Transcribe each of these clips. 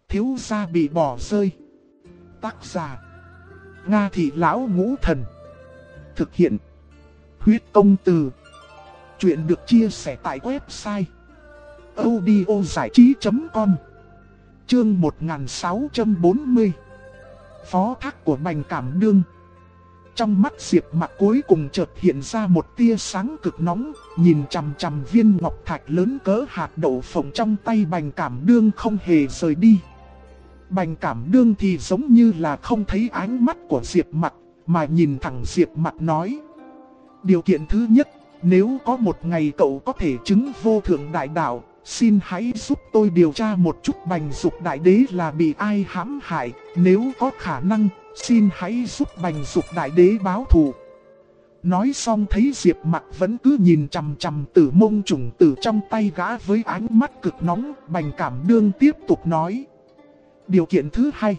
Thiếu gia bị bỏ rơi. Tác giả: Nga Thị Lão Ngũ Thần. Thực hiện: Huyết Công Từ. Chuyện được chia sẻ tại website audiozảichí.com. Chương 1640. Phó thác của Bành Cảm Đương. Trong mắt Diệp Mặc cuối cùng chợt hiện ra một tia sáng cực nóng, nhìn chằm chằm viên ngọc thạch lớn cỡ hạt đậu phộng trong tay Bành Cảm Đương không hề rời đi. Bành Cảm Đương thì giống như là không thấy ánh mắt của Diệp Mặc, mà nhìn thẳng Diệp Mặc nói: điều kiện thứ nhất, nếu có một ngày cậu có thể chứng vô thượng đại đạo, xin hãy giúp tôi điều tra một chút Bành Dục Đại Đế là bị ai hãm hại. Nếu có khả năng, xin hãy giúp Bành Dục Đại Đế báo thù. Nói xong thấy Diệp Mặc vẫn cứ nhìn chằm chằm Tử Mông Trùng Tử trong tay gã với ánh mắt cực nóng, Bành Cảm Đương tiếp tục nói: điều kiện thứ hai.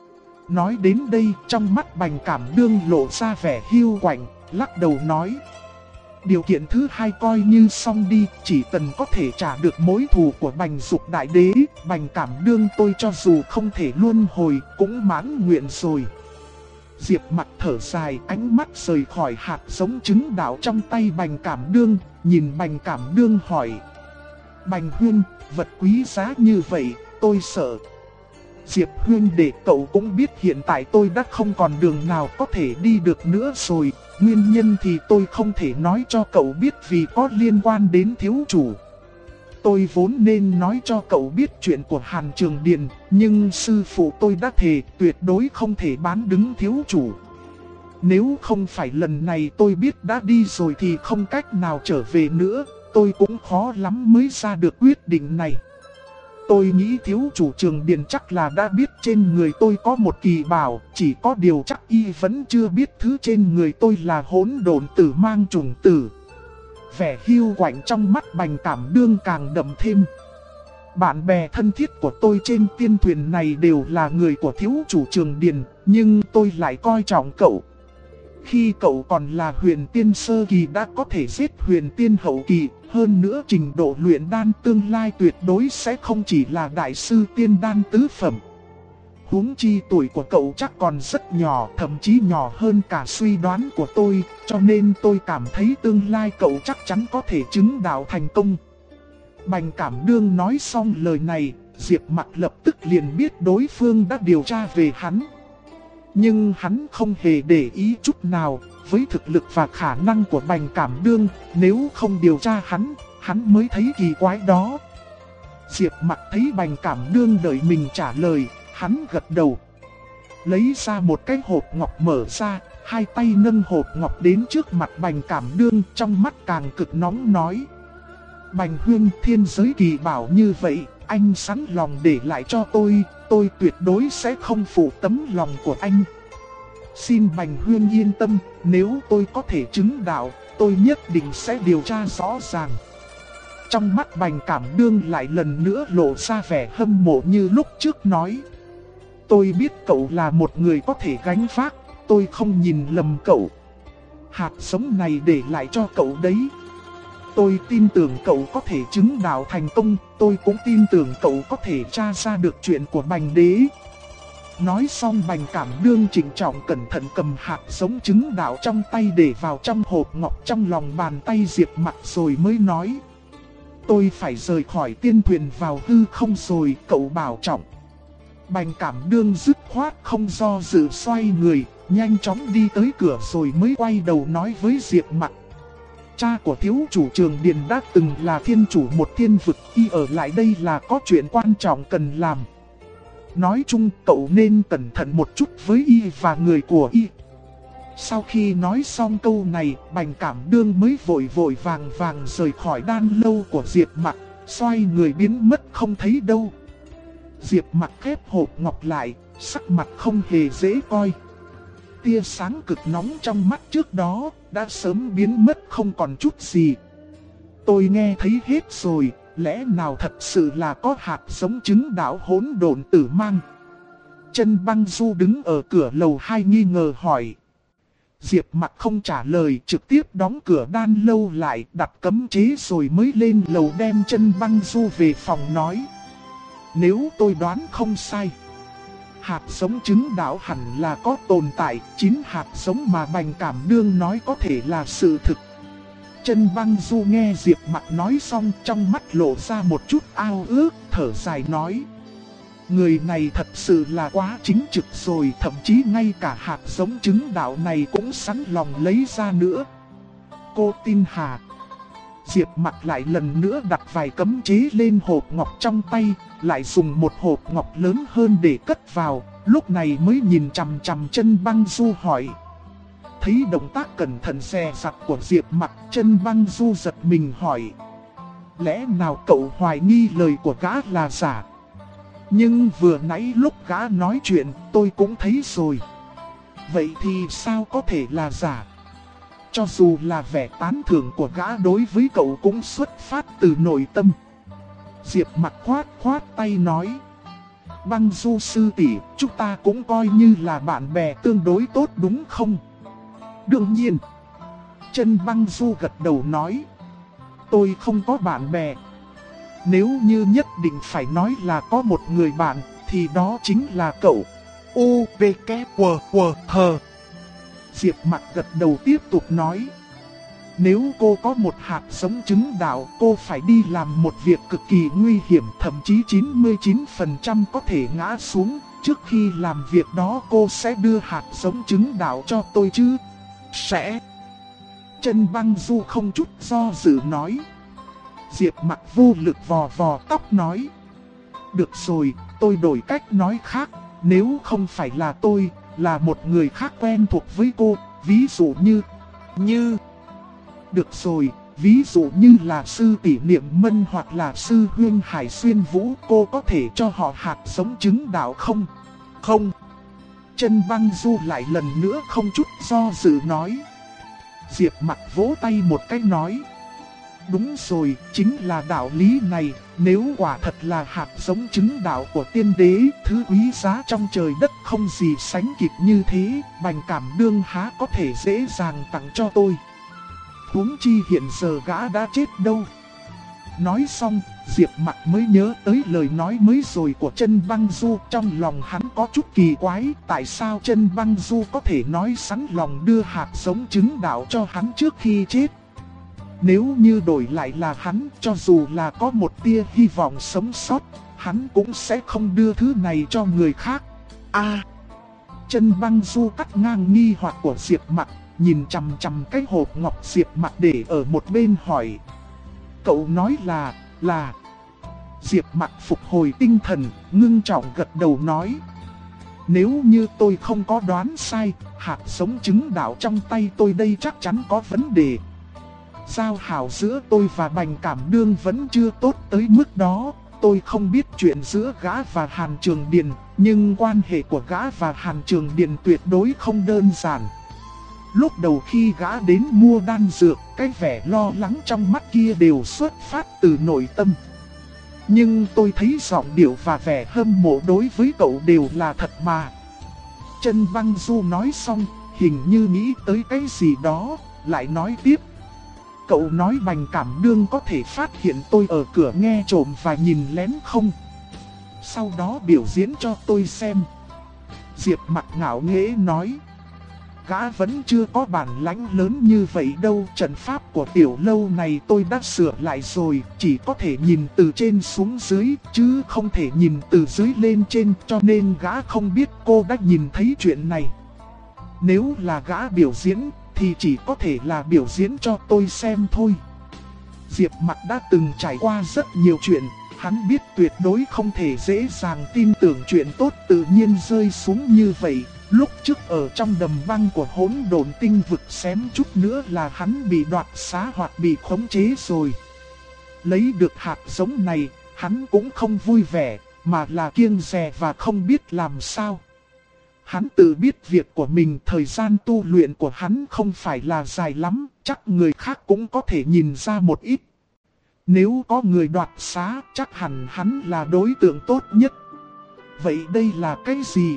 Nói đến đây, trong mắt Bành Cảm Đương lộ ra vẻ hiu quạnh, lắc đầu nói: điều kiện thứ hai coi như xong đi, chỉ cần có thể trả được mối thù của Bành Dục Đại Đế, Bành Cảm Đương tôi cho dù không thể luân hồi cũng mãn nguyện rồi. Diệp Mặc thở dài, ánh mắt rời khỏi hạt giống trứng đạo trong tay Bành Cảm Đương, nhìn Bành Cảm Đương hỏi: Bành Huyên, vật quý giá như vậy, tôi sợ. Diệp Huyên, để cậu cũng biết hiện tại tôi đã không còn đường nào có thể đi được nữa rồi. Nguyên nhân thì tôi không thể nói cho cậu biết vì có liên quan đến thiếu chủ. Tôi vốn nên nói cho cậu biết chuyện của Hàn Trường Điền, nhưng sư phụ tôi đã thề tuyệt đối không thể bán đứng thiếu chủ. Nếu không phải lần này tôi biết đã đi rồi thì không cách nào trở về nữa, tôi cũng khó lắm mới ra được quyết định này. Tôi nghĩ thiếu chủ Trường Điền chắc là đã biết trên người tôi có một kỳ bảo, chỉ có điều chắc y vẫn chưa biết thứ trên người tôi là hỗn độn tử mang trùng tử. Vẻ hiu quạnh trong mắt Bành Cảm Đương càng đậm thêm. Bạn bè thân thiết của tôi trên tiên thuyền này đều là người của thiếu chủ Trường Điền, nhưng tôi lại coi trọng cậu. Khi cậu còn là huyền tiên sơ kỳ đã có thể giết huyền tiên hậu kỳ, hơn nữa trình độ luyện đan tương lai tuyệt đối sẽ không chỉ là đại sư tiên đan tứ phẩm. Huống chi tuổi của cậu chắc còn rất nhỏ, thậm chí nhỏ hơn cả suy đoán của tôi, cho nên tôi cảm thấy tương lai cậu chắc chắn có thể chứng đạo thành công. Bành Cảm Đương nói xong lời này, Diệp Mặc lập tức liền biết đối phương đã điều tra về hắn. Nhưng hắn không hề để ý chút nào, với thực lực và khả năng của Bành Cảm Đương, nếu không điều tra hắn mới thấy kỳ quái đó. Diệp Mặc thấy Bành Cảm Đương đợi mình trả lời, hắn gật đầu. Lấy ra một cái hộp ngọc mở ra, hai tay nâng hộp ngọc đến trước mặt Bành Cảm Đương, trong mắt càng cực nóng nói: Bành Huyên, thiên giới kỳ bảo như vậy, anh sẵn lòng để lại cho tôi tuyệt đối sẽ không phụ tấm lòng của anh. Xin Bành Huyên yên tâm, nếu tôi có thể chứng đạo, tôi nhất định sẽ điều tra rõ ràng. Trong mắt Bành Cảm Đương lại lần nữa lộ ra vẻ hâm mộ như lúc trước nói: tôi biết cậu là một người có thể gánh vác, tôi không nhìn lầm cậu. Hạt giống này để lại cho cậu đấy. Tôi tin tưởng cậu có thể chứng đạo thành công, tôi cũng tin tưởng cậu có thể tra ra được chuyện của Bành Đế. Nói xong Bành Cảm Đương trịnh trọng cẩn thận cầm hạt giống chứng đạo trong tay để vào trong hộp ngọc trong lòng bàn tay Diệp Mặc rồi mới nói: tôi phải rời khỏi tiên thuyền vào hư không rồi, cậu bảo trọng. Bành Cảm Đương dứt khoát không do dự xoay người, nhanh chóng đi tới cửa rồi mới quay đầu nói với Diệp Mặc: cha của thiếu chủ Trường Điền đã từng là thiên chủ một thiên vực, y ở lại đây là có chuyện quan trọng cần làm. Nói chung cậu nên cẩn thận một chút với y và người của y. Sau khi nói xong câu này, Bành Cảm Đương mới vội vội vàng vàng rời khỏi đan lâu của Diệp Mặc, xoay người biến mất không thấy đâu. Diệp Mặc khép hộp ngọc lại, sắc mặt không hề dễ coi. Tia sáng cực nóng trong mắt trước đó đã sớm biến mất không còn chút gì. Tôi nghe thấy hết rồi, lẽ nào thật sự là có hạt giống chứng đạo hỗn độn tử mang? Chân Băng Du đứng ở cửa lầu 2 nghi ngờ hỏi. Diệp Mặc không trả lời, trực tiếp đóng cửa đan lâu lại, đặt cấm chế rồi mới lên lầu đem Chân Băng Du về phòng nói: Nếu tôi đoán không sai, hạt giống chứng đạo hẳn là có tồn tại, 9 hạt giống mà Bành Cảm Đương nói có thể là sự thực. Chân Băng Du nghe Diệp Mặc nói xong, trong mắt lộ ra một chút ao ước, thở dài nói: người này thật sự là quá chính trực rồi, thậm chí ngay cả hạt giống chứng đạo này cũng sẵn lòng lấy ra nữa. Cô tin hả? Diệp Mặc lại lần nữa đặt vài cấm chế lên hộp ngọc trong tay, lại dùng một hộp ngọc lớn hơn để cất vào, lúc này mới nhìn chằm chằm Chân Băng Du hỏi. Thấy động tác cẩn thận dè dặt của Diệp Mặc, Chân Băng Du giật mình hỏi: lẽ nào cậu hoài nghi lời của gã là giả? Nhưng vừa nãy lúc gã nói chuyện tôi cũng thấy rồi. Vậy thì sao có thể là giả? Cho dù là vẻ tán thưởng của gã đối với cậu cũng xuất phát từ nội tâm. Diệp Mặc khoát tay nói: Băng Du sư tỷ, chúng ta cũng coi như là bạn bè tương đối tốt đúng không? Đương nhiên. Chân Băng Du gật đầu nói: tôi không có bạn bè. Nếu như nhất định phải nói là có một người bạn, thì đó chính là cậu. U, V, K, W, W, H. Diệp Mặc gật đầu tiếp tục nói: nếu cô có một hạt giống chứng đạo, cô phải đi làm một việc cực kỳ nguy hiểm, thậm chí 99% có thể ngã xuống. Trước khi làm việc đó cô sẽ đưa hạt giống chứng đạo cho tôi chứ? Sẽ. Chân Băng Du không chút do dự nói. Diệp Mặc vô lực vò vò tóc nói: được rồi, tôi đổi cách nói khác. Nếu không phải là tôi, là một người khác quen thuộc với cô, ví dụ như... Được rồi, ví dụ như là sư tỷ Niệm Mân hoặc là sư huynh Hải Xuyên Vũ, cô có thể cho họ hạt giống chứng đạo không? Không. Chân Băng Du lại lần nữa không chút do dự nói. Diệp Mặc vỗ tay một cái nói: đúng rồi, chính là đạo lý này. Nếu quả thật là hạt giống chứng đạo của tiên đế, thứ quý giá trong trời đất không gì sánh kịp như thế, Bành Cảm Đương há có thể dễ dàng tặng cho tôi. Huống chi hiện giờ gã đã chết đâu. Nói xong, Diệp Mặc mới nhớ tới lời nói mới rồi của Chân Băng Du. Trong lòng hắn có chút kỳ quái, tại sao Chân Băng Du có thể nói sẵn lòng đưa hạt giống chứng đạo cho hắn trước khi chết. Nếu như đổi lại là hắn, cho dù là có một tia hy vọng sống sót, hắn cũng sẽ không đưa thứ này cho người khác. Chân Băng Du cắt ngang nghi hoặc của Diệp Mặc, nhìn chằm chằm cái hộp ngọc Diệp Mặc để ở một bên hỏi: cậu nói là... Diệp Mặc phục hồi tinh thần, ngưng trọng gật đầu nói: nếu như tôi không có đoán sai, hạt giống chứng đạo trong tay tôi đây chắc chắn có vấn đề. Giao hảo giữa tôi và Bành Cảm Đương vẫn chưa tốt tới mức đó. Tôi không biết chuyện giữa gã và Hàn Trường Điền, nhưng quan hệ của gã và Hàn Trường Điền tuyệt đối không đơn giản. Lúc đầu khi gã đến mua đan dược, cái vẻ lo lắng trong mắt kia đều xuất phát từ nội tâm. Nhưng tôi thấy giọng điệu và vẻ hâm mộ đối với cậu đều là thật mà. Chân Băng Du nói xong, hình như nghĩ tới cái gì đó, lại nói tiếp: cậu nói Bành Cảm Đương có thể phát hiện tôi ở cửa nghe trộm và nhìn lén không? Sau đó biểu diễn cho tôi xem. Diệp Mặc ngạo nghễ nói: gã vẫn chưa có bản lãnh lớn như vậy đâu. Trận pháp của tiểu lâu này tôi đã sửa lại rồi, chỉ có thể nhìn từ trên xuống dưới, chứ không thể nhìn từ dưới lên trên, cho nên gã không biết cô đã nhìn thấy chuyện này. Nếu là gã biểu diễn, thì chỉ có thể là biểu diễn cho tôi xem thôi. Diệp Mặc đã từng trải qua rất nhiều chuyện, hắn biết tuyệt đối không thể dễ dàng tin tưởng chuyện tốt tự nhiên rơi xuống như vậy. Lúc trước ở trong đầm băng của Hỗn Độn Tinh vực xém chút nữa là hắn bị đoạt xá hoặc bị khống chế rồi. Lấy được hạt giống này, hắn cũng không vui vẻ, mà là kiêng dè và không biết làm sao. Hắn tự biết việc của mình, thời gian tu luyện của hắn không phải là dài lắm, chắc người khác cũng có thể nhìn ra một ít. Nếu có người đoạt xá, chắc hẳn hắn là đối tượng tốt nhất. Vậy đây là cái gì?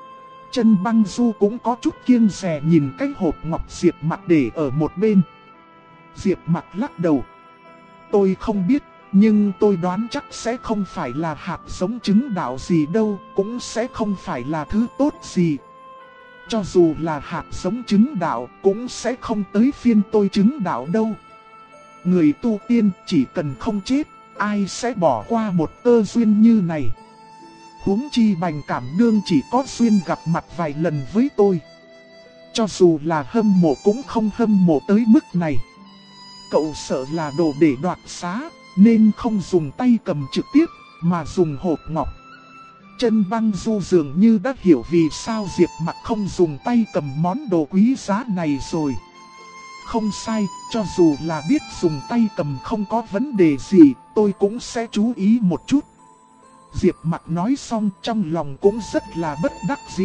Chân Băng Du cũng có chút kiêng dè nhìn cái hộp ngọc Diệp Mặc để ở một bên. Diệp Mặc lắc đầu: tôi không biết, Nhưng tôi đoán chắc sẽ không phải là hạt giống chứng đạo gì đâu, cũng sẽ không phải là thứ tốt gì. Cho dù là hạt giống chứng đạo, cũng sẽ không tới phiên tôi chứng đạo đâu. Người tu tiên chỉ cần không chết, ai sẽ bỏ qua một cơ duyên như này. Huống chi Bành Cảm Đương chỉ có duyên gặp mặt vài lần với tôi. Cho dù là hâm mộ cũng không hâm mộ tới mức này. Cậu sợ là đồ để đoạt xá, nên không dùng tay cầm trực tiếp, mà dùng hộp ngọc. Chân Băng Du dường như đã hiểu vì sao Diệp Mặc không dùng tay cầm món đồ quý giá này rồi. Không sai, cho dù là biết dùng tay cầm không có vấn đề gì, tôi cũng sẽ chú ý một chút. Diệp Mặc nói xong trong lòng cũng rất là bất đắc dĩ.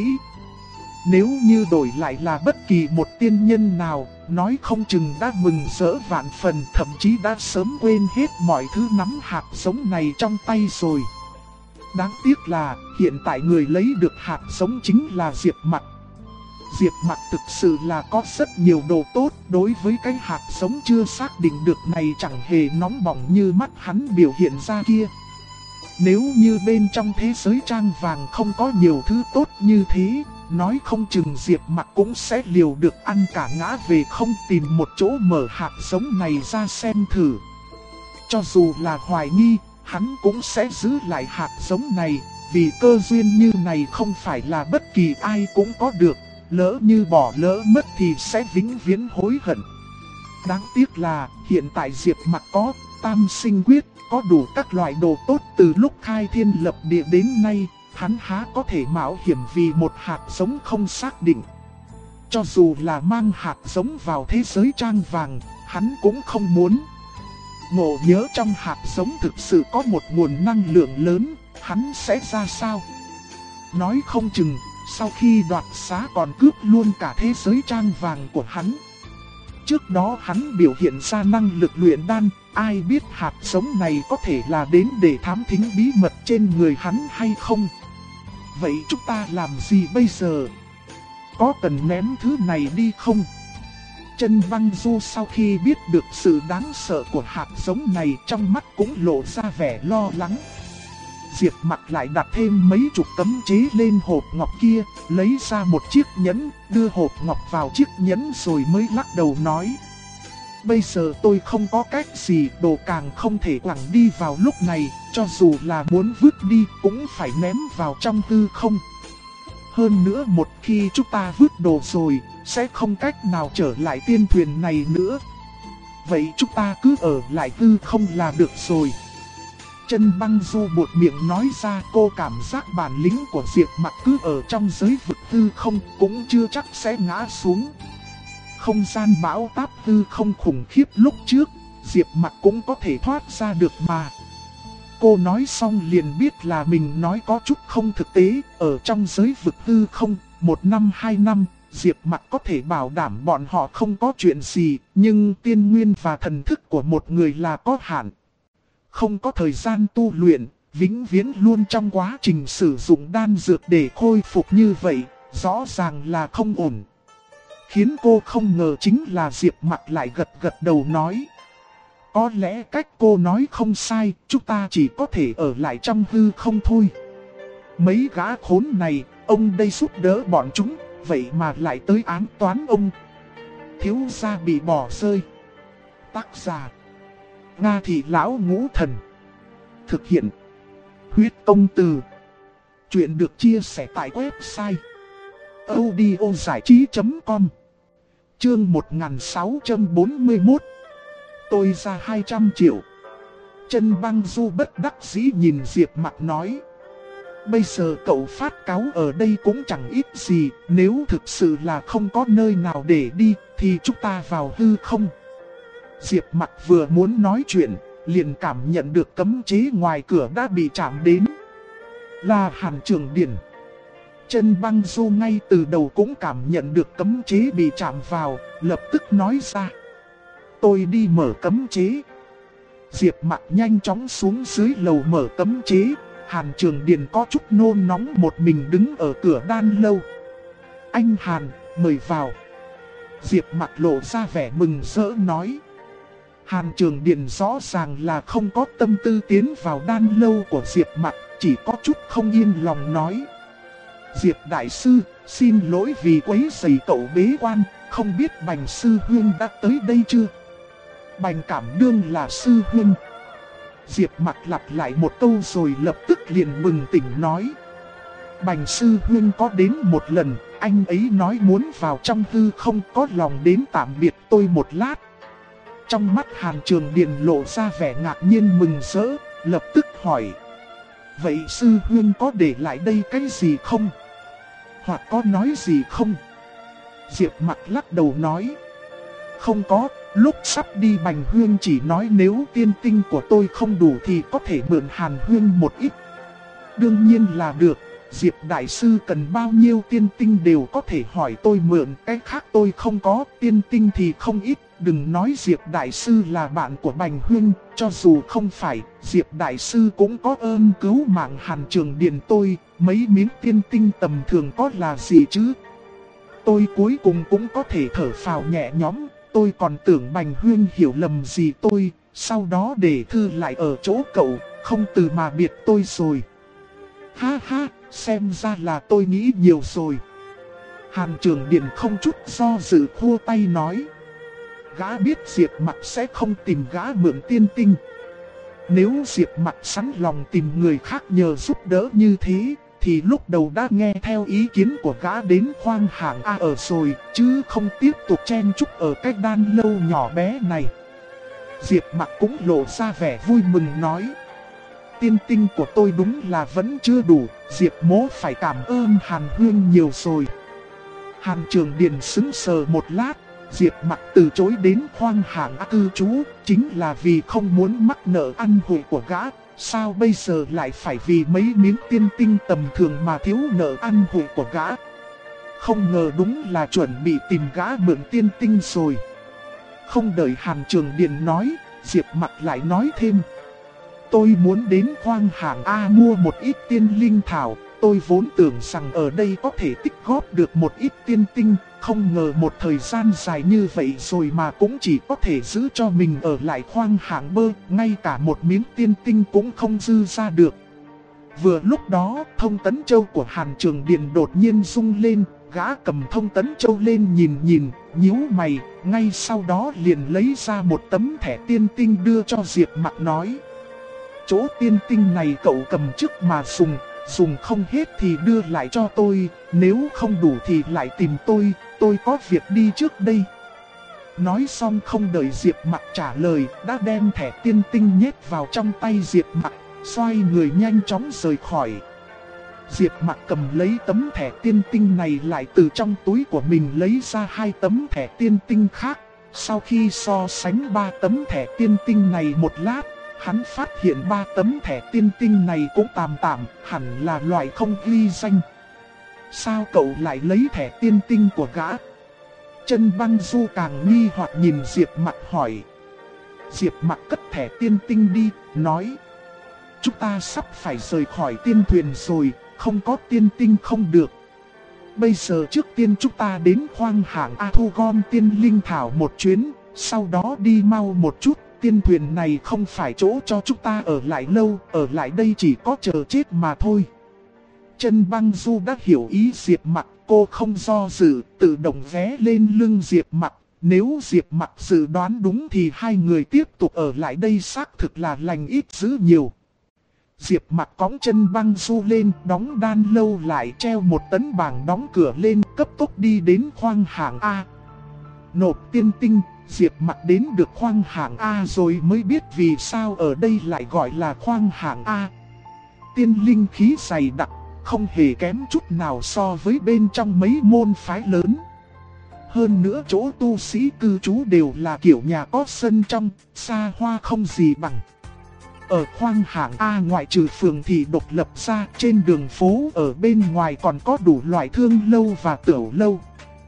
Nếu như đổi lại là bất kỳ một tiên nhân nào, nói không chừng đã mừng rỡ vạn phần, thậm chí đã sớm quên hết mọi thứ nắm hạt giống này trong tay rồi. Đáng tiếc là hiện tại người lấy được hạt giống chính là Diệp Mặc. Diệp Mặc thực sự là có rất nhiều đồ tốt, đối với cái hạt giống chưa xác định được này chẳng hề nóng bỏng như mắt hắn biểu hiện ra kia. Nếu như bên trong thế giới trang vàng không có nhiều thứ tốt như thế, nói không chừng Diệp Mặc cũng sẽ liều được ăn cả ngã về không tìm một chỗ mở hạt giống này ra xem thử. Cho dù là hoài nghi, hắn cũng sẽ giữ lại hạt giống này, vì cơ duyên như này không phải là bất kỳ ai cũng có được, lỡ như bỏ lỡ mất thì sẽ vĩnh viễn hối hận. Đáng tiếc là hiện tại Diệp Mặc có Tam Sinh Quyết, có đủ các loại đồ tốt từ lúc khai thiên lập địa đến nay, hắn há có thể mạo hiểm vì một hạt giống không xác định. Cho dù là mang hạt giống vào thế giới trang vàng, hắn cũng không muốn. Ngộ nhớ trong hạt giống thực sự có một nguồn năng lượng lớn, hắn sẽ ra sao? Nói không chừng, sau khi đoạt xá còn cướp luôn cả thế giới trang vàng của hắn. Trước đó hắn biểu hiện ra năng lực luyện đan, ai biết hạt giống này có thể là đến để thám thính bí mật trên người hắn hay không? Vậy chúng ta làm gì bây giờ? Có cần ném thứ này đi không? Chân Băng Du sau khi biết được sự đáng sợ của hạt giống này trong mắt cũng lộ ra vẻ lo lắng. Diệp Mặc lại đặt thêm mấy chục cấm chế lên hộp ngọc kia, lấy ra một chiếc nhẫn, đưa hộp ngọc vào chiếc nhẫn rồi mới lắc đầu nói. Bây giờ tôi không có cách gì, đồ càng không thể quẳng đi vào lúc này, cho dù là muốn vứt đi cũng phải ném vào trong hư không. Hơn nữa một khi chúng ta vứt đồ rồi, sẽ không cách nào trở lại tiên thuyền này nữa. Vậy chúng ta cứ ở lại hư không là được rồi. Chân Băng Du buột miệng nói ra, cô cảm giác bản lĩnh của Diệp Mặc cứ ở trong giới vực hư không cũng chưa chắc sẽ ngã xuống. Không gian bão táp hư không khủng khiếp lúc trước, Diệp Mặc cũng có thể thoát ra được mà. Cô nói xong liền biết là mình nói có chút không thực tế, ở trong giới vực hư không, 1 năm 2 năm, Diệp Mặc có thể bảo đảm bọn họ không có chuyện gì, nhưng tiên nguyên và thần thức của một người là có hạn. Không có thời gian tu luyện, vĩnh viễn luôn trong quá trình sử dụng đan dược để khôi phục như vậy, rõ ràng là không ổn. Khiến cô không ngờ chính là Diệp Mặc lại gật gật đầu nói. Có lẽ cách cô nói không sai, chúng ta chỉ có thể ở lại trong hư không thôi. Mấy gã khốn này, ông đây giúp đỡ bọn chúng, vậy mà lại tới ám toán ông. Thiếu gia bị bỏ rơi. Tác giả Nga Thị Lão Ngũ Thần. Thực hiện Huyết Công Từ. Chuyện được chia sẻ tại website audiozảichí.com. Chương 1641. Tôi ra 200 triệu. Chân Băng Du bất đắc dĩ nhìn Diệp Mặc nói. Bây giờ cậu phát cáu ở đây cũng chẳng ít gì, nếu thực sự là không có nơi nào để đi, thì chúng ta vào hư không. Diệp Mặc vừa muốn nói chuyện, liền cảm nhận được cấm chế ngoài cửa đã bị chạm đến. Là Hàn Trường Điển. Chân Băng Du ngay từ đầu cũng cảm nhận được cấm chế bị chạm vào, lập tức nói ra. Tôi đi mở cấm chế. Diệp Mặc nhanh chóng xuống dưới lầu mở cấm chế. Hàn Trường Điển có chút nôn nóng một mình đứng ở cửa đan lâu. Anh Hàn, mời vào. Diệp Mặc lộ ra vẻ mừng rỡ nói. Hàn Trường Điền rõ ràng là không có tâm tư tiến vào đan lâu của Diệp Mặc, chỉ có chút không yên lòng nói. Diệp Đại Sư, xin lỗi vì quấy rầy cậu bế quan, không biết Bành Sư Huynh đã tới đây chưa? Bành Cảm Đương là Sư Huynh. Diệp Mặc lặp lại một câu rồi lập tức liền bừng tỉnh nói. Bành Sư Huynh có đến một lần, anh ấy nói muốn vào trong hư không, có lòng đến tạm biệt tôi một lát. Trong mắt Hàn Trường Điền lộ ra vẻ ngạc nhiên mừng rỡ, lập tức hỏi. Vậy Sư Huynh có để lại đây cái gì không? Hoặc có nói gì không? Diệp Mặc lắc đầu nói. Không có, lúc sắp đi Bành Huynh chỉ nói nếu tiên tinh của tôi không đủ thì có thể mượn Hàn Huynh một ít. Đương nhiên là được, Diệp Đại Sư cần bao nhiêu tiên tinh đều có thể hỏi tôi mượn, cái khác tôi không có, tiên tinh thì không ít. Đừng nói Diệp Đại Sư là bạn của Bành Huynh, cho dù không phải, Diệp Đại Sư cũng có ơn cứu mạng Hàn Trường Điền tôi, mấy miếng tiên tinh tầm thường có là gì chứ. Tôi cuối cùng cũng có thể thở phào nhẹ nhõm, tôi còn tưởng Bành Huynh hiểu lầm gì tôi, sau đó để thư lại ở chỗ cậu, không từ mà biệt tôi rồi. Ha ha, xem ra là tôi nghĩ nhiều rồi. Hàn Trường Điền không chút do dự khua tay nói. Gã biết Diệp Mặc sẽ không tìm gã mượn tiên tinh. Nếu Diệp Mặc sẵn lòng tìm người khác nhờ giúp đỡ như thế, thì lúc đầu đã nghe theo ý kiến của gã đến khoang hạng A ở rồi, chứ không tiếp tục chen chúc ở cái đan lâu nhỏ bé này. Diệp Mặc cũng lộ ra vẻ vui mừng nói. Tiên tinh của tôi đúng là vẫn chưa đủ, Diệp Mỗ phải cảm ơn Hàn Huynh nhiều rồi. Hàn Trường Điền sững sờ một lát. Diệp Mặc từ chối đến khoang hạng A cư trú, chính là vì không muốn mắc nợ ăn hụi của gã. Sao bây giờ lại phải vì mấy miếng tiên tinh tầm thường mà thiếu nợ ăn hụi của gã? Không ngờ đúng là chuẩn bị tìm gã mượn tiên tinh rồi. Không đợi Hàn Trường Điền nói, Diệp Mặc lại nói thêm. Tôi muốn đến khoang hạng A mua một ít tiên linh thảo. Tôi vốn tưởng rằng ở đây có thể tích góp được một ít tiên tinh. Không ngờ một thời gian dài như vậy rồi mà cũng chỉ có thể giữ cho mình ở lại khoang hạng bơ. Ngay cả một miếng tiên tinh cũng không dư ra được. Vừa lúc đó thông tấn châu của Hàn Trường Điền đột nhiên rung lên. Gã cầm thông tấn châu lên nhìn, nhíu mày. Ngay sau đó liền lấy ra một tấm thẻ tiên tinh đưa cho Diệp Mặc nói. Chỗ tiên tinh này cậu cầm trước mà dùng không hết thì đưa lại cho tôi, nếu không đủ thì lại tìm tôi có việc đi trước đây. Nói xong không đợi Diệp Mặc trả lời, đã đem thẻ tiên tinh nhét vào trong tay Diệp Mặc, xoay người nhanh chóng rời khỏi. Diệp Mặc cầm lấy tấm thẻ tiên tinh này lại từ trong túi của mình lấy ra 2 tấm thẻ tiên tinh khác. Sau khi so sánh 3 tấm thẻ tiên tinh này một lát, hắn phát hiện 3 tấm thẻ tiên tinh này cũng tạm, hẳn là loại không ghi danh. Sao cậu lại lấy thẻ tiên tinh của gã? Chân Băng Du càng nghi hoặc nhìn Diệp Mặc hỏi. Diệp Mặc cất thẻ tiên tinh đi, nói. Chúng ta sắp phải rời khỏi tiên thuyền rồi, không có tiên tinh không được. Bây giờ trước tiên chúng ta đến khoang hạng A thu gom tiên linh thảo một chuyến, sau đó đi mau một chút. Tiên thuyền này không phải chỗ cho chúng ta ở lại lâu, ở lại đây chỉ có chờ chết mà thôi. Chân Băng Du đã hiểu ý Diệp Mặc, cô không do dự, tự động vé lên lưng Diệp Mặc. Nếu Diệp Mặc dự đoán đúng thì hai người tiếp tục ở lại đây xác thực là lành ít dữ nhiều. Diệp Mặc cõng Chân Băng Du lên, đóng đan lâu lại, treo một tấm bảng đóng cửa lên, cấp tốc đi đến khoang hạng A. Nộp tiên tinh. Diệp Mặc đến được khoang hạng A rồi mới biết vì sao ở đây lại gọi là khoang hạng A. Tiên linh khí dày đặc, không hề kém chút nào so với bên trong mấy môn phái lớn. Hơn nữa chỗ tu sĩ cư trú đều là kiểu nhà có sân trong, xa hoa không gì bằng. Ở khoang hạng A ngoại trừ phường thị độc lập ra, trên đường phố ở bên ngoài còn có đủ loại thương lâu và tiểu lâu.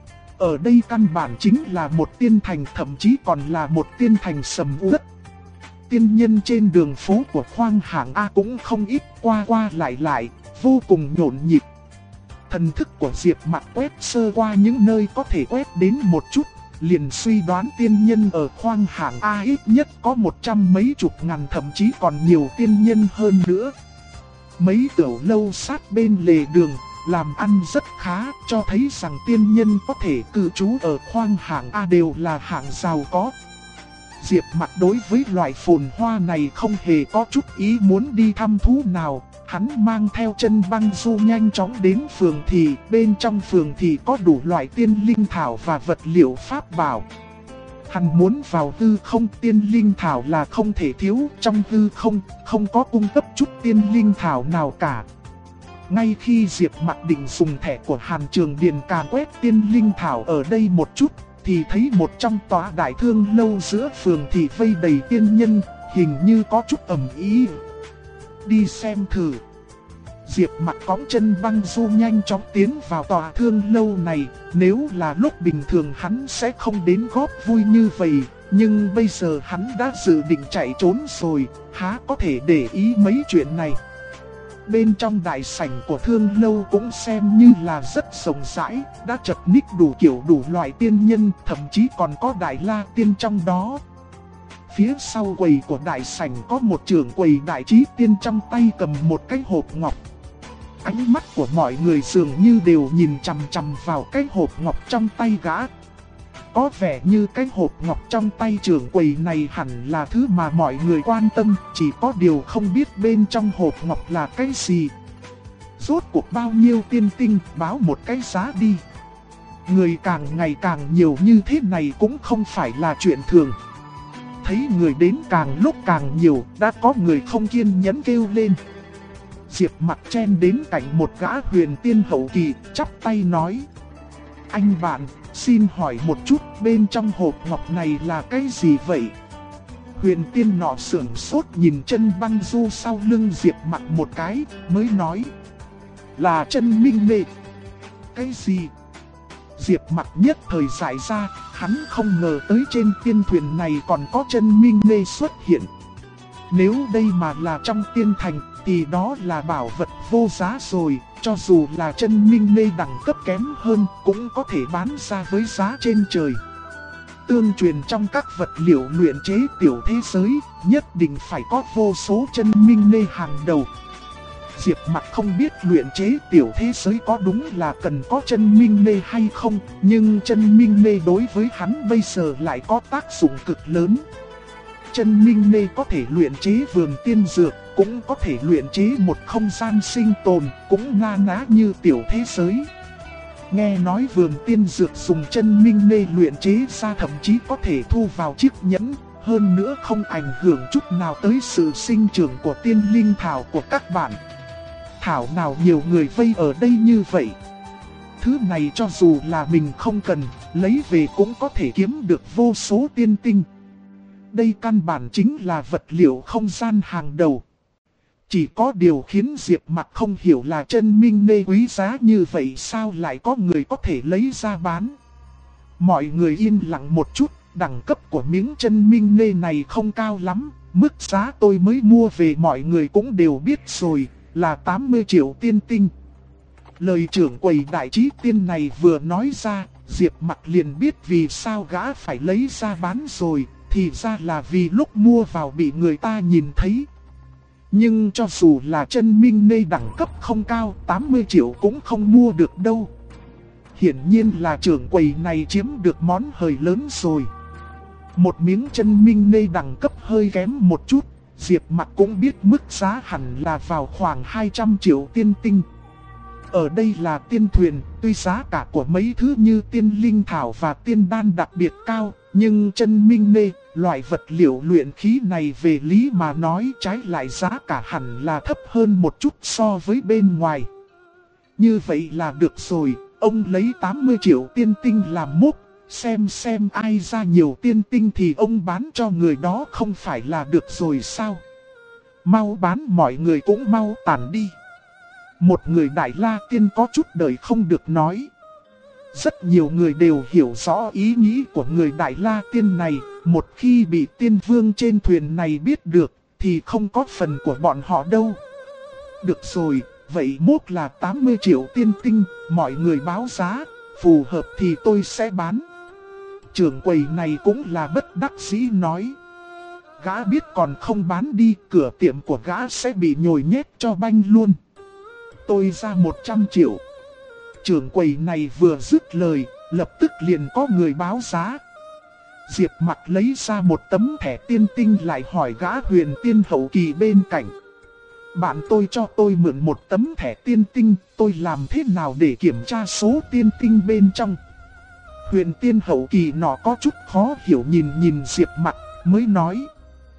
Ở đây căn bản chính là một tiên thành, thậm chí còn là một tiên thành sầm uất. Tiên nhân trên đường phố của khoang hạng A cũng không ít, qua lại, vô cùng nhộn nhịp. Thần thức của Diệp Mặc quét sơ qua những nơi có thể quét đến một chút, liền suy đoán tiên nhân ở khoang hạng A ít nhất có 100 mấy chục ngàn, thậm chí còn nhiều tiên nhân hơn nữa. Mấy tiểu lâu sát bên lề đường, làm ăn rất khá, cho thấy rằng tiên nhân có thể cư trú ở khoang hạng A đều là hạng giàu có. Diệp Mặc đối với loại phồn hoa này không hề có chút ý muốn đi thăm thú nào. Hắn mang theo chân băng du nhanh chóng đến phường thị. Bên trong phường thị có đủ loại tiên linh thảo và vật liệu pháp bảo. Hắn muốn vào hư không, tiên linh thảo là không thể thiếu. Trong hư không, không có cung cấp chút tiên linh thảo nào cả. Ngay khi Diệp Mặc định dùng thẻ của Hàn Trường Điền càn quét tiên linh thảo ở đây một chút, thì thấy một trong tòa đại thương lâu giữa phường thị vây đầy tiên nhân, hình như có chút ầm ĩ. Đi xem thử. Diệp Mặc cõng chân băng du nhanh chóng tiến vào tòa thương lâu này. Nếu là lúc bình thường hắn sẽ không đến góp vui như vậy, nhưng bây giờ hắn đã dự định chạy trốn rồi, há có thể để ý mấy chuyện này. Bên trong đại sảnh của thương lâu cũng xem như là rất rộng rãi, đã chật ních đủ kiểu đủ loại tiên nhân, thậm chí còn có đại la tiên trong đó. Phía sau quầy của đại sảnh có một trưởng quầy đại trí tiên trong tay cầm một cái hộp ngọc. Ánh mắt của mọi người dường như đều nhìn chằm chằm vào cái hộp ngọc trong tay gã. Có vẻ như cái hộp ngọc trong tay trưởng quầy này hẳn là thứ mà mọi người quan tâm, chỉ có điều không biết bên trong hộp ngọc là cái gì. Rốt cuộc bao nhiêu tiên tinh, báo một cái giá đi. Người càng ngày càng nhiều như thế này cũng không phải là chuyện thường. Thấy người đến càng lúc càng nhiều, đã có người không kiên nhẫn kêu lên. Diệp Mặc chen đến cạnh một gã huyền tiên hậu kỳ, chắp tay nói: Anh bạn, xin hỏi một chút, bên trong hộp ngọc này là cái gì vậy? Huyền tiên nọ sưởng sốt nhìn chân băng du sau lưng Diệp Mặc một cái, mới nói: Là chân minh mê. Cái gì? Diệp Mặc nhất thời giải ra, hắn không ngờ tới trên tiên thuyền này còn có chân minh mê xuất hiện. Nếu đây mà là trong tiên thành, thì đó là bảo vật vô giá rồi, cho dù là chân minh mê đẳng cấp kém hơn, cũng có thể bán ra với giá trên trời. Tương truyền trong các vật liệu luyện chế tiểu thế giới, nhất định phải có vô số chân minh mê hàng đầu. Diệp Mặc không biết luyện chế tiểu thế giới có đúng là cần có chân minh mê hay không, nhưng chân minh mê đối với hắn bây giờ lại có tác dụng cực lớn. Chân minh mê có thể luyện chế vườn tiên dược, cũng có thể luyện chế một không gian sinh tồn, cũng na ná như tiểu thế giới. Nghe nói vườn tiên dược dùng chân minh mê luyện chế ra thậm chí có thể thu vào chiếc nhẫn, hơn nữa không ảnh hưởng chút nào tới sự sinh trưởng của tiên linh thảo của các bạn. Thảo nào nhiều người vây ở đây như vậy. Thứ này cho dù là mình không cần, lấy về cũng có thể kiếm được vô số tiên tinh. Đây căn bản chính là vật liệu không gian hàng đầu. Chỉ có điều khiến Diệp Mặc không hiểu là chân minh mê quý giá như vậy sao lại có người có thể lấy ra bán. Mọi người yên lặng một chút, đẳng cấp của miếng chân minh mê này không cao lắm. Mức giá tôi mới mua về mọi người cũng đều biết rồi, là 80 triệu tiên tinh. Lời trưởng quầy đại trí tiên này vừa nói ra, Diệp Mặc liền biết vì sao gã phải lấy ra bán rồi. Thì ra là vì lúc mua vào bị người ta nhìn thấy. Nhưng cho dù là chân minh mê đẳng cấp không cao, 80 triệu cũng không mua được đâu. Hiển nhiên là trưởng quầy này chiếm được món hời lớn rồi. Một miếng chân minh mê đẳng cấp hơi kém một chút, Diệp Mặc cũng biết mức giá hẳn là vào khoảng 200 triệu tiên tinh. Ở đây là tiên thuyền, tuy giá cả của mấy thứ như tiên linh thảo và tiên đan đặc biệt cao, nhưng chân minh mê, loại vật liệu luyện khí này về lý mà nói trái lại giá cả hẳn là thấp hơn một chút so với bên ngoài. Như vậy là được rồi, ông lấy 80 triệu tiên tinh làm mốc, xem ai ra nhiều tiên tinh thì ông bán cho người đó không phải là được rồi sao? Mau bán, mọi người cũng mau tản đi. Một người đại la tiên có chút đời không được nói. Rất nhiều người đều hiểu rõ ý nghĩ của người đại la tiên này. Một khi bị tiên vương trên thuyền này biết được, thì không có phần của bọn họ đâu. Được rồi, vậy mốc là 80 triệu tiên tinh, mọi người báo giá, phù hợp thì tôi sẽ bán. Trưởng quầy này cũng là bất đắc dĩ nói. Gã biết còn không bán đi, cửa tiệm của gã sẽ bị nhồi nhét cho banh luôn. Tôi ra 100 triệu. Trưởng quầy này vừa dứt lời, lập tức liền có người báo giá. Diệp Mặc lấy ra một tấm thẻ tiên tinh lại hỏi gã huyền tiên hậu kỳ bên cạnh. Bạn tôi cho tôi mượn một tấm thẻ tiên tinh, tôi làm thế nào để kiểm tra số tiên tinh bên trong? Huyền tiên hậu kỳ nọ có chút khó hiểu nhìn Diệp Mặc, mới nói.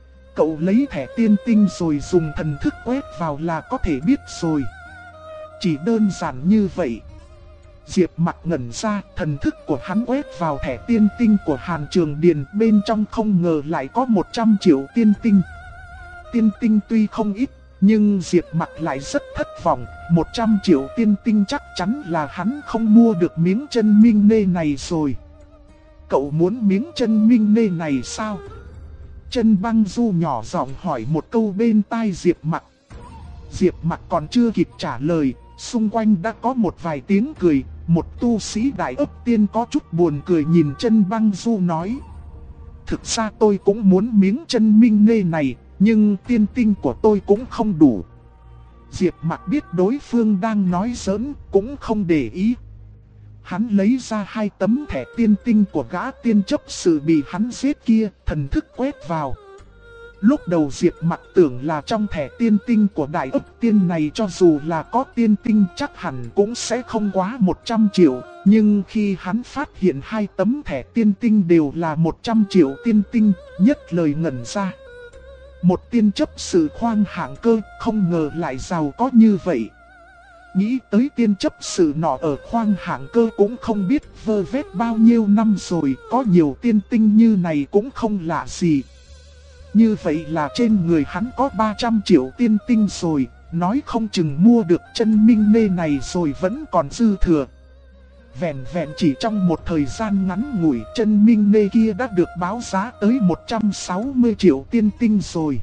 Cậu lấy thẻ tiên tinh rồi dùng thần thức quét vào là có thể biết rồi. Chỉ đơn giản như vậy. Diệp Mặc ngẩn ra, thần thức của hắn quét vào thẻ tiên tinh của Hàn Trường Điền, bên trong không ngờ lại có 100 triệu tiên tinh. Tiên tinh tuy không ít, nhưng Diệp Mặc lại rất thất vọng, 100 triệu tiên tinh chắc chắn là hắn không mua được miếng chân minh nê này rồi. Cậu muốn miếng chân minh nê này sao? Chân Băng Du nhỏ giọng hỏi một câu bên tai Diệp Mặc. Diệp Mặc còn chưa kịp trả lời, xung quanh đã có một vài tiếng cười. Một tu sĩ đại ấp tiên có chút buồn cười nhìn Chân Băng Du nói. Thực ra tôi cũng muốn miếng chân minh nê này, nhưng tiên tinh của tôi cũng không đủ. Diệp Mặc biết đối phương đang nói giỡn, cũng không để ý. Hắn lấy ra 2 tấm thẻ tiên tinh của gã tiên chấp sự bị hắn giết kia, thần thức quét vào. Lúc đầu Diệp Mặc tưởng là trong thẻ tiên tinh của đại ấp tiên này cho dù là có tiên tinh chắc hẳn cũng sẽ không quá 100 triệu. Nhưng khi hắn phát hiện 2 tấm thẻ tiên tinh đều là 100 triệu tiên tinh, nhất lời ngẩn ra. Một tiên chấp sự khoang hạng cơ không ngờ lại giàu có như vậy. Nghĩ tới tiên chấp sự nọ ở khoang hạng cơ cũng không biết vơ vét bao nhiêu năm rồi, có nhiều tiên tinh như này cũng không lạ gì. Như vậy là trên người hắn có 300 triệu tiên tinh rồi, nói không chừng mua được chân minh nê này rồi vẫn còn dư thừa. Vẹn vẹn chỉ trong một thời gian ngắn ngủi, chân minh nê kia đã được báo giá tới 160 triệu tiên tinh rồi.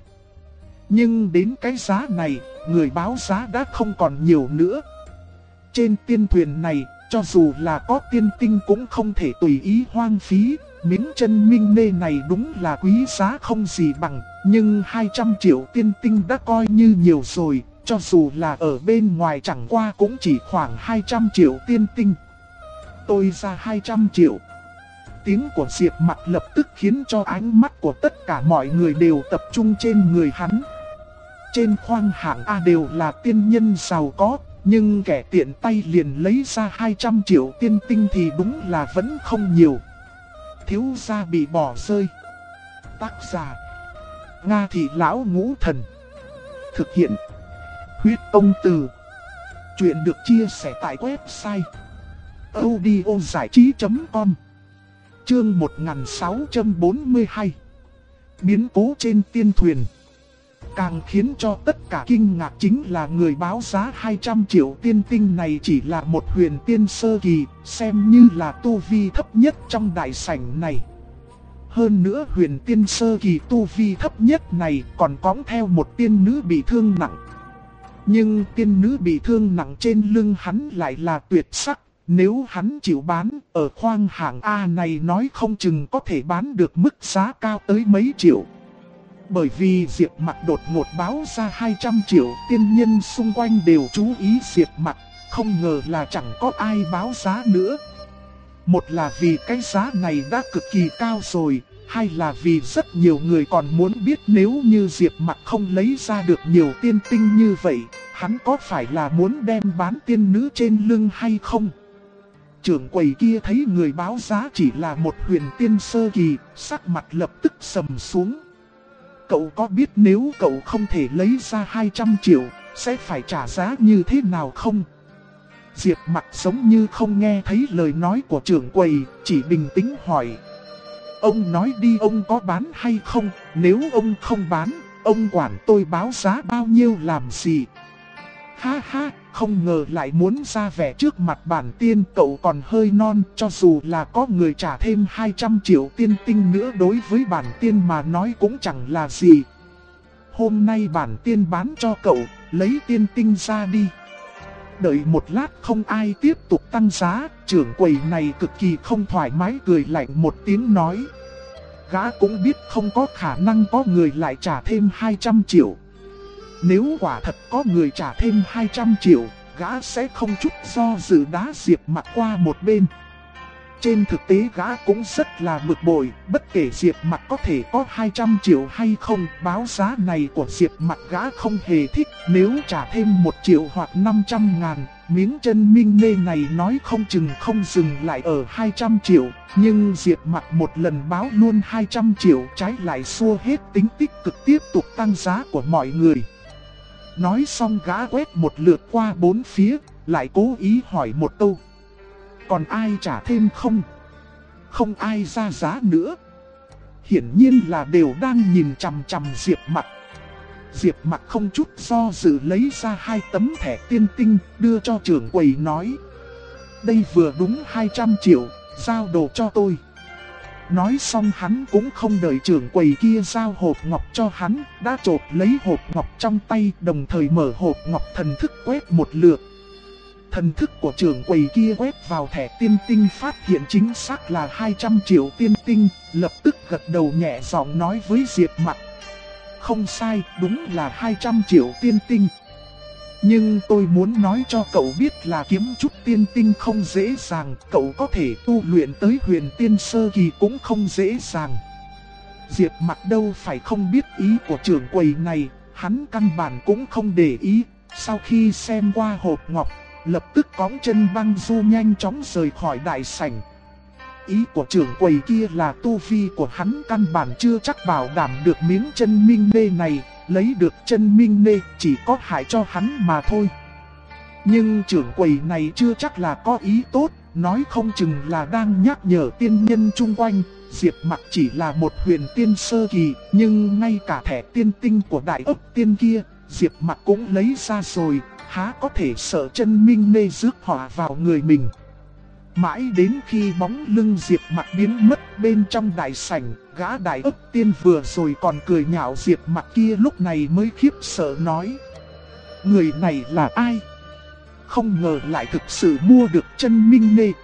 Nhưng đến cái giá này, người báo giá đã không còn nhiều nữa. Trên tiên thuyền này, cho dù là có tiên tinh cũng không thể tùy ý hoang phí. Miếng chân minh nê này đúng là quý giá không gì bằng, nhưng 200 triệu tiên tinh đã coi như nhiều rồi, cho dù là ở bên ngoài chẳng qua cũng chỉ khoảng 200 triệu tiên tinh. Tôi ra 200 triệu. Tiếng của Diệp Mặc lập tức khiến cho ánh mắt của tất cả mọi người đều tập trung trên người hắn. Trên khoang hạng A đều là tiên nhân giàu có, nhưng kẻ tiện tay liền lấy ra 200 triệu tiên tinh thì đúng là vẫn không nhiều. Thiếu gia bị bỏ rơi. Tác giả Nga Thị Lão Ngũ Thần. Thực hiện Huyết Tông Từ. Chuyện được chia sẻ tại website audiozảichí.com. Chương 1642. Biến cố trên tiên thuyền. Càng khiến cho tất cả kinh ngạc chính là người báo giá 200 triệu tiên tinh này chỉ là một huyền tiên sơ kỳ, xem như là tu vi thấp nhất trong đại sảnh này. Hơn nữa huyền tiên sơ kỳ tu vi thấp nhất này còn cõng theo một tiên nữ bị thương nặng. Nhưng tiên nữ bị thương nặng trên lưng hắn lại là tuyệt sắc, nếu hắn chịu bán, ở khoang hạng A này nói không chừng có thể bán được mức giá cao tới mấy triệu. Bởi vì Diệp Mặc đột ngột báo ra 200 triệu, tiên nhân xung quanh đều chú ý Diệp Mặc, không ngờ là chẳng có ai báo giá nữa. Một là vì cái giá này đã cực kỳ cao rồi, hai là vì rất nhiều người còn muốn biết nếu như Diệp Mặc không lấy ra được nhiều tiên tinh như vậy, hắn có phải là muốn đem bán tiên nữ trên lưng hay không? Trưởng quầy kia thấy người báo giá chỉ là một huyền tiên sơ kỳ, sắc mặt lập tức sầm xuống. Cậu có biết nếu cậu không thể lấy ra 200 triệu, sẽ phải trả giá như thế nào không? Diệp Mặc giống như không nghe thấy lời nói của trưởng quầy, chỉ bình tĩnh hỏi. Ông nói đi, ông có bán hay không? Nếu ông không bán, ông quản tôi báo giá bao nhiêu làm gì? Ha ha, không ngờ lại muốn ra vẻ trước mặt bản tiên, cậu còn hơi non, cho dù là có người trả thêm 200 triệu tiên tinh nữa đối với bản tiên mà nói cũng chẳng là gì. Hôm nay bản tiên bán cho cậu, lấy tiên tinh ra đi. Đợi một lát không ai tiếp tục tăng giá, trưởng quầy này cực kỳ không thoải mái cười lạnh một tiếng nói. Gã cũng biết không có khả năng có người lại trả thêm 200 triệu. Nếu quả thật có người trả thêm 200 triệu, gã sẽ không chút do dự đá Diệp Mặc qua một bên. Trên thực tế gã cũng rất là bực bội, bất kể Diệp Mặc có thể có 200 triệu hay không, báo giá này của Diệp Mặc gã không hề thích. Nếu trả thêm 1 triệu hoặc 500 ngàn, miếng chân minh nê này nói không chừng không dừng lại ở 200 triệu. Nhưng Diệp Mặc một lần báo luôn 200 triệu, trái lại xua hết tính tích cực tiếp tục tăng giá của mọi người. Nói xong gã quét một lượt qua bốn phía, lại cố ý hỏi một câu. Còn ai trả thêm không? Không ai ra giá nữa. Hiển nhiên là đều đang nhìn chằm chằm Diệp Mặc. Diệp Mặc không chút do dự lấy ra 2 tấm thẻ tiên tinh, đưa cho trưởng quầy nói. Đây vừa đúng 200 triệu, giao đồ cho tôi. Nói xong hắn cũng không đợi trưởng quầy kia giao hộp ngọc cho hắn, đã chộp lấy hộp ngọc trong tay, đồng thời mở hộp ngọc thần thức quét một lượt. Thần thức của trưởng quầy kia quét vào thẻ tiên tinh phát hiện chính xác là 200 triệu tiên tinh, lập tức gật đầu nhẹ giọng nói với Diệp Mặc. Không sai, đúng là 200 triệu tiên tinh. Nhưng tôi muốn nói cho cậu biết là kiếm chút tiên tinh không dễ dàng, cậu có thể tu luyện tới huyền tiên sơ kỳ cũng không dễ dàng. Diệp Mặc đâu phải không biết ý của trưởng quầy này, hắn căn bản cũng không để ý. Sau khi xem qua hộp ngọc, lập tức cõng chân băng du nhanh chóng rời khỏi đại sảnh. Ý của trưởng quầy kia là tu vi của hắn căn bản chưa chắc bảo đảm được miếng chân minh nê này, lấy được chân minh nê chỉ có hại cho hắn mà thôi. Nhưng trưởng quầy này chưa chắc là có ý tốt, nói không chừng là đang nhắc nhở tiên nhân chung quanh. Diệp Mặc chỉ là một huyền tiên sơ kỳ, nhưng ngay cả thẻ tiên tinh của đại ấp tiên kia, Diệp Mặc cũng lấy ra rồi, há có thể sợ chân minh nê rước họa vào người mình. Mãi đến khi bóng lưng Diệp Mặc biến mất bên trong đại sảnh, gã đại ấp tiên vừa rồi còn cười nhạo Diệp Mặc kia lúc này mới khiếp sợ nói. Người này là ai? Không ngờ lại thực sự mua được chân minh nê.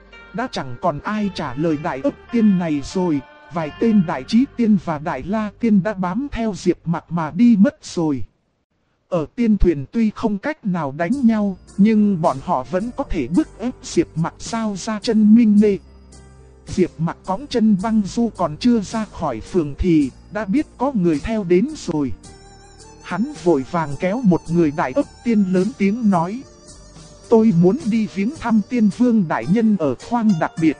Đã chẳng còn ai trả lời đại ấp tiên này rồi, vài tên đại trí tiên và đại la tiên đã bám theo Diệp Mặc mà đi mất rồi. Ở tiên thuyền tuy không cách nào đánh nhau, nhưng bọn họ vẫn có thể bức ép Diệp Mặc sao ra chân minh nê. Diệp Mặc cõng chân băng du còn chưa ra khỏi phường thì đã biết có người theo đến rồi. Hắn vội vàng kéo một người đại ấp tiên lớn tiếng nói. Tôi muốn đi viếng thăm tiên vương đại nhân ở khoang đặc biệt.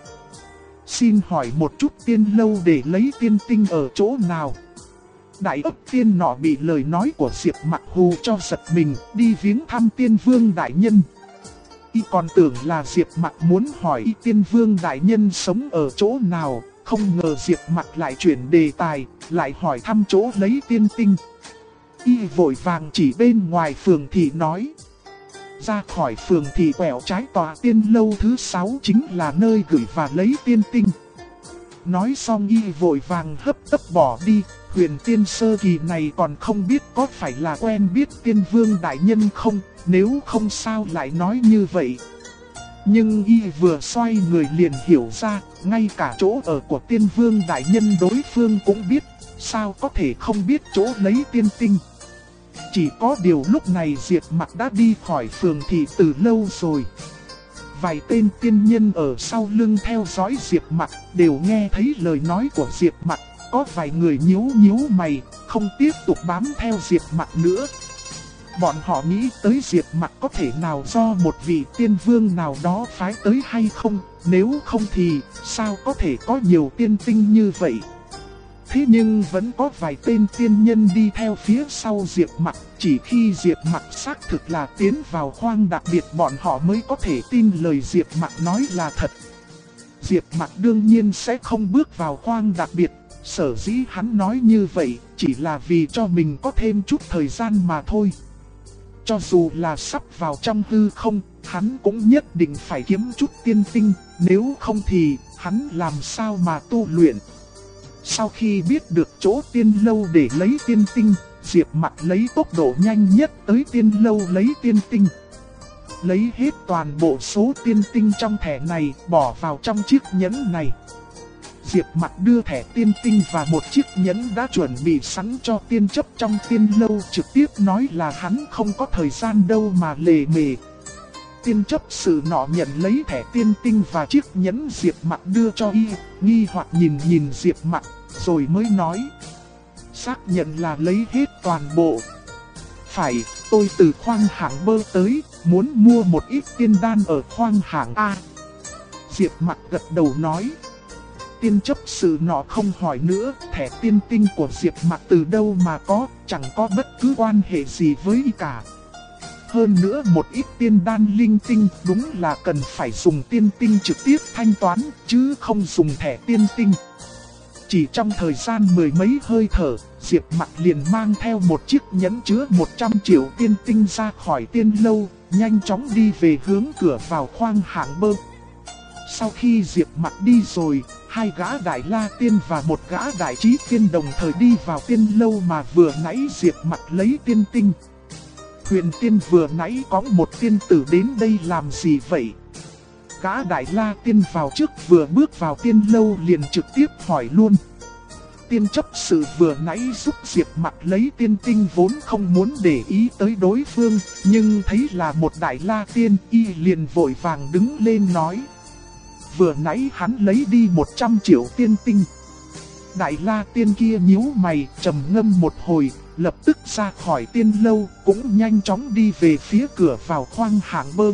Xin hỏi một chút tiên lâu để lấy tiên tinh ở chỗ nào? Đại ấp tiên nọ bị lời nói của Diệp Mặc hù cho giật mình, đi viếng thăm tiên vương đại nhân. Y còn tưởng là Diệp Mặc muốn hỏi tiên vương đại nhân sống ở chỗ nào, không ngờ Diệp Mặc lại chuyển đề tài, lại hỏi thăm chỗ lấy tiên tinh. Y vội vàng chỉ bên ngoài phường thì nói. Ra khỏi phường thì quẹo trái tòa tiên lâu thứ 6 chính là nơi gửi và lấy tiên tinh. Nói xong Y vội vàng hấp tấp bỏ đi. Huyền tiên sơ kỳ này còn không biết có phải là quen biết tiên vương đại nhân không, nếu không sao lại nói như vậy. Nhưng Y vừa xoay người liền hiểu ra, ngay cả chỗ ở của tiên vương đại nhân đối phương cũng biết, sao có thể không biết chỗ lấy tiên tinh. Chỉ có điều lúc này Diệp Mặc đã đi khỏi phường thị từ lâu rồi. Vài tên tiên nhân ở sau lưng theo dõi Diệp Mặc đều nghe thấy lời nói của Diệp Mặc. Có vài người nhíu mày, không tiếp tục bám theo Diệp Mặc nữa. Bọn họ nghĩ tới Diệp Mặc có thể nào do một vị tiên vương nào đó phái tới hay không, nếu không thì sao có thể có nhiều tiên tinh như vậy. Thế nhưng vẫn có vài tên tiên nhân đi theo phía sau Diệp Mặc, chỉ khi Diệp Mặc xác thực là tiến vào khoang đặc biệt bọn họ mới có thể tin lời Diệp Mặc nói là thật. Diệp Mặc đương nhiên sẽ không bước vào khoang đặc biệt. Sở dĩ hắn nói như vậy chỉ là vì cho mình có thêm chút thời gian mà thôi. Cho dù là sắp vào trong hư không, hắn cũng nhất định phải kiếm chút tiên tinh, nếu không thì hắn làm sao mà tu luyện. Sau khi biết được chỗ tiên lâu để lấy tiên tinh, Diệp Mặc lấy tốc độ nhanh nhất tới tiên lâu lấy tiên tinh. lấy hết toàn bộ số tiên tinh trong thẻ này bỏ vào trong chiếc nhẫn này. Diệp Mặc đưa thẻ tiên tinh và một chiếc nhẫn đã chuẩn bị sẵn cho tiên chấp trong tiên lâu, trực tiếp nói là hắn không có thời gian đâu mà lề mề. Tiên chấp sự nọ nhận lấy thẻ tiên tinh và chiếc nhẫn Diệp Mặc đưa cho y, nghi hoặc nhìn Diệp Mặc, rồi mới nói. Xác nhận là lấy hết toàn bộ. Phải, tôi từ khoang hạng bơ tới, muốn mua một ít tiên đan ở khoang hạng A. Diệp Mặc gật đầu nói. Tiên chấp sự nọ không hỏi nữa, thẻ tiên tinh của Diệp Mặc từ đâu mà có, chẳng có bất cứ quan hệ gì với y cả. Hơn nữa một ít tiên đan linh tinh đúng là cần phải dùng tiên tinh trực tiếp thanh toán, chứ không dùng thẻ tiên tinh. Chỉ trong thời gian mười mấy hơi thở, Diệp Mặc liền mang theo một chiếc nhẫn chứa 100 triệu tiên tinh ra khỏi tiên lâu, nhanh chóng đi về hướng cửa vào khoang hạng bơ. Sau khi Diệp Mặc đi rồi, hai gã đại la tiên và một gã đại trí tiên đồng thời đi vào tiên lâu mà vừa nãy Diệp Mặc lấy tiên tinh. Huyền tiên vừa nãy có một tiên tử đến đây làm gì vậy? Gã đại la tiên vào trước vừa bước vào tiên lâu liền trực tiếp hỏi luôn. Tiên chấp sự vừa nãy giúp Diệp Mặc lấy tiên tinh vốn không muốn để ý tới đối phương, nhưng thấy là một đại la tiên, y liền vội vàng đứng lên nói. Vừa nãy hắn lấy đi 100 triệu tiên tinh. Đại la tiên kia nhíu mày, trầm ngâm một hồi, lập tức ra khỏi tiên lâu, cũng nhanh chóng đi về phía cửa vào khoang hạng bơ.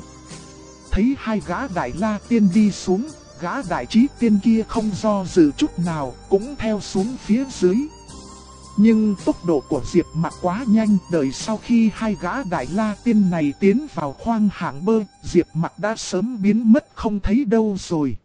Thấy hai gã đại la tiên đi xuống, gã đại trí tiên kia không do dự chút nào, cũng theo xuống phía dưới. Nhưng tốc độ của Diệp Mặc quá nhanh, đợi sau khi hai gã đại la tiên này tiến vào khoang hạng bơ, Diệp Mặc đã sớm biến mất không thấy đâu rồi.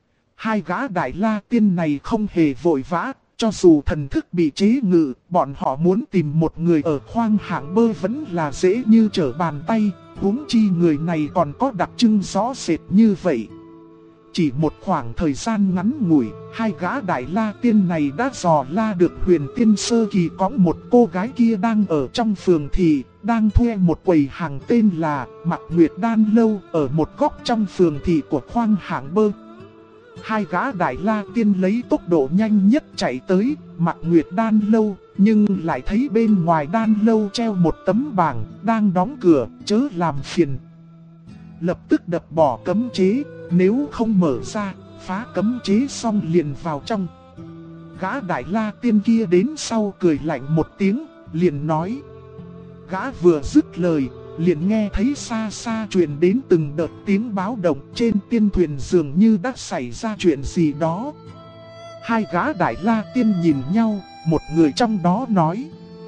Hai gã đại la tiên này không hề vội vã, cho dù thần thức bị chế ngự, bọn họ muốn tìm một người ở khoang hạng bơ vẫn là dễ như trở bàn tay, huống chi người này còn có đặc trưng rõ rệt như vậy. Chỉ một khoảng thời gian ngắn ngủi, hai gã đại la tiên này đã dò la được Huyền Tiên sơ kỳ có một cô gái kia đang ở trong phường thị, đang thuê một quầy hàng tên là Mạc Nguyệt Đan Lâu ở một góc trong phường thị của khoang hạng bơ. Hai gã đại la tiên lấy tốc độ nhanh nhất chạy tới Mạc Nguyệt Đan Lâu, nhưng lại thấy bên ngoài đan lâu treo một tấm bảng đang đóng cửa, chớ làm phiền. Lập tức đập bỏ cấm chế, nếu không mở ra, phá cấm chế xong liền vào trong. Gã đại la tiên kia đến sau cười lạnh một tiếng, liền nói. Gã vừa dứt lời, liền nghe thấy xa xa truyền đến từng đợt tiếng báo động, trên tiên thuyền dường như đã xảy ra chuyện gì đó. Hai gã đại la tiên nhìn nhau, một người trong đó nói.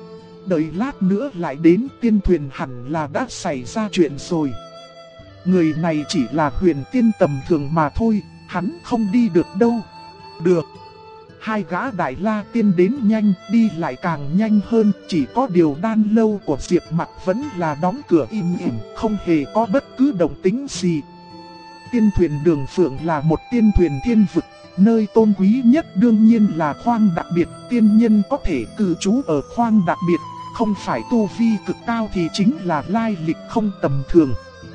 Đợi lát nữa lại đến, tiên thuyền hẳn là đã xảy ra chuyện rồi. Người này chỉ là huyền tiên tầm thường mà thôi, hắn không đi được đâu. Được. Hai gã đại la tiên đến nhanh, đi lại càng nhanh hơn, chỉ có điều đan lâu của Diệp Mặc vẫn là đóng cửa im ỉm, không hề có bất cứ động tĩnh gì. Tiên thuyền Đường Phượng là một tiên thuyền thiên vực, nơi tôn quý nhất đương nhiên là khoang đặc biệt, tiên nhân có thể cư trú ở khoang đặc biệt, không phải tu vi cực cao thì chính là lai lịch không tầm thường.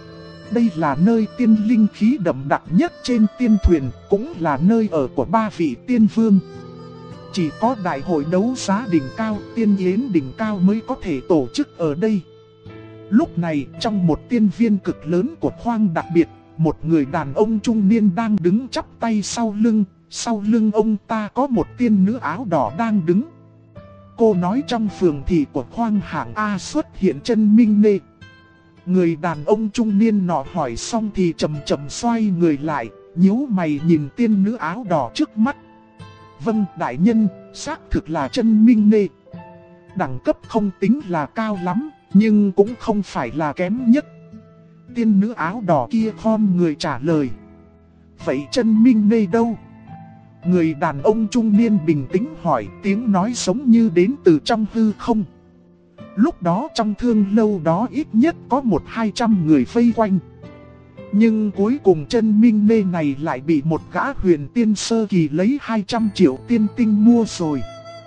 Đây là nơi tiên linh khí đậm đặc nhất trên tiên thuyền, cũng là nơi ở của ba vị tiên vương. Chỉ có đại hội đấu giá đỉnh cao, tiên yến đỉnh cao mới có thể tổ chức ở đây. Lúc này, trong một tiên viên cực lớn của khoang đặc biệt, một người đàn ông trung niên đang đứng chắp tay sau lưng ông ta có một tiên nữ áo đỏ đang đứng. Cô nói trong phường thị của khoang hạng A xuất hiện chân Minh Nê. Người đàn ông trung niên nọ hỏi xong thì chậm chậm xoay người lại, nhíu mày nhìn tiên nữ áo đỏ trước mắt. Vâng đại nhân, xác thực là chân Minh Nê. Đẳng cấp không tính là cao lắm, nhưng cũng không phải là kém nhất. Tiên nữ áo đỏ kia khom người trả lời. Vậy chân Minh Nê đâu? Người đàn ông trung niên bình tĩnh hỏi, tiếng nói giống như đến từ trong hư không. Lúc đó trong thương lâu đó ít nhất có 100-200 người vây quanh. Nhưng cuối cùng chân Minh Nê này lại bị một gã huyền tiên sơ kỳ lấy 200 triệu tiên tinh mua rồi.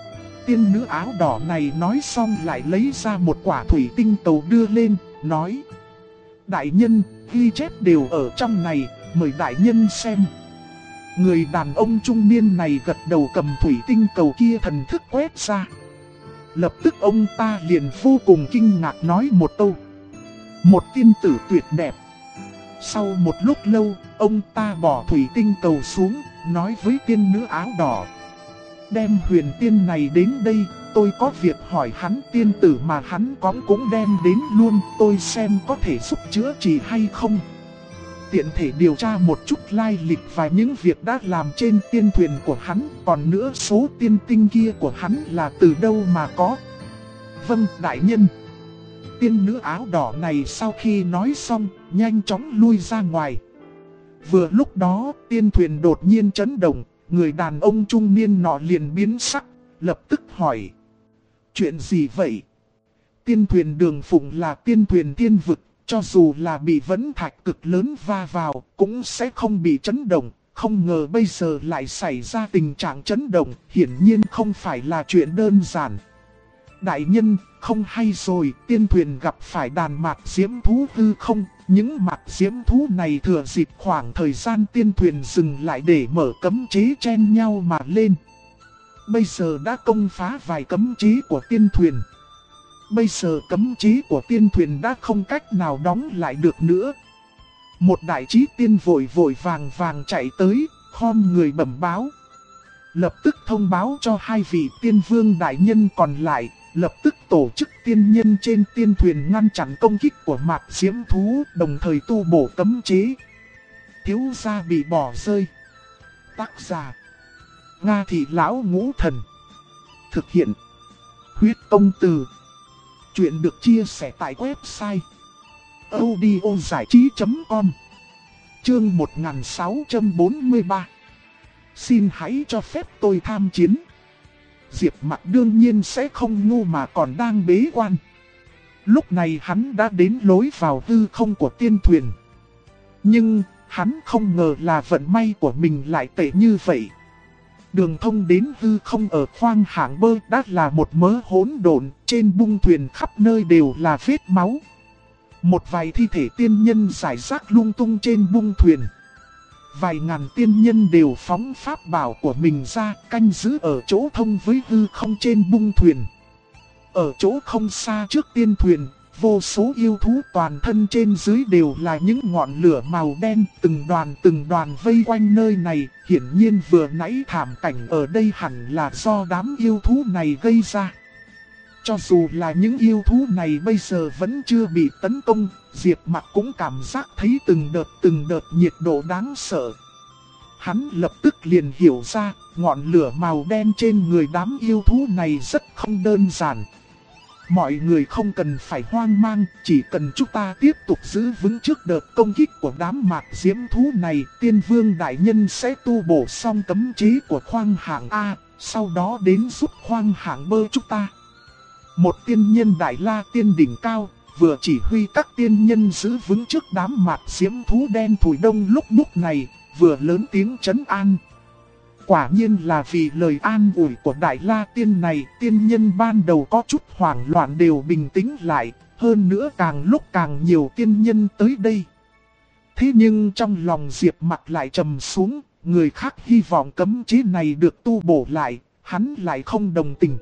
Tiên nữ áo đỏ này nói xong lại lấy ra một quả thủy tinh cầu đưa lên, nói. Đại nhân, ghi chép đều ở trong này, mời đại nhân xem. Người đàn ông trung niên này gật đầu, cầm thủy tinh cầu kia thần thức quét ra. Lập tức ông ta liền vô cùng kinh ngạc nói một câu: một tiên tử tuyệt đẹp. Sau một lúc lâu, ông ta bỏ thủy tinh cầu xuống, nói với tiên nữ áo đỏ: đem huyền tiên này đến đây, tôi có việc hỏi hắn. Tiên tử mà hắn có cũng đem đến luôn, tôi xem có thể giúp chữa trị hay không. Tiện thể điều tra một chút lai lịch và những việc đã làm trên tiên thuyền của hắn. Còn nữa, số tiên tinh kia của hắn là từ đâu mà có? Vâng, đại nhân. Tiên nữ áo đỏ này sau khi nói xong, nhanh chóng lui ra ngoài. Vừa lúc đó, tiên thuyền đột nhiên chấn động, người đàn ông trung niên nọ liền biến sắc, lập tức hỏi: chuyện gì vậy? Tiên thuyền Đường Phụng là tiên thuyền tiên vực, cho dù là bị vấn thạch cực lớn va vào, cũng sẽ không bị chấn động. Không ngờ bây giờ lại xảy ra tình trạng chấn động, hiển nhiên không phải là chuyện đơn giản. Đại nhân, không hay rồi, tiên thuyền gặp phải đàn mạt diễm thú hư không. Những mạt diễm thú này thừa dịp khoảng thời gian tiên thuyền dừng lại để mở cấm chế chen nhau mà lên. Bây giờ đã công phá vài cấm chế của tiên thuyền. Bây giờ cấm chế của tiên thuyền đã không cách nào đóng lại được nữa. Một đại trí tiên vội vàng chạy tới, khom người bẩm báo. Lập tức thông báo cho hai vị tiên vương đại nhân còn lại, lập tức tổ chức tiên nhân trên tiên thuyền ngăn chặn công kích của mạt diễm thú, đồng thời tu bổ cấm chế. Thiếu gia bị bỏ rơi. Tác giả: Nga Thị Lão Ngũ Thần. Thực hiện: Huyết Công Từ. Chuyện được chia sẻ tại website audiozảichí.com. Chương 1643. Xin hãy cho phép tôi tham chiến. Diệp Mặc đương nhiên sẽ không ngu mà còn đang bế quan. Lúc này hắn đã đến lối vào hư không của tiên thuyền. Nhưng hắn không ngờ là vận may của mình lại tệ như vậy. Đường thông đến hư không ở khoang hạng bơ đã là một mớ hỗn độn, trên bung thuyền khắp nơi đều là vết máu. Một vài thi thể tiên nhân rải rác lung tung trên bung thuyền. Vài ngàn tiên nhân đều phóng pháp bảo của mình ra, canh giữ ở chỗ thông với hư không trên bung thuyền. Ở chỗ không xa trước tiên thuyền, vô số yêu thú toàn thân trên dưới đều là những ngọn lửa màu đen, từng đoàn vây quanh nơi này. Hiển nhiên vừa nãy thảm cảnh ở đây hẳn là do đám yêu thú này gây ra. Cho dù là những yêu thú này bây giờ vẫn chưa bị tấn công, Diệp Mặc cũng cảm giác thấy từng đợt nhiệt độ đáng sợ. Hắn lập tức liền hiểu ra, ngọn lửa màu đen trên người đám yêu thú này rất không đơn giản. Mọi người không cần phải hoang mang, chỉ cần chúng ta tiếp tục giữ vững trước đợt công kích của đám mạt diễm thú này, tiên vương đại nhân sẽ tu bổ xong cấm chế của khoang hạng A, sau đó đến giúp khoang hạng bơ chúng ta. Một tiên nhân đại la tiên đỉnh cao, vừa chỉ huy các tiên nhân giữ vững trước đám mạt diễm thú đen thùi đông lúc này, vừa lớn tiếng trấn an. Quả nhiên là vì lời an ủi của đại la tiên này, tiên nhân ban đầu có chút hoảng loạn đều bình tĩnh lại, hơn nữa càng lúc càng nhiều tiên nhân tới đây. Thế nhưng trong lòng Diệp Mặc lại trầm xuống, người khác hy vọng cấm chế này được tu bổ lại, hắn lại không đồng tình.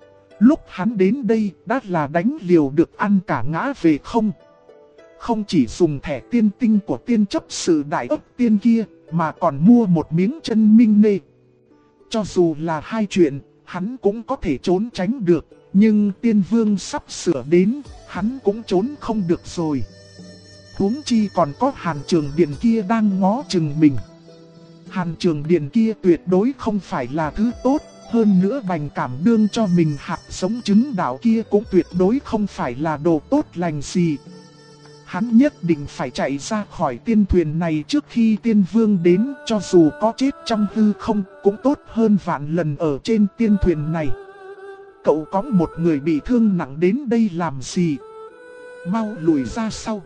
Lúc hắn đến đây đã là đánh liều được ăn cả ngã về không. Không chỉ dùng thẻ tiên tinh của tiên chấp sự đại ấp tiên kia, mà còn mua một miếng chân minh nê. Cho dù là hai chuyện, hắn cũng có thể trốn tránh được, nhưng tiên vương sắp sửa đến, hắn cũng trốn không được rồi. Huống chi còn có Hàn Trường Điện kia đang ngó chừng mình. Hàn Trường Điện kia tuyệt đối không phải là thứ tốt, hơn nữa Bành Cảm Đương cho mình hạt giống chứng đạo kia cũng tuyệt đối không phải là đồ tốt lành gì. Hắn nhất định phải chạy ra khỏi tiên thuyền này trước khi tiên vương đến, cho dù có chết trong hư không cũng tốt hơn vạn lần ở trên tiên thuyền này. Cậu có một người bị thương nặng đến đây làm gì? Mau lùi ra sau.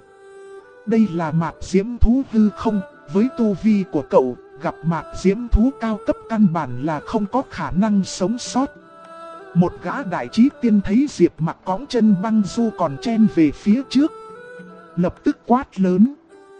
Đây là mạt diễm thú hư không, với tu vi của cậu, gặp mạt diễm thú cao cấp căn bản là không có khả năng sống sót. Một gã đại trí tiên thấy Diệp Mặc cõng chân băng du còn chen về phía trước, lập tức quát lớn.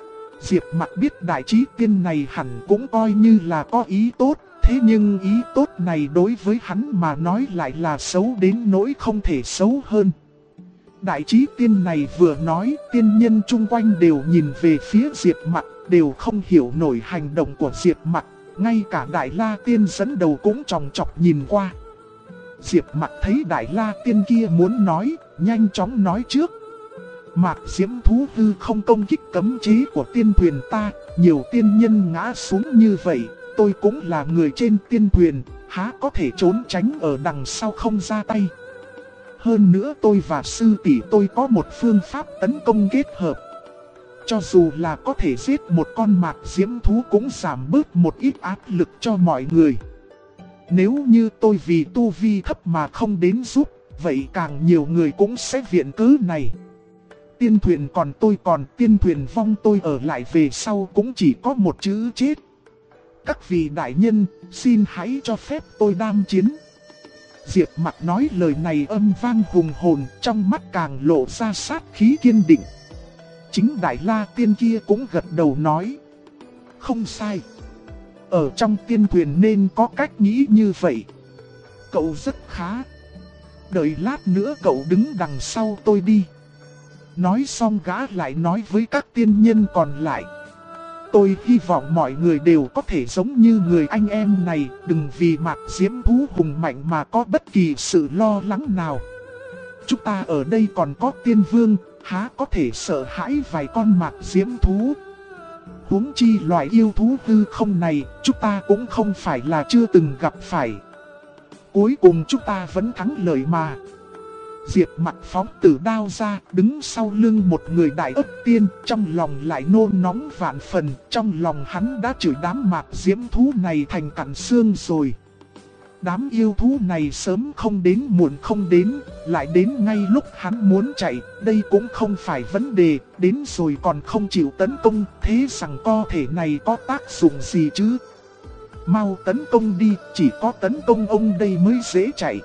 Diệp Mặc biết đại trí tiên này hẳn cũng coi như là có ý tốt, thế nhưng ý tốt này đối với hắn mà nói lại là xấu đến nỗi không thể xấu hơn. Đại trí tiên này vừa nói, tiên nhân chung quanh đều nhìn về phía Diệp Mặc, đều không hiểu nổi hành động của Diệp Mặc, ngay cả Đại La Tiên dẫn đầu cũng chòng chọc nhìn qua. Diệp Mặc thấy Đại La Tiên kia muốn nói, nhanh chóng nói trước. Mạc Diễm thú hư không công kích cấm chế của tiên thuyền ta, nhiều tiên nhân ngã xuống như vậy, tôi cũng là người trên tiên thuyền, há có thể trốn tránh ở đằng sau không ra tay. Hơn nữa tôi và sư tỷ tôi có một phương pháp tấn công kết hợp. Cho dù là có thể giết một con Mạc Diễm thú cũng giảm bớt một ít áp lực cho mọi người. Nếu như tôi vì tu vi thấp mà không đến giúp, vậy càng nhiều người cũng sẽ viện cớ này. Tiên thuyền còn tôi còn tiên thuyền vong tôi ở lại về sau cũng chỉ có một chữ chết. Các vị đại nhân, xin hãy cho phép tôi đam chiến. Diệp Mặc nói lời này âm vang hùng hồn, trong mắt càng lộ ra sát khí kiên định. Chính Đại La Tiên kia cũng gật đầu nói. Không sai. Ở trong tiên thuyền nên có cách nghĩ như vậy. Cậu rất khá. Đợi lát nữa cậu đứng đằng sau tôi đi. Nói xong gã lại nói với các tiên nhân còn lại. Tôi hy vọng mọi người đều có thể giống như người anh em này, đừng vì Mạc Diễm thú hùng mạnh mà có bất kỳ sự lo lắng nào. Chúng ta ở đây còn có tiên vương, há có thể sợ hãi vài con Mạc Diễm thú. Huống chi loại yêu thú hư không này, chúng ta cũng không phải là chưa từng gặp phải. Cuối cùng chúng ta vẫn thắng lợi mà. Diệp Mặc phóng tử đao ra, đứng sau lưng một người đại ấp tiên, trong lòng lại nôn nóng vạn phần, trong lòng hắn đã chửi đám Mạc Diễm thú này thành cặn xương rồi. Đám yêu thú này sớm không đến muộn không đến, lại đến ngay lúc hắn muốn chạy, đây cũng không phải vấn đề, đến rồi còn không chịu tấn công, thế rằng co thể này có tác dụng gì chứ? Mau tấn công đi, chỉ có tấn công ông đây mới dễ chạy.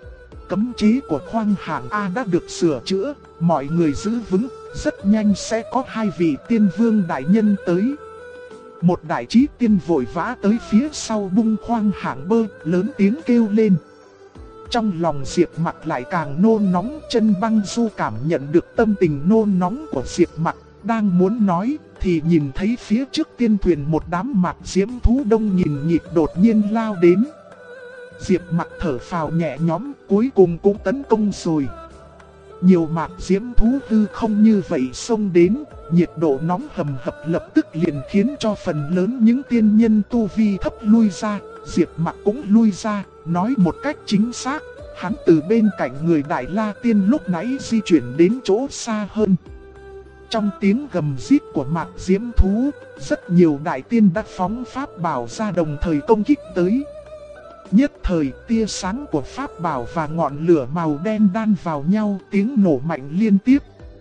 Cấm chế của khoang hạng A đã được sửa chữa, mọi người giữ vững, rất nhanh sẽ có hai vị tiên vương đại nhân tới. Một đại trí tiên vội vã tới phía sau bung khoang hạng bơ, lớn tiếng kêu lên. Trong lòng Diệp Mặc lại càng nôn nóng, chân băng du cảm nhận được tâm tình nôn nóng của Diệp Mặc, đang muốn nói, thì nhìn thấy phía trước tiên thuyền một đám Mạc Diễm thú đông nghìn nghịt đột nhiên lao đến. Diệp Mặc thở phào nhẹ nhõm, cuối cùng cũng tấn công rồi. Nhiều Mạc Diễm thú hư không như vậy xông đến, nhiệt độ nóng hầm hập lập tức liền khiến cho phần lớn những tiên nhân tu vi thấp lui ra. Diệp Mặc cũng lui ra, nói một cách chính xác, hắn từ bên cạnh người Đại La Tiên lúc nãy di chuyển đến chỗ xa hơn. Trong tiếng gầm rít của Mạc Diễm thú, rất nhiều đại tiên đã phóng pháp bảo ra đồng thời công kích tới. Nhất thời tia sáng của pháp bảo và ngọn lửa màu đen đan vào nhau, tiếng nổ mạnh liên tiếp.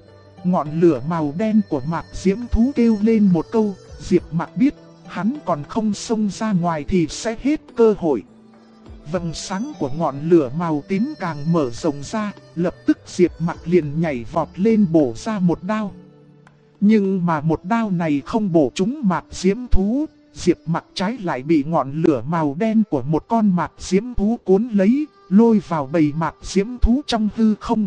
Ngọn lửa màu đen của Mạc Diễm thú kêu lên một câu, Diệp Mặc biết, hắn còn không xông ra ngoài thì sẽ hết cơ hội. Vầng sáng của ngọn lửa màu tím càng mở rộng ra, lập tức Diệp Mặc liền nhảy vọt lên bổ ra một đao. Nhưng mà một đao này không bổ trúng Mạc Diễm thú. Diệp Mặc trái lại bị ngọn lửa màu đen của một con Mạc Diễm thú cuốn lấy, lôi vào bầy Mạc Diễm thú trong hư không.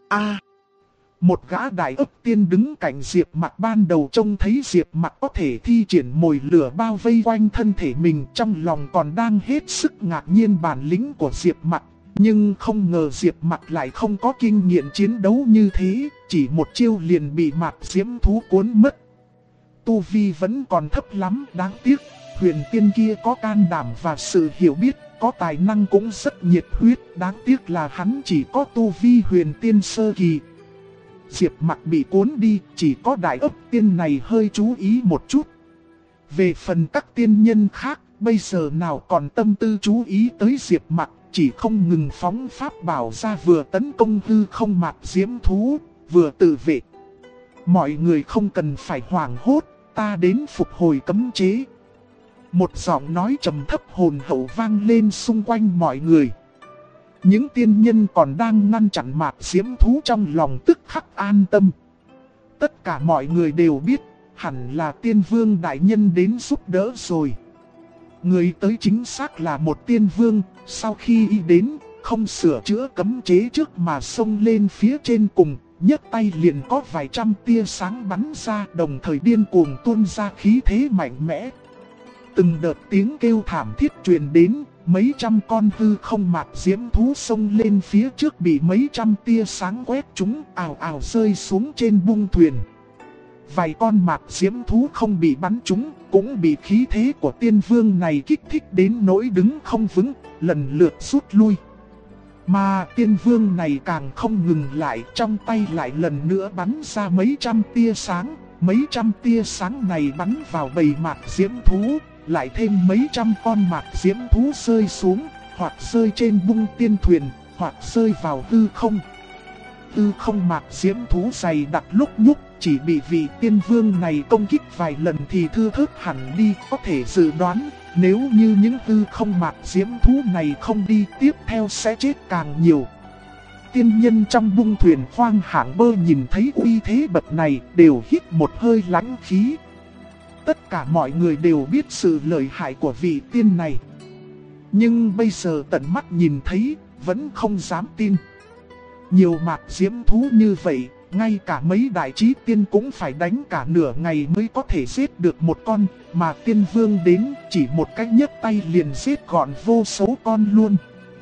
Một gã đại ấp tiên đứng cạnh Diệp Mặc ban đầu trông thấy Diệp Mặc có thể thi triển mồi lửa bao vây quanh thân thể mình, trong lòng còn đang hết sức ngạc nhiên bản lĩnh của Diệp Mặc. Nhưng không ngờ Diệp Mặc lại không có kinh nghiệm chiến đấu như thế, chỉ một chiêu liền bị Mạc Diễm thú cuốn mất. Tu vi vẫn còn thấp lắm, đáng tiếc, huyền tiên kia có can đảm và sự hiểu biết, có tài năng cũng rất nhiệt huyết, đáng tiếc là hắn chỉ có tu vi huyền tiên sơ kỳ. Diệp Mặc bị cuốn đi, chỉ có đại ấp tiên này hơi chú ý một chút. Về phần các tiên nhân khác, bây giờ nào còn tâm tư chú ý tới Diệp Mặc, chỉ không ngừng phóng pháp bảo ra, vừa tấn công hư không Mạc Diễm thú, vừa tự vệ. Mọi người không cần phải hoảng hốt, ta đến phục hồi cấm chế. Một giọng nói trầm thấp hồn hậu vang lên xung quanh mọi người. Những tiên nhân còn đang ngăn chặn Mạc Diễm thú trong lòng tức khắc an tâm. Tất cả mọi người đều biết, hẳn là tiên vương đại nhân đến giúp đỡ rồi. Người tới chính xác là một tiên vương, sau khi y đến, không sửa chữa cấm chế trước mà xông lên phía trên cùng, nhấc tay liền có vài trăm tia sáng bắn ra, đồng thời điên cuồng tuôn ra khí thế mạnh mẽ. Từng đợt tiếng kêu thảm thiết truyền đến, mấy trăm con hư không mạc diễm thú xông lên phía trước bị mấy trăm tia sáng quét chúng, ào ào rơi xuống trên bung thuyền. Vài con mạc diễm thú không bị bắn trúng, cũng bị khí thế của tiên vương này kích thích đến nỗi đứng không vững, lần lượt rút lui. Mà tiên vương này càng không ngừng lại, trong tay lại lần nữa bắn ra mấy trăm tia sáng. Mấy trăm tia sáng này bắn vào bầy mạc diễm thú, lại thêm mấy trăm con mạc diễm thú rơi xuống, hoặc rơi trên bung tiên thuyền, hoặc rơi vào hư không. Hư không mạc diễm thú dày đặc lúc nhúc, chỉ bị vị tiên vương này công kích vài lần thì thưa thớt hẳn đi. Có thể dự đoán, nếu như những hư không mạc diễm thú này không đi, tiếp theo sẽ chết càng nhiều. Tiên nhân trong bung thuyền khoang hạng bơ nhìn thấy uy thế bậc này đều hít một hơi lãnh khí. Tất cả mọi người đều biết sự lợi hại của vị tiên này. Nhưng bây giờ tận mắt nhìn thấy, vẫn không dám tin. Nhiều mạc diễm thú như vậy, ngay cả mấy đại trí tiên cũng phải đánh cả nửa ngày mới có thể giết được một con, mà tiên vương đến chỉ một cách nhấc tay liền giết gọn vô số con luôn.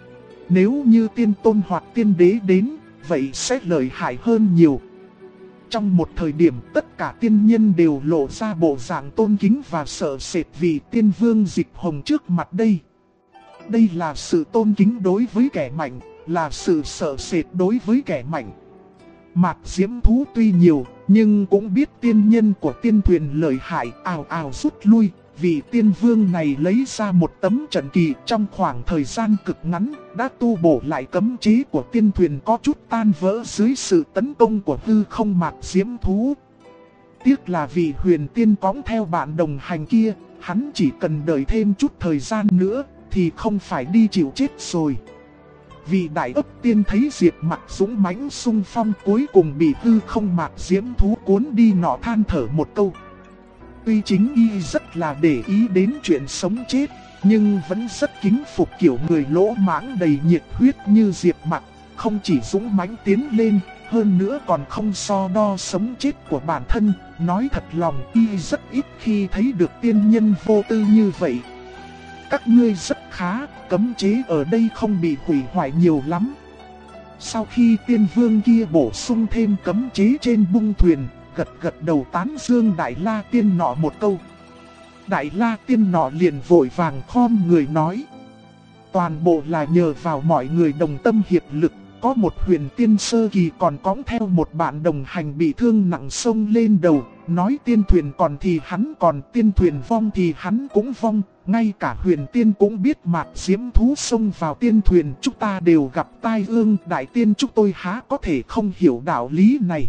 Nếu như tiên tôn hoặc tiên đế đến, vậy sẽ lợi hại hơn nhiều. Trong một thời điểm tất cả tiên nhân đều lộ ra bộ dạng tôn kính và sợ sệt vì tiên vương Dịch Hồng trước mặt đây. Đây là sự tôn kính đối với kẻ mạnh, là sự sợ sệt đối với kẻ mạnh. Mạc diễm thú tuy nhiều, nhưng cũng biết tiên nhân của tiên thuyền lợi hại, ào ào rút lui. Vì tiên vương này lấy ra một tấm trận kỳ trong khoảng thời gian cực ngắn, đã tu bổ lại cấm chế của tiên thuyền có chút tan vỡ dưới sự tấn công của hư không mạc diễm thú. Tiếc là vì huyền tiên cõng theo bạn đồng hành kia, hắn chỉ cần đợi thêm chút thời gian nữa, thì không phải đi chịu chết rồi. Vì đại ấp tiên thấy Diệp Mặc dũng mãnh xung phong cuối cùng bị hư không mạc diễm thú cuốn đi, nọ than thở một câu. Tuy chính y rất là để ý đến chuyện sống chết, nhưng vẫn rất kính phục kiểu người lỗ mãng đầy nhiệt huyết như Diệp Mặc, không chỉ dũng mãnh tiến lên, hơn nữa còn không so đo sống chết của bản thân. Nói thật lòng y rất ít khi thấy được tiên nhân vô tư như vậy. Các ngươi rất khá, cấm chế ở đây không bị hủy hoại nhiều lắm. Sau khi tiên vương kia bổ sung thêm cấm chế trên bung thuyền, gật gật đầu tán dương Đại La Tiên nọ một câu. Đại La Tiên nọ liền vội vàng khom người nói. Toàn bộ là nhờ vào mọi người đồng tâm hiệp lực, có một huyền tiên sơ kỳ còn cõng theo một bạn đồng hành bị thương nặng xông lên đầu. Nói tiên thuyền còn thì hắn còn, tiên thuyền vong thì hắn cũng vong. Ngay cả huyền tiên cũng biết mạc diễm thú xông vào tiên thuyền, chúng ta đều gặp tai ương. Đại tiên chúng tôi há có thể không hiểu đạo lý này.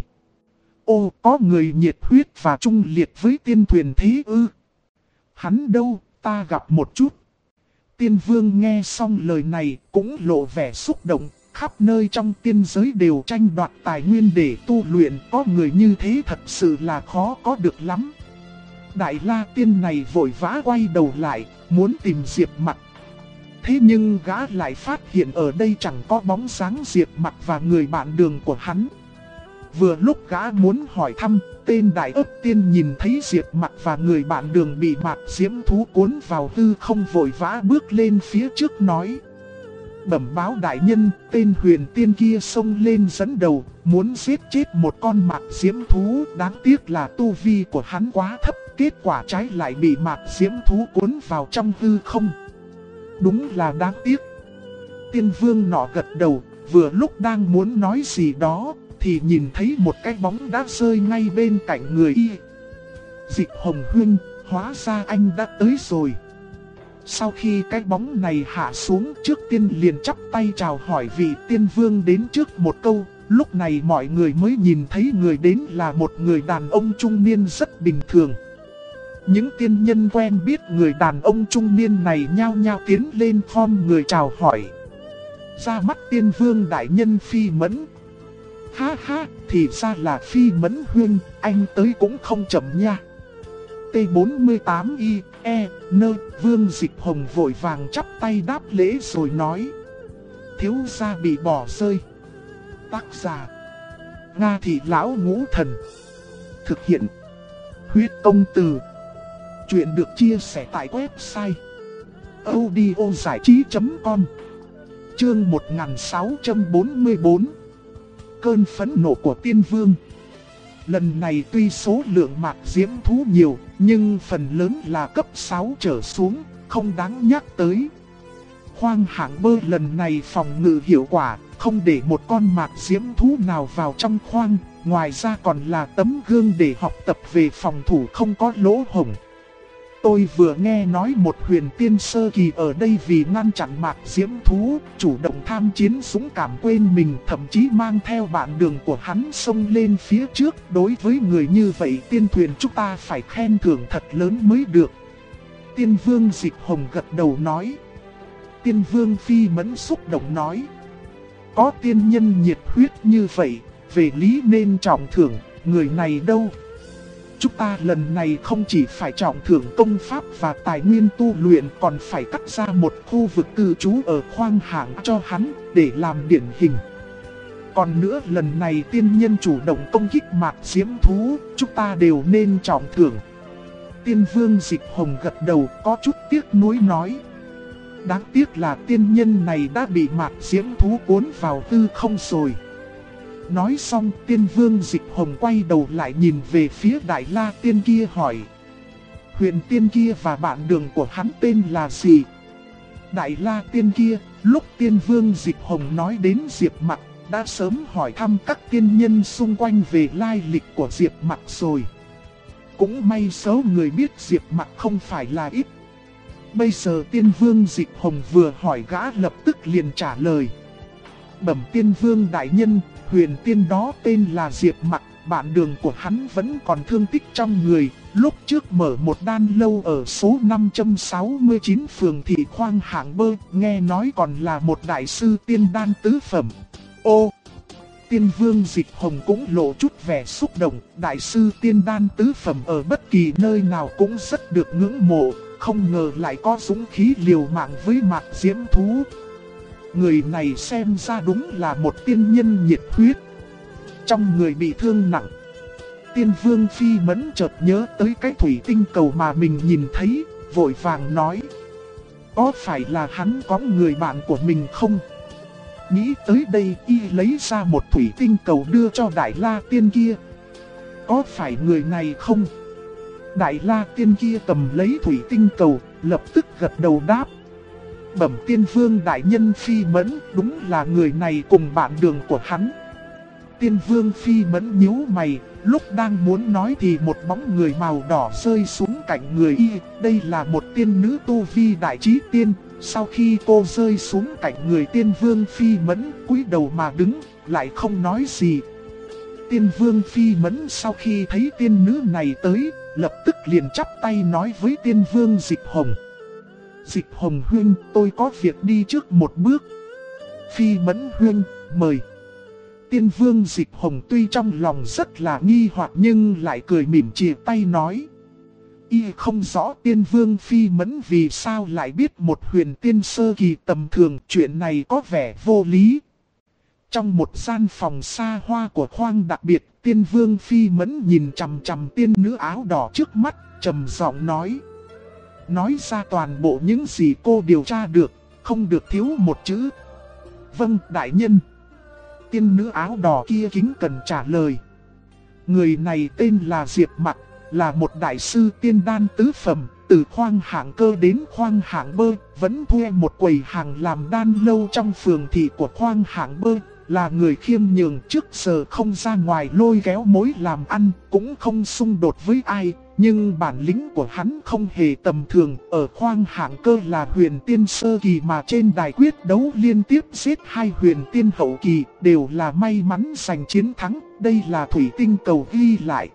Ô, có người nhiệt huyết và trung liệt với tiên thuyền thế ư? Hắn đâu, ta gặp một chút. Tiên vương nghe xong lời này cũng lộ vẻ xúc động. Khắp nơi trong tiên giới đều tranh đoạt tài nguyên để tu luyện, có người như thế thật sự là khó có được lắm. Đại La Tiên này vội vã quay đầu lại, muốn tìm Diệp Mặc. Thế nhưng gã lại phát hiện ở đây chẳng có bóng dáng Diệp Mặc và người bạn đường của hắn. Vừa lúc gã muốn hỏi thăm, tên Đại Ấp Tiên nhìn thấy Diệp Mặc và người bạn đường bị mạc diễm thú cuốn vào hư không, vội vã bước lên phía trước nói. Bẩm báo đại nhân, tên huyền tiên kia xông lên dẫn đầu, muốn giết chết một con mạc diễm thú. Đáng tiếc là tu vi của hắn quá thấp, kết quả trái lại bị mạc diễm thú cuốn vào trong hư không. Đúng là đáng tiếc. Tiên vương nọ gật đầu, vừa lúc đang muốn nói gì đó, thì nhìn thấy một cái bóng đã rơi ngay bên cạnh người y. Dịch Hồng huynh, hóa ra anh đã tới rồi. Sau khi cái bóng này hạ xuống, trước tiên liền chắp tay chào hỏi vị tiên vương đến trước một câu. Lúc này mọi người mới nhìn thấy người đến là một người đàn ông trung niên rất bình thường. Những tiên nhân quen biết người đàn ông trung niên này nhao nhao tiến lên khom người chào hỏi. Ra mắt tiên vương đại nhân Phi Mẫn. Ha ha, thì ra là Phi Mẫn huynh, anh tới cũng không chậm nha. T48IE nơ. Vương Dịch Hồng vội vàng chắp tay đáp lễ rồi nói: thiếu gia bị bỏ rơi. Tác giả: Nga Thị Lão Ngũ Thần. Thực hiện: Huyết Công Từ. Chuyện được chia sẻ tại website audiozảichí.com. Chương 1644. Cơn phẫn nộ của Tiên Vương. Lần này tuy số lượng mạc diễm thú nhiều, nhưng phần lớn là cấp 6 trở xuống, không đáng nhắc tới. Khoang hạng bơ lần này phòng ngự hiệu quả, không để một con mạc diễm thú nào vào trong khoang, ngoài ra còn là tấm gương để học tập về phòng thủ không có lỗ hổng. Tôi vừa nghe nói một huyền tiên sơ kỳ ở đây vì ngăn chặn mạc diễm thú, chủ động tham chiến dũng cảm quên mình, thậm chí mang theo bạn đường của hắn xông lên phía trước. Đối với người như vậy, tiên thuyền chúng ta phải khen thưởng thật lớn mới được. Tiên Vương Dịch Hồng gật đầu nói. Tiên Vương Phi Mẫn xúc động nói: có tiên nhân nhiệt huyết như vậy, về lý nên trọng thưởng, người này đâu? Chúng ta lần này không chỉ phải trọng thưởng công pháp và tài nguyên tu luyện, còn phải cắt ra một khu vực cư trú ở khoang hạng cho hắn, để làm điển hình. Còn nữa, lần này tiên nhân chủ động công kích mạc diễm thú, chúng ta đều nên trọng thưởng. Tiên Vương Dịch Hồng gật đầu, có chút tiếc nuối nói: đáng tiếc là tiên nhân này đã bị mạc diễm thú cuốn vào hư không rồi. Nói xong, Tiên Vương Dịch Hồng quay đầu lại nhìn về phía Đại La Tiên kia hỏi: huyền tiên kia và bạn đường của hắn tên là gì? Đại La Tiên kia, lúc Tiên Vương Dịch Hồng nói đến Diệp Mặc, đã sớm hỏi thăm các tiên nhân xung quanh về lai lịch của Diệp Mặc rồi. Cũng may số người biết Diệp Mặc không phải là ít. Bây giờ Tiên Vương Dịch Hồng vừa hỏi gã lập tức liền trả lời: bẩm Tiên Vương đại nhân, huyền tiên đó tên là Diệp Mặc, bạn đường của hắn vẫn còn thương tích trong người. Lúc trước mở một đan lâu ở số 569 phường thị khoang hạng bơ, nghe nói còn là một đại sư tiên đan tứ phẩm. Ô! Tiên Vương Dịch Hồng cũng lộ chút vẻ xúc động, đại sư tiên đan tứ phẩm ở bất kỳ nơi nào cũng rất được ngưỡng mộ, không ngờ lại có dũng khí liều mạng với mạc diễm thú. Người này xem ra đúng là một tiên nhân nhiệt huyết. Trong người bị thương nặng, Tiên Vương Phi Mẫn chợt nhớ tới cái thủy tinh cầu mà mình nhìn thấy, vội vàng nói: có phải là hắn có người bạn của mình không? Nghĩ tới đây, y lấy ra một thủy tinh cầu đưa cho Đại La Tiên kia. Có phải người này không? Đại La Tiên kia cầm lấy thủy tinh cầu, lập tức gật đầu đáp: bẩm Tiên Vương đại nhân Phi Mẫn, đúng là người này cùng bạn đường của hắn. Tiên Vương Phi Mẫn nhíu mày, lúc đang muốn nói thì một bóng người màu đỏ rơi xuống cạnh người y. Đây là một tiên nữ tu vi đại trí tiên. Sau khi cô rơi xuống cạnh người Tiên Vương Phi Mẫn, cúi đầu mà đứng, lại không nói gì. Tiên Vương Phi Mẫn sau khi thấy tiên nữ này tới, lập tức liền chắp tay nói với Tiên Vương Dịch Hồng: Dịch Hồng huynh, tôi có việc đi trước một bước. Phi Mẫn huynh, mời. Tiên Vương Dịch Hồng tuy trong lòng rất là nghi hoặc nhưng lại cười mỉm chìa tay nói: y không rõ Tiên Vương Phi Mẫn vì sao lại biết một huyền tiên sơ kỳ tầm thường, chuyện này có vẻ vô lý. Trong một gian phòng xa hoa của khoang đặc biệt, Tiên Vương Phi Mẫn nhìn chằm chằm tiên nữ áo đỏ trước mắt, trầm giọng nói: nói ra toàn bộ những gì cô điều tra được, không được thiếu một chữ. Vâng, đại nhân. Tiên nữ áo đỏ kia kính cẩn trả lời. Người này tên là Diệp Mặc, là một đại sư tiên đan tứ phẩm, từ khoang hạng cơ đến khoang hạng bơ, vẫn thuê một quầy hàng làm đan lâu trong phường thị của khoang hạng bơ. Là người khiêm nhường, trước giờ không ra ngoài lôi kéo mối làm ăn, cũng không xung đột với ai. Nhưng bản lĩnh của hắn không hề tầm thường, ở khoang hạng cơ là huyền tiên sơ kỳ mà trên đài quyết đấu liên tiếp giết hai huyền tiên hậu kỳ, đều là may mắn giành chiến thắng, đây là thủy tinh cầu ghi lại.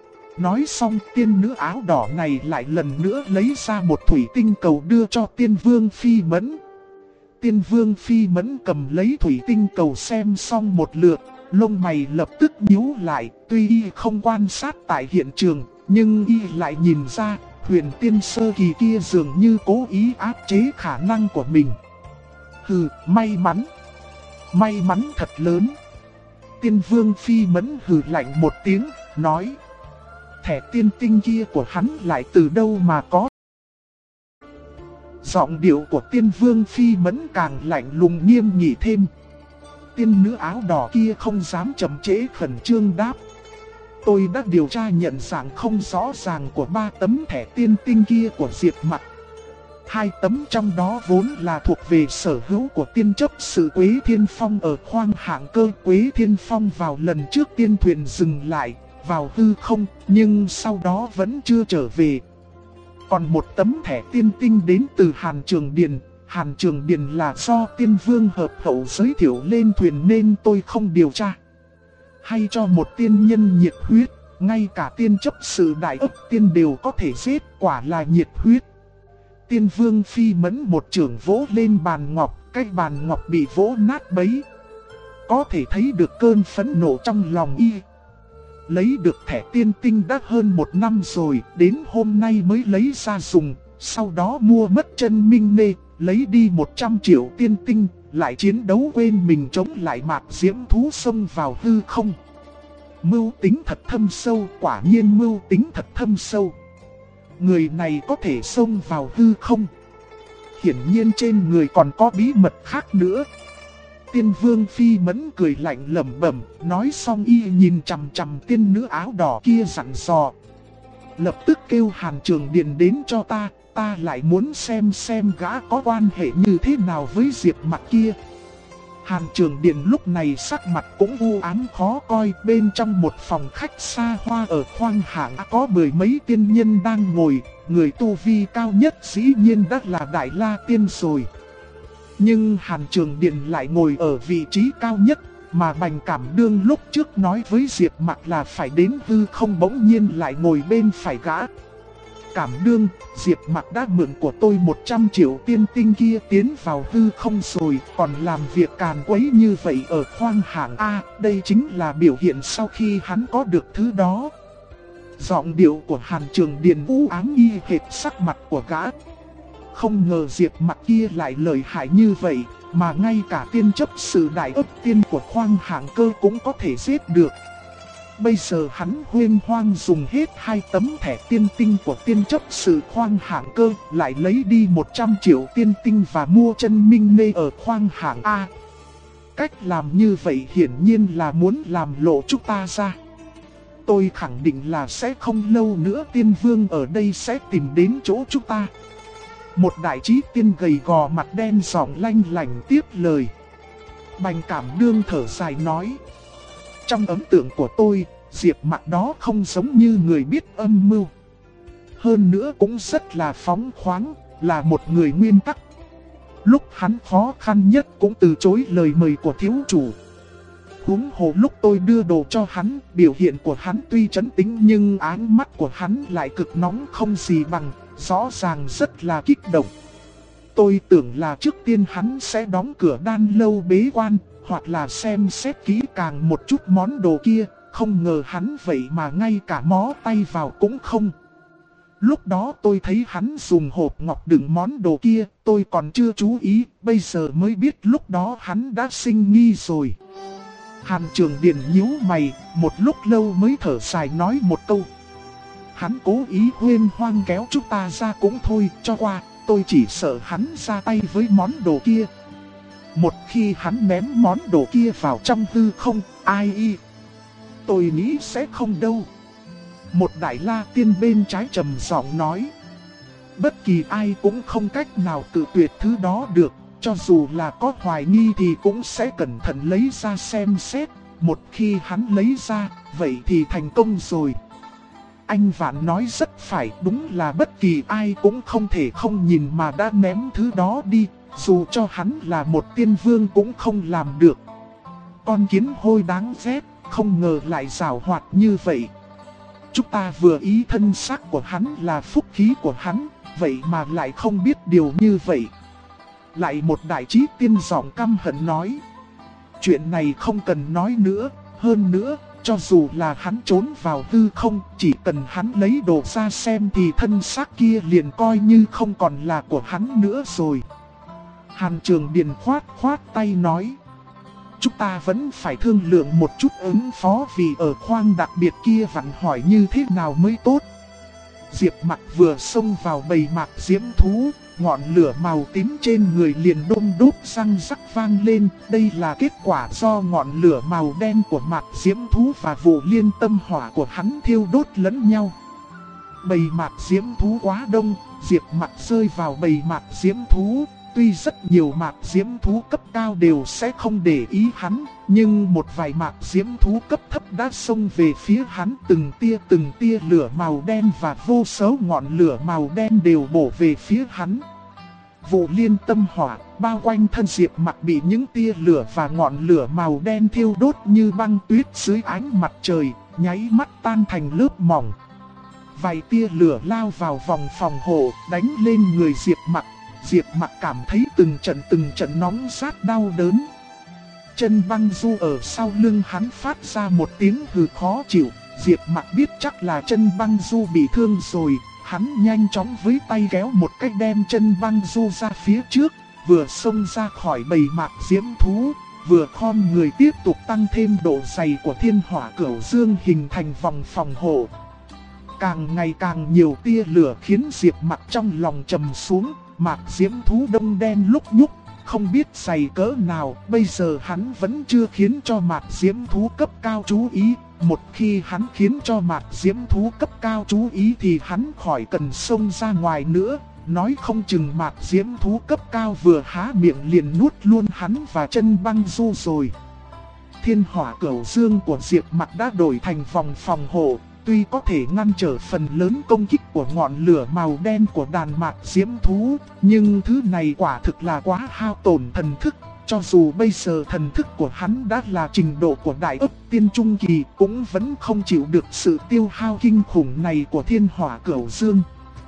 Nói xong, tiên nữ áo đỏ này lại lần nữa lấy ra một thủy tinh cầu đưa cho Tiên Vương Phi Mẫn. Tiên Vương Phi Mẫn cầm lấy thủy tinh cầu xem xong một lượt, lông mày lập tức nhíu lại, tuy không quan sát tại hiện trường, Nhưng y lại nhìn ra, huyền tiên sơ kỳ kia dường như cố ý áp chế khả năng của mình. Hừ, may mắn thật lớn. Tiên vương Phi Mẫn hừ lạnh một tiếng, nói: thẻ tiên tinh kia của hắn lại từ đâu mà có? Giọng điệu của tiên vương Phi Mẫn càng lạnh lùng nghiêm nghị thêm. Tiên nữ áo đỏ kia không dám chậm trễ, khẩn trương đáp: tôi đã điều tra nhận dạng không rõ ràng của 3 tấm thẻ tiên tinh kia của Diệp Mặc. 2 tấm trong đó vốn là thuộc về sở hữu của tiên chấp sự Quế Thiên Phong ở khoang hạng cơ. Quế Thiên Phong vào lần trước tiên thuyền dừng lại, vào hư không, nhưng sau đó vẫn chưa trở về. Còn 1 tấm thẻ tiên tinh đến từ Hàn Trường Điền. Hàn Trường Điền là do tiên vương hợp hậu giới thiệu lên thuyền nên tôi không điều tra. Hay cho một tiên nhân nhiệt huyết, ngay cả tiên chấp sự đại ấp tiên đều có thể giết, quả là nhiệt huyết. Tiên vương Phi Mẫn một chưởng vỗ lên bàn ngọc, cái bàn ngọc bị vỗ nát bấy. Có thể thấy được cơn phẫn nộ trong lòng y. Lấy được thẻ tiên tinh đã hơn 1 năm rồi, đến hôm nay mới lấy ra dùng, sau đó mua mất chân minh nê, lấy đi 100 triệu tiên tinh, lại chiến đấu quên mình chống lại mạc diễm thú xông vào hư không. Mưu tính thật thâm sâu, quả nhiên mưu tính thật thâm sâu. Người này có thể xông vào hư không. Hiển nhiên trên người còn có bí mật khác nữa. Tiên vương Phi Mẫn cười lạnh lẩm bẩm, nói xong y nhìn chằm chằm tiên nữ áo đỏ kia dặn dò: lập tức kêu Hàn Trường Điền đến cho ta lại muốn xem gã có quan hệ như thế nào với Diệp Mặc kia. Hàn Trường Điền lúc này sắc mặt cũng u ám khó coi. Bên trong một phòng khách xa hoa ở khoang hạng có 10 mấy tiên nhân đang ngồi. Người tu vi cao nhất dĩ nhiên đã là Đại La Tiên rồi. Nhưng Hàn Trường Điền lại ngồi ở vị trí cao nhất. Mà Bành Cảm Đương lúc trước nói với Diệp Mặc là phải đến hư không, bỗng nhiên lại ngồi bên phải gã. Cảm Đương, Diệp Mặc đã mượn của tôi 100 triệu tiên tinh kia tiến vào hư không rồi, còn làm việc càn quấy như vậy ở khoang hạng A. Đây chính là biểu hiện sau khi hắn có được thứ đó. Giọng điệu của Hàn Trường Điền u ám y hệt sắc mặt của gã. Không ngờ Diệp Mặc kia lại lợi hại như vậy, mà ngay cả tiên chấp sự đại ấp tiên của khoang hạng cơ cũng có thể giết được. Bây giờ hắn huyên hoang dùng hết 2 tấm thẻ tiên tinh của tiên chấp sự khoang hạng cơ, lại lấy đi 100 triệu tiên tinh và mua chân minh nê ở khoang hạng A. Cách làm như vậy hiển nhiên là muốn làm lộ chúng ta ra. Tôi khẳng định là sẽ không lâu nữa tiên vương ở đây sẽ tìm đến chỗ chúng ta. Một đại trí tiên gầy gò mặt đen giọng lanh lành tiếp lời. Bành Cảm Đương thở dài nói: trong ấn tượng của tôi, Diệp Mặc đó không giống như người biết âm mưu. Hơn nữa cũng rất là phóng khoáng, là một người nguyên tắc. Lúc hắn khó khăn nhất cũng từ chối lời mời của thiếu chủ. Huống hồ lúc tôi đưa đồ cho hắn, biểu hiện của hắn tuy trấn tĩnh nhưng ánh mắt của hắn lại cực nóng không gì bằng, rõ ràng rất là kích động. Tôi tưởng là trước tiên hắn sẽ đóng cửa đan lâu bế quan, hoặc là xem xét kỹ càng một chút món đồ kia, không ngờ hắn vậy mà ngay cả mó tay vào cũng không. Lúc đó tôi thấy hắn dùng hộp ngọc đựng món đồ kia, tôi còn chưa chú ý, bây giờ mới biết lúc đó hắn đã sinh nghi rồi. Hàn Trường Điền nhíu mày, một lúc lâu mới thở dài nói một câu: hắn cố ý huyên hoang kéo chúng ta ra cũng thôi, cho qua, tôi chỉ sợ hắn ra tay với món đồ kia. Một khi hắn ném món đồ kia vào trong hư không, tôi nghĩ sẽ không đâu. Một Đại La Tiên bên trái trầm giọng nói: bất kỳ ai cũng không cách nào cự tuyệt thứ đó được, cho dù là có hoài nghi thì cũng sẽ cẩn thận lấy ra xem xét. Một khi hắn lấy ra, vậy thì thành công rồi. Anh Vạn nói rất phải, đúng là bất kỳ ai cũng không thể không nhìn mà đã ném thứ đó đi, dù cho hắn là một tiên vương cũng không làm được. Con kiến hôi đáng ghét, không ngờ lại giàu hoạt như vậy. Chúng ta vừa ý thân xác của hắn là phúc khí của hắn, vậy mà lại không biết điều như vậy. Lại một đại trí tiên giọng căm hận nói: chuyện này không cần nói nữa, hơn nữa, cho dù là hắn trốn vào hư không, chỉ cần hắn lấy đồ ra xem thì thân xác kia liền coi như không còn là của hắn nữa rồi. Hàn Trường Điền khoát khoát tay nói: chúng ta vẫn phải thương lượng một chút ứng phó, vì ở khoang đặc biệt kia vặn hỏi như thế nào mới tốt. Diệp Mặc vừa xông vào bầy mạc diễm thú, ngọn lửa màu tím trên người liền đôm đốp răng rắc vang lên. Đây là kết quả do ngọn lửa màu đen của mạc diễm thú và vụ liên tâm hỏa của hắn thiêu đốt lẫn nhau. Bầy mạc diễm thú quá đông, Diệp Mặc rơi vào bầy mạc diễm thú. Tuy rất nhiều mạc diễm thú cấp cao đều sẽ không để ý hắn, nhưng một vài mạc diễm thú cấp thấp đã xông về phía hắn, từng tia lửa màu đen và vô số ngọn lửa màu đen đều bổ về phía hắn. Vụ liên tâm hỏa bao quanh thân Diệp Mặc bị những tia lửa và ngọn lửa màu đen thiêu đốt như băng tuyết dưới ánh mặt trời, nháy mắt tan thành lớp mỏng. Vài tia lửa lao vào vòng phòng hộ, đánh lên người Diệp Mặc. Diệp Mặc cảm thấy từng trận nóng rát đau đớn. Chân băng du ở sau lưng hắn phát ra một tiếng hừ khó chịu. Diệp Mặc biết chắc là chân băng du bị thương rồi. Hắn nhanh chóng với tay kéo một cách đem chân băng du ra phía trước, vừa xông ra khỏi bầy mạc diễm thú, vừa khom người tiếp tục tăng thêm độ dày của thiên hỏa cửu dương hình thành vòng phòng hộ. Càng ngày càng nhiều tia lửa khiến Diệp Mặc trong lòng trầm xuống. Mạc diễm thú đông đen lúc nhúc, không biết dày cỡ nào, bây giờ hắn vẫn chưa khiến cho mạc diễm thú cấp cao chú ý. Một khi hắn khiến cho mạc diễm thú cấp cao chú ý thì hắn khỏi cần xông ra ngoài nữa. Nói không chừng mạc diễm thú cấp cao vừa há miệng liền nuốt luôn hắn và chân băng du rồi. Thiên hỏa cửu dương của Diệp Mặc đã đổi thành vòng phòng hộ. Tuy có thể ngăn trở phần lớn công kích của ngọn lửa màu đen của đàn mạc diễm thú, nhưng thứ này quả thực là quá hao tổn thần thức. Cho dù bây giờ thần thức của hắn đã là trình độ của đại ức tiên trung kỳ, cũng vẫn không chịu được sự tiêu hao kinh khủng này của thiên hỏa cửu dương.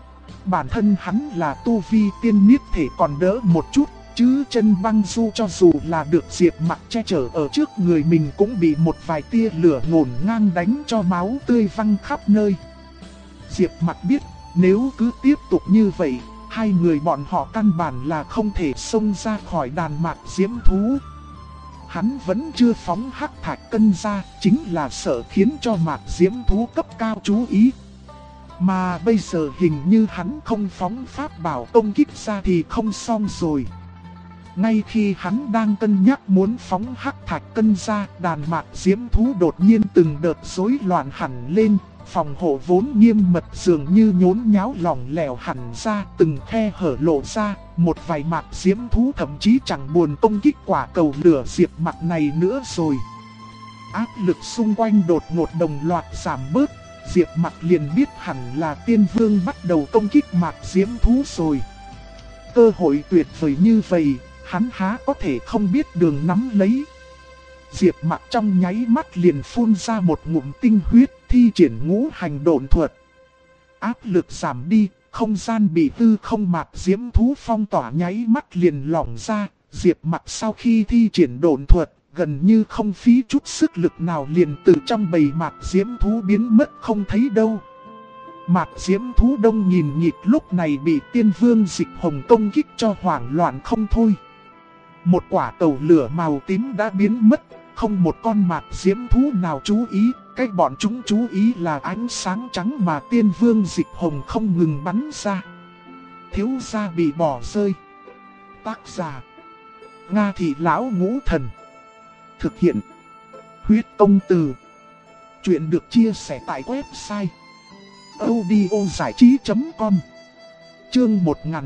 Bản thân hắn là tu vi tiên niết thể còn đỡ một chút, chứ chân băng du cho dù là được Diệp Mặc che chở ở trước người mình cũng bị một vài tia lửa ngổn ngang đánh cho máu tươi văng khắp nơi. Diệp Mặc biết nếu cứ tiếp tục như vậy, hai người bọn họ căn bản là không thể xông ra khỏi đàn mạc diễm thú. Hắn vẫn chưa phóng hắc thạch cân ra, chính là sợ khiến cho mạc diễm thú cấp cao chú ý. Mà bây giờ hình như hắn không phóng pháp bảo công kích ra thì không xong rồi. Ngay khi hắn đang cân nhắc muốn phóng hắc thạch cân ra, đàn mạc diễm thú đột nhiên từng đợt rối loạn hẳn lên. Phòng hộ vốn nghiêm mật dường như nhốn nháo lỏng lẻo hẳn ra, từng khe hở lộ ra. Một vài mạc diễm thú thậm chí chẳng buồn công kích quả cầu lửa Diệp Mặc này nữa rồi. Áp lực xung quanh đột ngột đồng loạt giảm bớt. Diệp Mặc liền biết hẳn là tiên vương bắt đầu công kích mạc diễm thú rồi. Cơ hội tuyệt vời như vậy, hắn há có thể không biết đường nắm lấy. Diệp Mặc trong nháy mắt liền phun ra một ngụm tinh huyết, thi triển ngũ hành độn thuật. Áp lực giảm đi, không gian bị hư không mạc diễm thú phong tỏa nháy mắt liền lỏng ra. Diệp Mặc sau khi thi triển độn thuật, gần như không phí chút sức lực nào liền từ trong bầy mạc diễm thú biến mất không thấy đâu. Mạc diễm thú đông nhìn nhịp lúc này bị tiên vương dịch hồng công kích cho hoảng loạn không thôi. Một quả cầu lửa màu tím đã biến mất, không một con mạc diễm thú nào chú ý. Cái bọn chúng chú ý là ánh sáng trắng mà tiên vương dịch hồng không ngừng bắn ra. Thiếu gia bị bỏ rơi. Tác giả: Nga Thị Lão Ngũ Thần. Thực hiện: Huyết Công Từ. Chuyện được chia sẻ tại website audiozảichí.com. Chương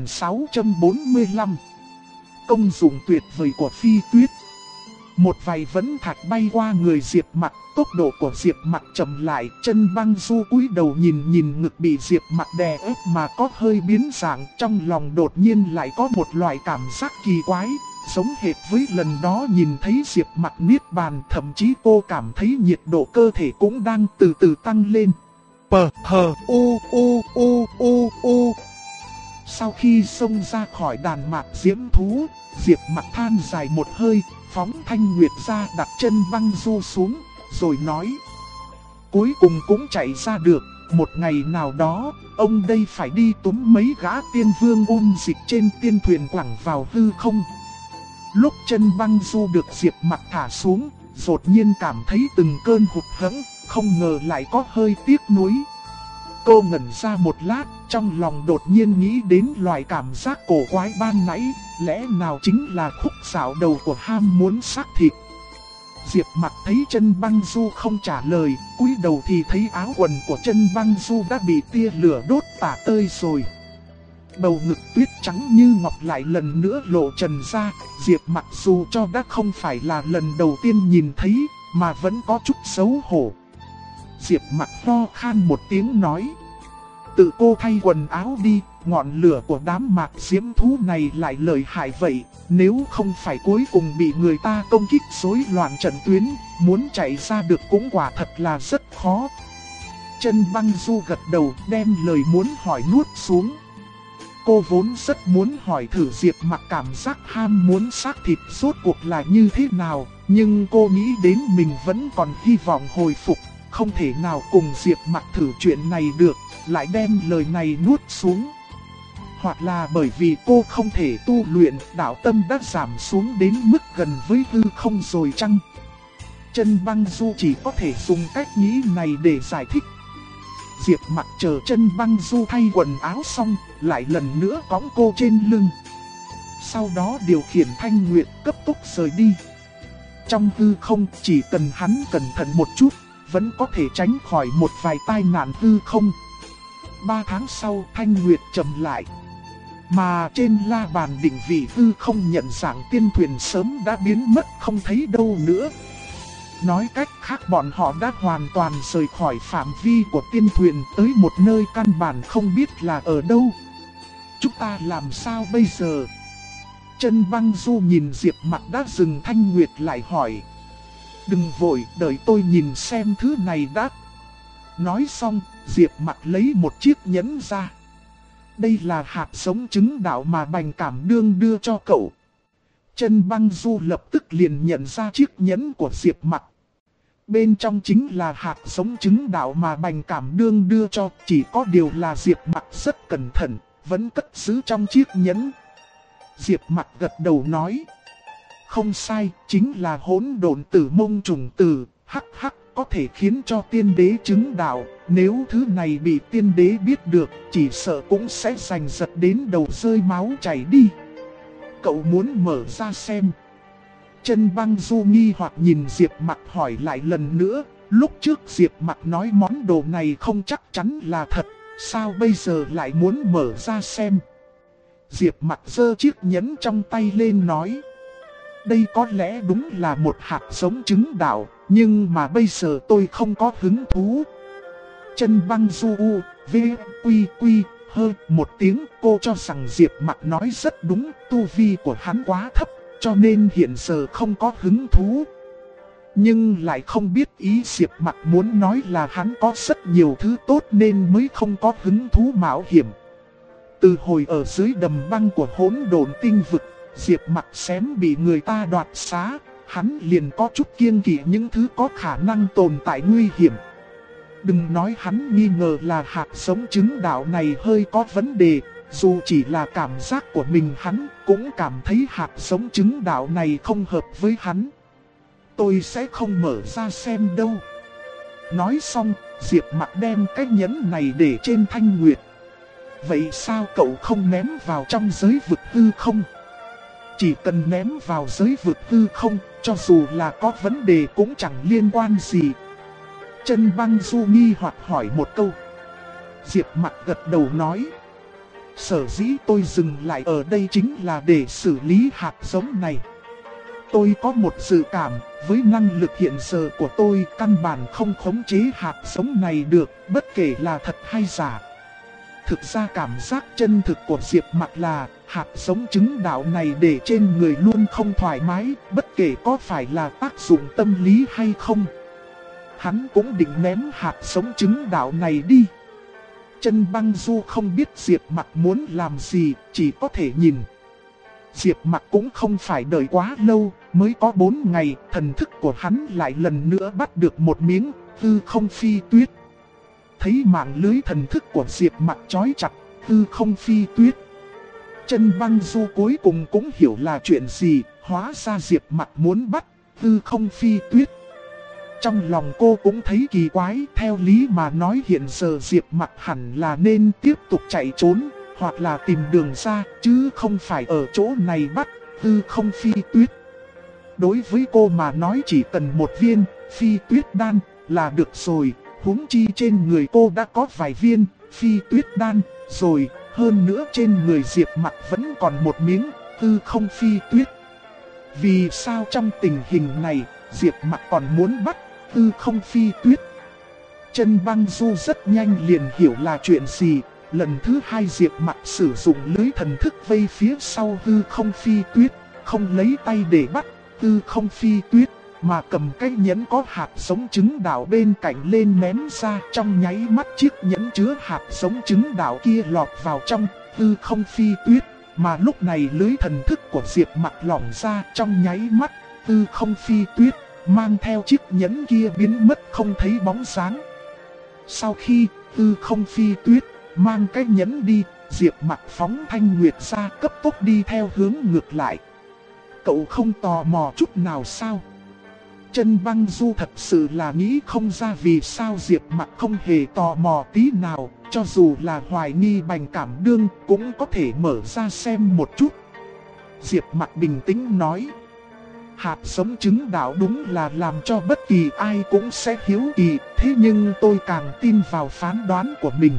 1645. Công dụng tuyệt vời của phi tuyết. Một vài vấn thạch bay qua người Diệp Mặc, tốc độ của Diệp Mặc chậm lại, chân băng du cúi đầu nhìn ngực bị Diệp Mặc đè ép mà có hơi biến dạng, trong lòng đột nhiên lại có một loại cảm giác kỳ quái, giống hệt với lần đó nhìn thấy Diệp Mặc niết bàn, thậm chí cô cảm thấy nhiệt độ cơ thể cũng đang từ từ tăng lên. Sau khi xông ra khỏi đàn mạc diễm thú, Diệp Mặc than dài một hơi, phóng thanh nguyệt ra đặt chân băng du xuống, rồi nói: cuối cùng cũng chạy ra được. Một ngày nào đó, ông đây phải đi túm mấy gã tiên vương ôn dịch trên tiên thuyền quẳng vào hư không. Lúc chân băng du được Diệp Mặc thả xuống, đột nhiên cảm thấy từng cơn hụt hẫng, không ngờ lại có hơi tiếc nuối. Cô ngẩn ra một lát, trong lòng đột nhiên nghĩ đến loại cảm giác cổ quái ban nãy, lẽ nào chính là khúc xảo đầu của ham muốn xác thịt. Diệp Mặc thấy chân băng du không trả lời, cúi đầu thì thấy áo quần của chân băng du đã bị tia lửa đốt tả tơi rồi. Bầu ngực tuyết trắng như ngọc lại lần nữa lộ trần ra, Diệp Mặc dù cho đã không phải là lần đầu tiên nhìn thấy, mà vẫn có chút xấu hổ. Diệp Mặc ho khan một tiếng nói: tự cô thay quần áo đi, ngọn lửa của đám mạc diễm thú này lại lợi hại vậy. Nếu không phải cuối cùng bị người ta công kích rối loạn trận tuyến, muốn chạy ra được cũng quả thật là rất khó. Chân băng du gật đầu đem lời muốn hỏi nuốt xuống. Cô vốn rất muốn hỏi thử Diệp Mặc cảm giác ham muốn xác thịt rốt cuộc là như thế nào, nhưng cô nghĩ đến mình vẫn còn hy vọng hồi phục, không thể nào cùng Diệp Mặc thử chuyện này được, lại đem lời này nuốt xuống. Hoặc là bởi vì cô không thể tu luyện, đạo tâm đã giảm xuống đến mức gần với hư không rồi chăng? Chân băng du chỉ có thể dùng cách nghĩ này để giải thích. Diệp Mặc chờ chân băng du thay quần áo xong, lại lần nữa cõng cô trên lưng. Sau đó điều khiển Thanh Nguyệt cấp tốc rời đi. Trong hư không chỉ cần hắn cẩn thận một chút, vẫn có thể tránh khỏi một vài tai nạn hư không. 3 tháng sau Thanh Nguyệt trầm lại. Mà trên la bàn định vị hư không nhận dạng tiên thuyền sớm đã biến mất không thấy đâu nữa. Nói cách khác bọn họ đã hoàn toàn rời khỏi phạm vi của tiên thuyền tới một nơi căn bản không biết là ở đâu. Chúng ta làm sao bây giờ? Chân băng du nhìn Diệp Mặc đã dừng, Thanh Nguyệt lại hỏi. Đừng vội, đợi tôi nhìn xem thứ này đã. Nói xong, Diệp Mặc lấy một chiếc nhẫn ra. Đây là hạt giống chứng đạo mà Bành Cảm Đương đưa cho cậu. Chân băng du lập tức liền nhận ra chiếc nhẫn của Diệp Mặc. Bên trong chính là hạt giống chứng đạo mà Bành Cảm Đương đưa cho, chỉ có điều là Diệp Mặc rất cẩn thận, vẫn cất giữ trong chiếc nhẫn. Diệp Mặc gật đầu nói. Không sai, chính là hỗn độn tử mông trùng tử, hắc hắc, có thể khiến cho tiên đế chứng đạo. Nếu thứ này bị tiên đế biết được, chỉ sợ cũng sẽ giành giật đến đầu rơi máu chảy đi. Cậu muốn mở ra xem. Chân băng du nghi hoặc nhìn Diệp Mặc hỏi lại lần nữa. Lúc trước Diệp Mặc nói món đồ này không chắc chắn là thật, sao bây giờ lại muốn mở ra xem? Diệp Mặc giơ chiếc nhẫn trong tay lên nói. Đây có lẽ đúng là một hạt giống chứng đạo, nhưng mà bây giờ tôi không có hứng thú. Chân băng du u, v, quy quy, hơ một tiếng. Cô cho rằng Diệp Mặc nói rất đúng, tu vi của hắn quá thấp, cho nên hiện giờ không có hứng thú. Nhưng lại không biết ý Diệp Mặc muốn nói là hắn có rất nhiều thứ tốt nên mới không có hứng thú mạo hiểm. Từ hồi ở dưới đầm băng của hỗn độn tinh vực, Diệp Mặc xém bị người ta đoạt xá, hắn liền có chút kiêng kỵ những thứ có khả năng tồn tại nguy hiểm. Đừng nói hắn nghi ngờ là hạt giống chứng đạo này hơi có vấn đề, dù chỉ là cảm giác của mình hắn cũng cảm thấy hạt giống chứng đạo này không hợp với hắn. Tôi sẽ không mở ra xem đâu. Nói xong, Diệp Mặc đem cái nhẫn này để trên Thanh Nguyệt. Vậy sao cậu không ném vào trong giới vực hư không? Chỉ cần ném vào giới vực hư không, cho dù là có vấn đề cũng chẳng liên quan gì. Chân băng du nghi hoặc hỏi một câu. Diệp Mặc gật đầu nói. Sở dĩ tôi dừng lại ở đây chính là để xử lý hạt giống này. Tôi có một dự cảm, với năng lực hiện giờ của tôi căn bản không khống chế hạt giống này được, bất kể là thật hay giả. Thực ra cảm giác chân thực của Diệp Mặc là hạt giống chứng đạo này để trên người luôn không thoải mái, bất kể có phải là tác dụng tâm lý hay không. Hắn cũng định ném hạt giống chứng đạo này đi. Chân băng du không biết Diệp Mặc muốn làm gì, chỉ có thể nhìn. Diệp Mặc cũng không phải đợi quá lâu, mới có 4 ngày, thần thức của hắn lại lần nữa bắt được một miếng hư không phi tuyết. Thấy mạng lưới thần thức của Diệp Mặc trói chặt, hư không phi tuyết. Chân Băng Du cuối cùng cũng hiểu là chuyện gì, hóa ra Diệp Mặc muốn bắt hư không phi tuyết. Trong lòng cô cũng thấy kỳ quái, theo lý mà nói hiện giờ Diệp Mặc hẳn là nên tiếp tục chạy trốn, hoặc là tìm đường ra, chứ không phải ở chỗ này bắt hư không phi tuyết. Đối với cô mà nói chỉ cần một viên phi tuyết đan là được rồi, huống chi trên người cô đã có vài viên phi tuyết đan rồi, hơn nữa trên người Diệp Mặc vẫn còn một miếng hư không phi tuyết. Vì sao trong tình hình này Diệp Mặc còn muốn bắt hư không phi tuyết? Chân Băng Du rất nhanh liền hiểu là chuyện gì. Lần thứ hai Diệp Mặc sử dụng lưới thần thức vây phía sau hư không phi tuyết, không lấy tay để bắt hư không phi tuyết, mà cầm cái nhẫn có hạt giống trứng đảo bên cạnh lên ném ra. Trong nháy mắt chiếc nhẫn chứa hạt giống trứng đảo kia lọt vào trong hư không phi tuyết. Mà lúc này lưới thần thức của Diệp Mặc lỏng ra, trong nháy mắt hư không phi tuyết mang theo chiếc nhẫn kia biến mất không thấy bóng dáng. Sau khi hư không phi tuyết mang cái nhẫn đi, Diệp Mặc phóng Thanh Nguyệt ra cấp tốc đi theo hướng ngược lại. Cậu không tò mò chút nào sao? Chân Băng Du thật sự là nghĩ không ra vì sao Diệp Mặc không hề tò mò tí nào, cho dù là hoài nghi Bành Cảm Đương cũng có thể mở ra xem một chút. Diệp Mặc bình tĩnh nói. Hạt giống trứng đảo đúng là làm cho bất kỳ ai cũng sẽ hiếu kỳ, thế nhưng tôi càng tin vào phán đoán của mình.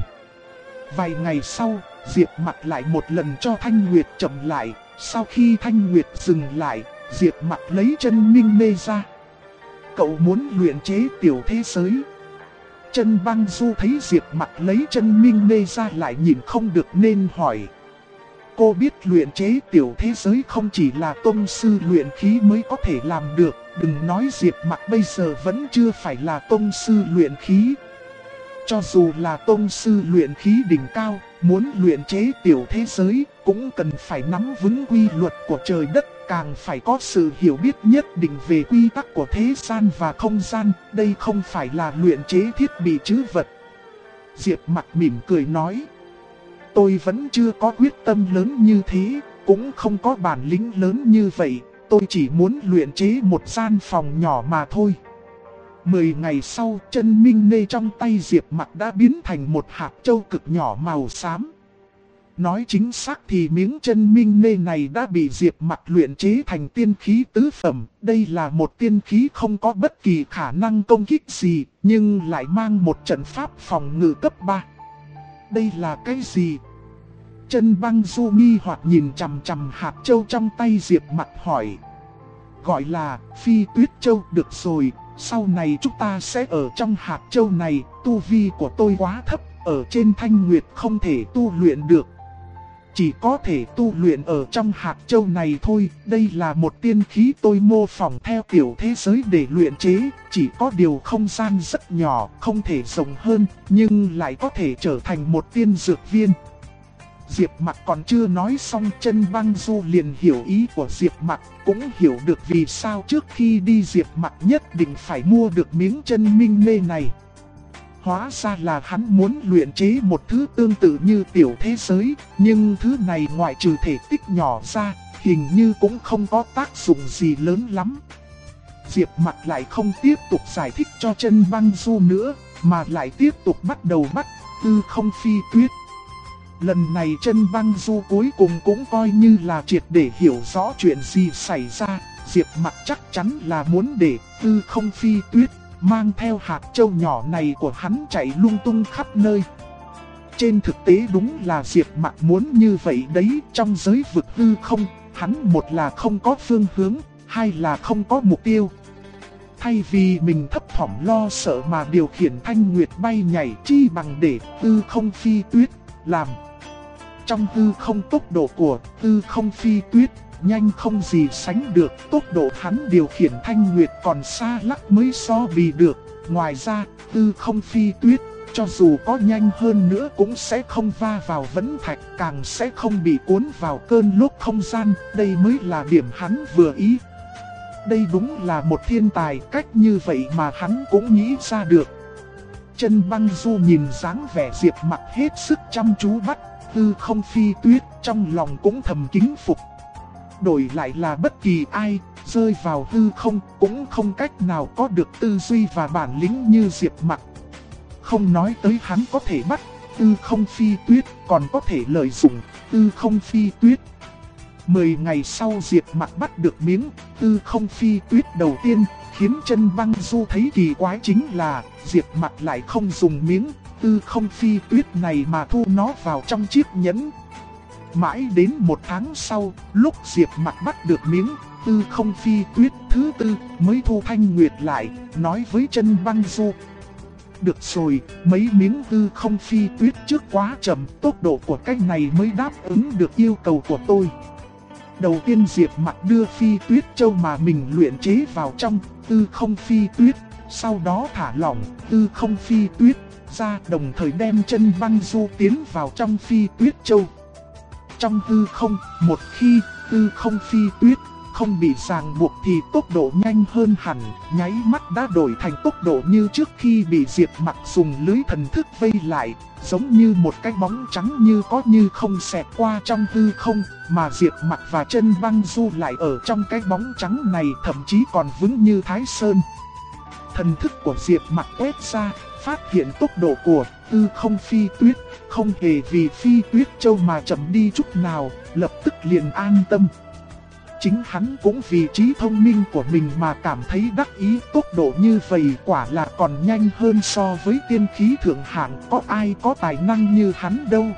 Vài ngày sau, Diệp Mặc lại một lần cho Thanh Nguyệt chậm lại. Sau khi Thanh Nguyệt dừng lại, Diệp Mặc lấy chân minh mê ra. Cậu muốn luyện chế tiểu thế giới. Chân Băng Du thấy Diệp Mặc lấy chân minh mê ra lại nhìn không được nên hỏi. Cô biết luyện chế tiểu thế giới không chỉ là tông sư luyện khí mới có thể làm được. Đừng nói Diệp Mặc bây giờ vẫn chưa phải là tông sư luyện khí. Cho dù là tông sư luyện khí đỉnh cao, muốn luyện chế tiểu thế giới cũng cần phải nắm vững quy luật của trời đất, càng phải có sự hiểu biết nhất định về quy tắc của thế gian và không gian. Đây không phải là luyện chế thiết bị trữ vật. Diệp Mặc mỉm cười nói. Tôi vẫn chưa có quyết tâm lớn như thế, cũng không có bản lĩnh lớn như vậy. Tôi chỉ muốn luyện chế một gian phòng nhỏ mà thôi. 10 ngày sau, chân minh nê trong tay Diệp Mặc đã biến thành một hạt châu cực nhỏ màu xám. Nói chính xác thì miếng chân minh nê này đã bị Diệp Mặc luyện chế thành tiên khí tứ phẩm. Đây là một tiên khí không có bất kỳ khả năng công kích gì, nhưng lại mang một trận pháp phòng ngự cấp 3. Đây là cái gì? Chân Băng Du nghi hoặc nhìn chằm chằm hạt châu trong tay Diệp Mặc hỏi. Gọi là phi tuyết châu. Được rồi, sau này chúng ta sẽ ở trong hạt châu này. Tu vi của tôi quá thấp, ở trên Thanh Nguyệt không thể tu luyện được. Chỉ có thể tu luyện ở trong hạt châu này thôi. Đây là một tiên khí tôi mô phỏng theo tiểu thế giới để luyện chế. Chỉ có điều không gian rất nhỏ, không thể rộng hơn, nhưng lại có thể trở thành một tiên dược viên. Diệp Mặc còn chưa nói xong, Chân Băng Du liền hiểu ý của Diệp Mặc, cũng hiểu được vì sao trước khi đi Diệp Mặc nhất định phải mua được miếng chân minh mê này. Hóa ra là hắn muốn luyện chế một thứ tương tự như tiểu thế giới, nhưng thứ này ngoại trừ thể tích nhỏ ra, hình như cũng không có tác dụng gì lớn lắm. Diệp Mặc lại không tiếp tục giải thích cho Chân Băng Du nữa, mà lại tiếp tục bắt đầu bắt hư không phi tuyết. Lần này Chân Băng Du cuối cùng cũng coi như là triệt để hiểu rõ chuyện gì xảy ra. Diệp Mặc chắc chắn là muốn để hư không phi tuyết mang theo hạt châu nhỏ này của hắn chạy lung tung khắp nơi. Trên thực tế đúng là Diệp Mặc muốn như vậy đấy. Trong giới vực hư không, hắn một là không có phương hướng, hai là không có mục tiêu. Thay vì mình thấp thỏm lo sợ mà điều khiển Thanh Nguyệt bay nhảy, chi bằng để hư không phi tuyết làm. Trong hư không, tốc độ của hư không phi tuyết nhanh không gì sánh được. Tốc độ hắn điều khiển Thanh Nguyệt còn xa lắc mới so bì được. Ngoài ra, hư không phi tuyết cho dù có nhanh hơn nữa cũng sẽ không va vào vấn thạch, càng sẽ không bị cuốn vào cơn lốc không gian, đây mới là điểm hắn vừa ý. Đây đúng là một thiên tài, cách như vậy mà hắn cũng nghĩ ra được. Chân Băng Du nhìn dáng vẻ Diệp Mặc hết sức chăm chú bắt hư không phi tuyết, trong lòng cũng thầm kính phục. Đổi lại là bất kỳ ai, rơi vào hư không cũng không cách nào có được tư duy và bản lĩnh như Diệp Mặc. Không nói tới hắn có thể bắt hư không phi tuyết, còn có thể lợi dụng hư không phi tuyết. 10 ngày sau Diệp Mặc bắt được miếng hư không phi tuyết đầu tiên, khiến Chân Băng Du thấy kỳ quái chính là Diệp Mặc lại không dùng miếng hư không phi tuyết này mà thu nó vào trong chiếc nhẫn. Mãi đến 1 tháng sau, lúc Diệp Mặc bắt được miếng hư không phi tuyết thứ tư mới thu Thanh Nguyệt lại, nói với Chân Băng Du: được rồi, mấy miếng hư không phi tuyết trước quá chậm, tốc độ của cái này mới đáp ứng được yêu cầu của tôi. Đầu tiên Diệp Mặc đưa phi tuyết châu mà mình luyện chế vào trong hư không phi tuyết, sau đó thả lỏng hư không phi tuyết ra, đồng thời đem Chân Băng Du tiến vào trong phi tuyết châu. Trong hư không, một khi hư không phi tuyết không bị ràng buộc thì tốc độ nhanh hơn hẳn, nháy mắt đã đổi thành tốc độ như trước khi bị Diệp Mặc dùng lưới thần thức vây lại, giống như một cái bóng trắng như có như không xẹt qua trong hư không, mà Diệp Mặc và Chân Băng Du lại ở trong cái bóng trắng này, thậm chí còn vững như Thái Sơn. Thần thức của Diệp Mặc quét ra, phát hiện tốc độ của hư không phi tuyết không hề vì phi tuyết châu mà chậm đi chút nào, lập tức liền an tâm. Chính hắn cũng vì trí thông minh của mình mà cảm thấy đắc ý, tốc độ như vậy quả là còn nhanh hơn so với tiên khí thượng hạng, có ai có tài năng như hắn đâu.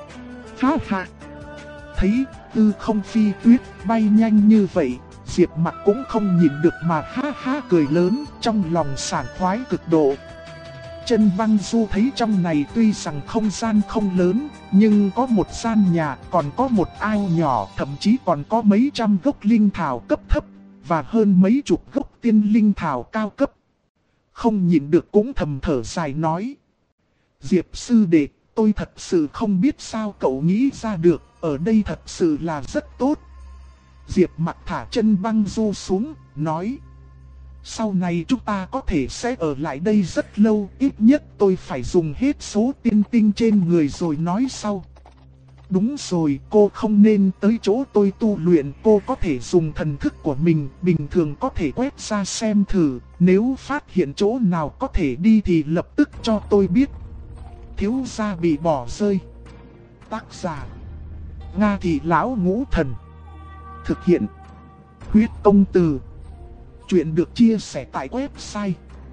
Ha ha! Thấy hư không phi tuyết bay nhanh như vậy, Diệp Mặc cũng không nhìn được mà ha ha cười lớn, trong lòng sảng khoái cực độ. Chân Băng Du thấy trong này tuy rằng không gian không lớn, nhưng có một gian nhà, còn có một ao nhỏ, thậm chí còn có mấy trăm gốc linh thảo cấp thấp, và hơn mấy chục gốc tiên linh thảo cao cấp. Không nhịn được cũng thầm thở dài nói: Diệp sư đệ, tôi thật sự không biết sao cậu nghĩ ra được, ở đây thật sự là rất tốt. Diệp Mặc thả Chân Băng Du xuống, nói: sau này chúng ta có thể sẽ ở lại đây rất lâu, ít nhất tôi phải dùng hết số tiên tinh trên người rồi nói sau. Đúng rồi, cô không nên tới chỗ tôi tu luyện, cô có thể dùng thần thức của mình, bình thường có thể quét ra xem thử, nếu phát hiện chỗ nào có thể đi thì lập tức cho tôi biết. Thiếu gia bị bỏ rơi. Tác giả: Nga Thị Lão Ngũ Thần. Thực hiện: Huyết Công Từ. Chuyện được chia sẻ tại website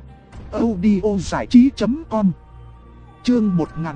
audiozảichí.com. Chương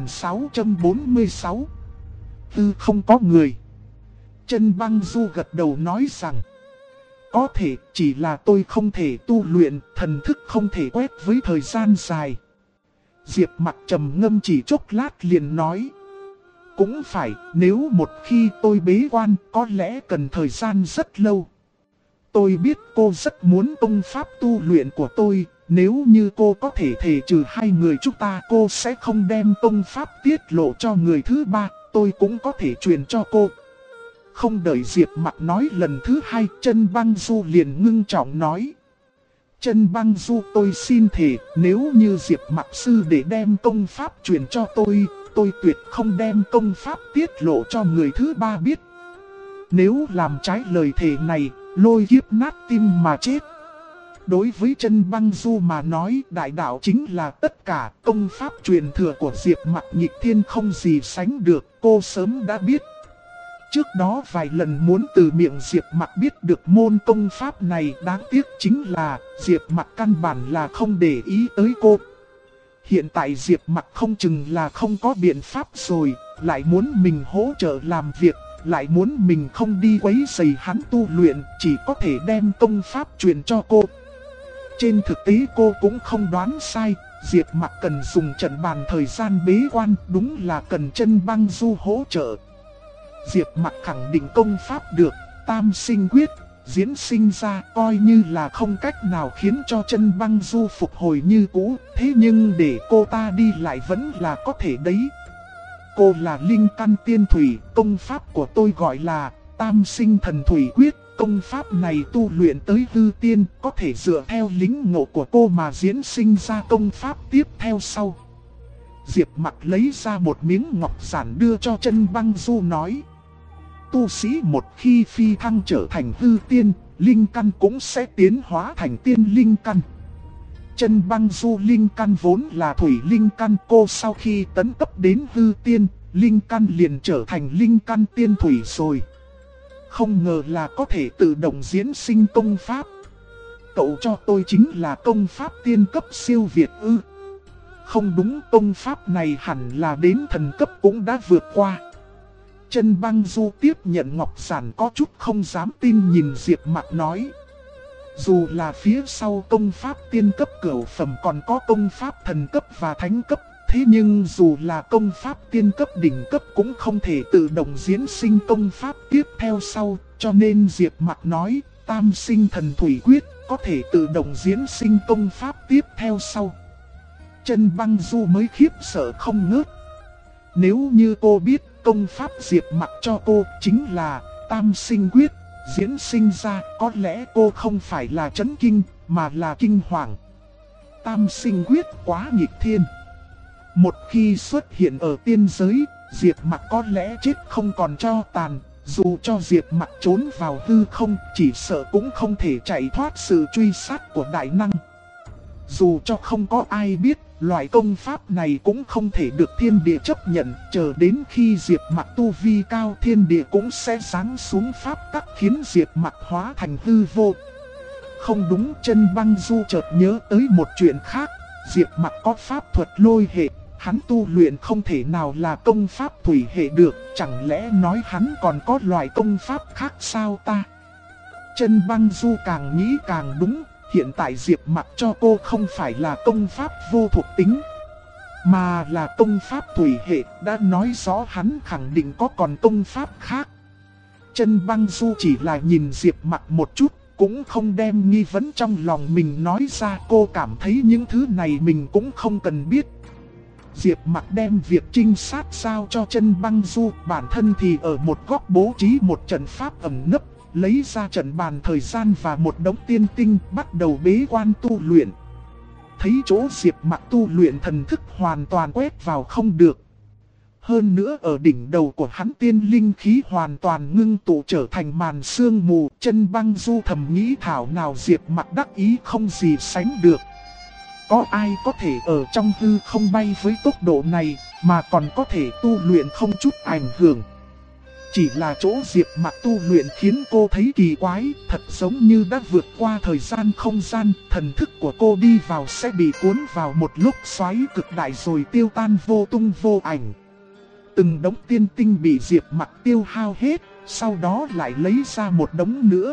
1646. Tư không có người. Chân Băng Du gật đầu nói rằng: có thể, chỉ là tôi không thể tu luyện, thần thức không thể quét với thời gian dài. Diệp Mặc trầm ngâm chỉ chốc lát liền nói: cũng phải, nếu một khi tôi bế quan có lẽ cần thời gian rất lâu. Tôi biết cô rất muốn công pháp tu luyện của tôi, nếu như cô có thể thề trừ hai người chúng ta, cô sẽ không đem công pháp tiết lộ cho người thứ ba, tôi cũng có thể truyền cho cô. Không đợi Diệp Mặc nói lần thứ hai, Chân Băng Du liền ngưng trọng nói: Chân Băng Du, tôi xin thề, nếu như Diệp Mặc sư để đem công pháp truyền cho tôi tuyệt không đem công pháp tiết lộ cho người thứ ba biết. Nếu làm trái lời thề này, lôi kiếp nát tim mà chết. Đối với Chân Băng Du mà nói, đại đạo chính là tất cả, công pháp truyền thừa của Diệp Mặc nghịch thiên không gì sánh được, cô sớm đã biết. Trước đó vài lần muốn từ miệng Diệp Mặc biết được môn công pháp này, đáng tiếc chính là Diệp Mặc căn bản là không để ý tới cô. Hiện tại Diệp Mặc không chừng là không có biện pháp rồi, lại muốn mình hỗ trợ làm việc, lại muốn mình không đi quấy rầy hắn tu luyện, chỉ có thể đem công pháp truyền cho cô. Trên thực tế cô cũng không đoán sai, Diệp Mặc cần dùng trận bàn thời gian bế quan, đúng là cần Chân Băng Du hỗ trợ. Diệp Mặc khẳng định công pháp được, Tam Sinh Quyết, diễn sinh ra, coi như là không cách nào khiến cho chân băng du phục hồi như cũ, thế nhưng để cô ta đi lại vẫn là có thể đấy. Cô là linh căn tiên thủy, công pháp của tôi gọi là Tam Sinh Thần Thủy Quyết. Công pháp này tu luyện tới hư tiên, có thể dựa theo lĩnh ngộ của cô mà diễn sinh ra công pháp tiếp theo sau. Diệp Mặc lấy ra một miếng ngọc giản đưa cho chân băng du nói. Tu sĩ một khi phi thăng trở thành hư tiên, linh căn cũng sẽ tiến hóa thành tiên linh căn. Chân băng du linh căn vốn là thủy linh căn, cô sau khi tấn cấp đến hư tiên, linh căn liền trở thành linh căn tiên thủy rồi. Không ngờ là có thể tự động diễn sinh công pháp. Cậu cho tôi chính là công pháp tiên cấp siêu việt ư? Không đúng, công pháp này hẳn là đến thần cấp cũng đã vượt qua. Chân băng du tiếp nhận ngọc giản có chút không dám tin nhìn Diệp Mặc nói. Dù là phía sau công pháp tiên cấp cửu phẩm còn có công pháp thần cấp và thánh cấp, thế nhưng dù là công pháp tiên cấp đỉnh cấp cũng không thể tự động diễn sinh công pháp tiếp theo sau, cho nên Diệp Mặc nói Tam Sinh Thần Thủy Quyết có thể tự động diễn sinh công pháp tiếp theo sau. Chân băng du mới khiếp sợ không ngớt. Nếu như cô biết công pháp Diệp Mặc cho cô chính là Tam Sinh Quyết diễn sinh ra, có lẽ cô không phải là chấn kinh mà là kinh hoàng. Tam Sinh Quyết quá nghịch thiên. Một khi xuất hiện ở tiên giới, Diệp Mặc có lẽ chết không còn tro tàn. Dù cho Diệp Mặc trốn vào hư không, chỉ sợ cũng không thể chạy thoát sự truy sát của đại năng. Dù cho không có ai biết, loại công pháp này cũng không thể được thiên địa chấp nhận. Chờ đến khi Diệp Mặc tu vi cao, thiên địa cũng sẽ giáng xuống pháp tắc khiến Diệp Mặc hóa thành hư vô. Không đúng, chân băng du chợt nhớ tới một chuyện khác. Diệp Mặc có pháp thuật lôi hệ, hắn tu luyện không thể nào là công pháp thủy hệ được. Chẳng lẽ nói hắn còn có loại công pháp khác sao ta? Chân băng du càng nghĩ càng đúng. Hiện tại Diệp Mặc cho cô không phải là công pháp vô thuộc tính, mà là công pháp thủy hệ, đã nói rõ hắn khẳng định có còn công pháp khác. Chân băng du chỉ là nhìn Diệp Mặc một chút, cũng không đem nghi vấn trong lòng mình nói ra. Cô cảm thấy những thứ này mình cũng không cần biết. Diệp Mặc đem việc trinh sát giao cho chân băng du, bản thân thì ở một góc bố trí một trận pháp ẩn nấp, lấy ra trận bàn thời gian và một đống tiên tinh, bắt đầu bế quan tu luyện. Thấy chỗ Diệp Mặc tu luyện thần thức hoàn toàn quét vào không được. Hơn nữa ở đỉnh đầu của hắn tiên linh khí hoàn toàn ngưng tụ trở thành màn sương mù. Chân băng du thầm nghĩ thảo nào Diệp Mặc đắc ý không gì sánh được. Có ai có thể ở trong hư không bay với tốc độ này mà còn có thể tu luyện không chút ảnh hưởng. Chỉ là chỗ Diệp Mặc tu luyện khiến cô thấy kỳ quái, thật giống như đã vượt qua thời gian không gian, thần thức của cô đi vào sẽ bị cuốn vào một lúc xoáy cực đại rồi tiêu tan vô tung vô ảnh. Từng đống tiên tinh bị Diệp Mặc tiêu hao hết, sau đó lại lấy ra một đống nữa.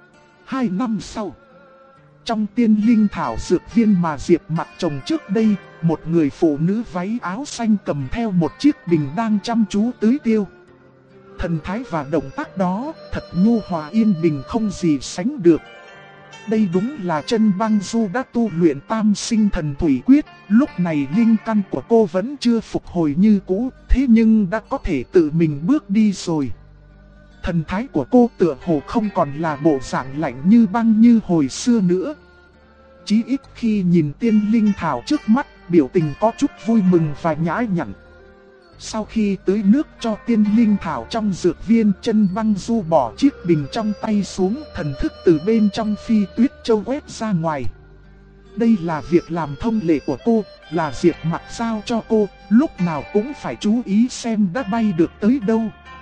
2 năm sau, trong tiên linh thảo dược viên mà Diệp Mặc trồng trước đây, một người phụ nữ váy áo xanh cầm theo một chiếc bình đang chăm chú tưới tiêu. Thần thái và động tác đó thật nhu hòa yên bình không gì sánh được. Đây đúng là chân băng du đã tu luyện Tam Sinh Thần Thủy Quyết. Lúc này linh căn của cô vẫn chưa phục hồi như cũ, thế nhưng đã có thể tự mình bước đi rồi. Thần thái của cô tựa hồ không còn là bộ dạng lạnh như băng như hồi xưa nữa. Chí ít khi nhìn tiên linh thảo trước mắt, biểu tình có chút vui mừng và nhã nhặn. Sau khi tưới nước cho tiên linh thảo trong dược viên, chân băng du bỏ chiếc bình trong tay xuống, thần thức từ bên trong phi tuyết châu quét ra ngoài. Đây là việc làm thông lệ của cô, là Diệp Mặc giao cho cô, lúc nào cũng phải chú ý xem đã bay được tới đâu.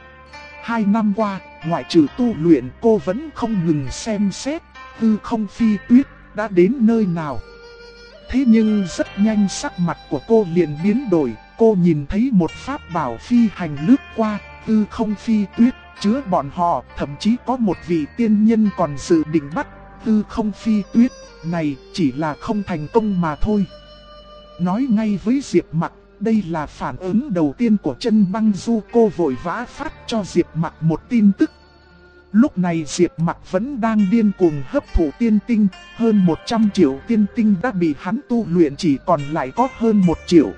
2 năm qua, ngoại trừ tu luyện cô vẫn không ngừng xem xét, hư không phi tuyết đã đến nơi nào. Thế nhưng rất nhanh sắc mặt của cô liền biến đổi. Cô nhìn thấy một pháp bảo phi hành lướt qua, hư không phi tuyết, chứa bọn họ, thậm chí có một vị tiên nhân còn dự định bắt. Hư không phi tuyết này chỉ là không thành công mà thôi. Nói ngay với Diệp Mặc, đây là phản ứng đầu tiên của chân băng du. Cô vội vã phát cho Diệp Mặc một tin tức. Lúc này Diệp Mặc vẫn đang điên cuồng hấp thụ tiên tinh, hơn 100 triệu tiên tinh đã bị hắn tu luyện, chỉ còn lại có hơn 1 triệu.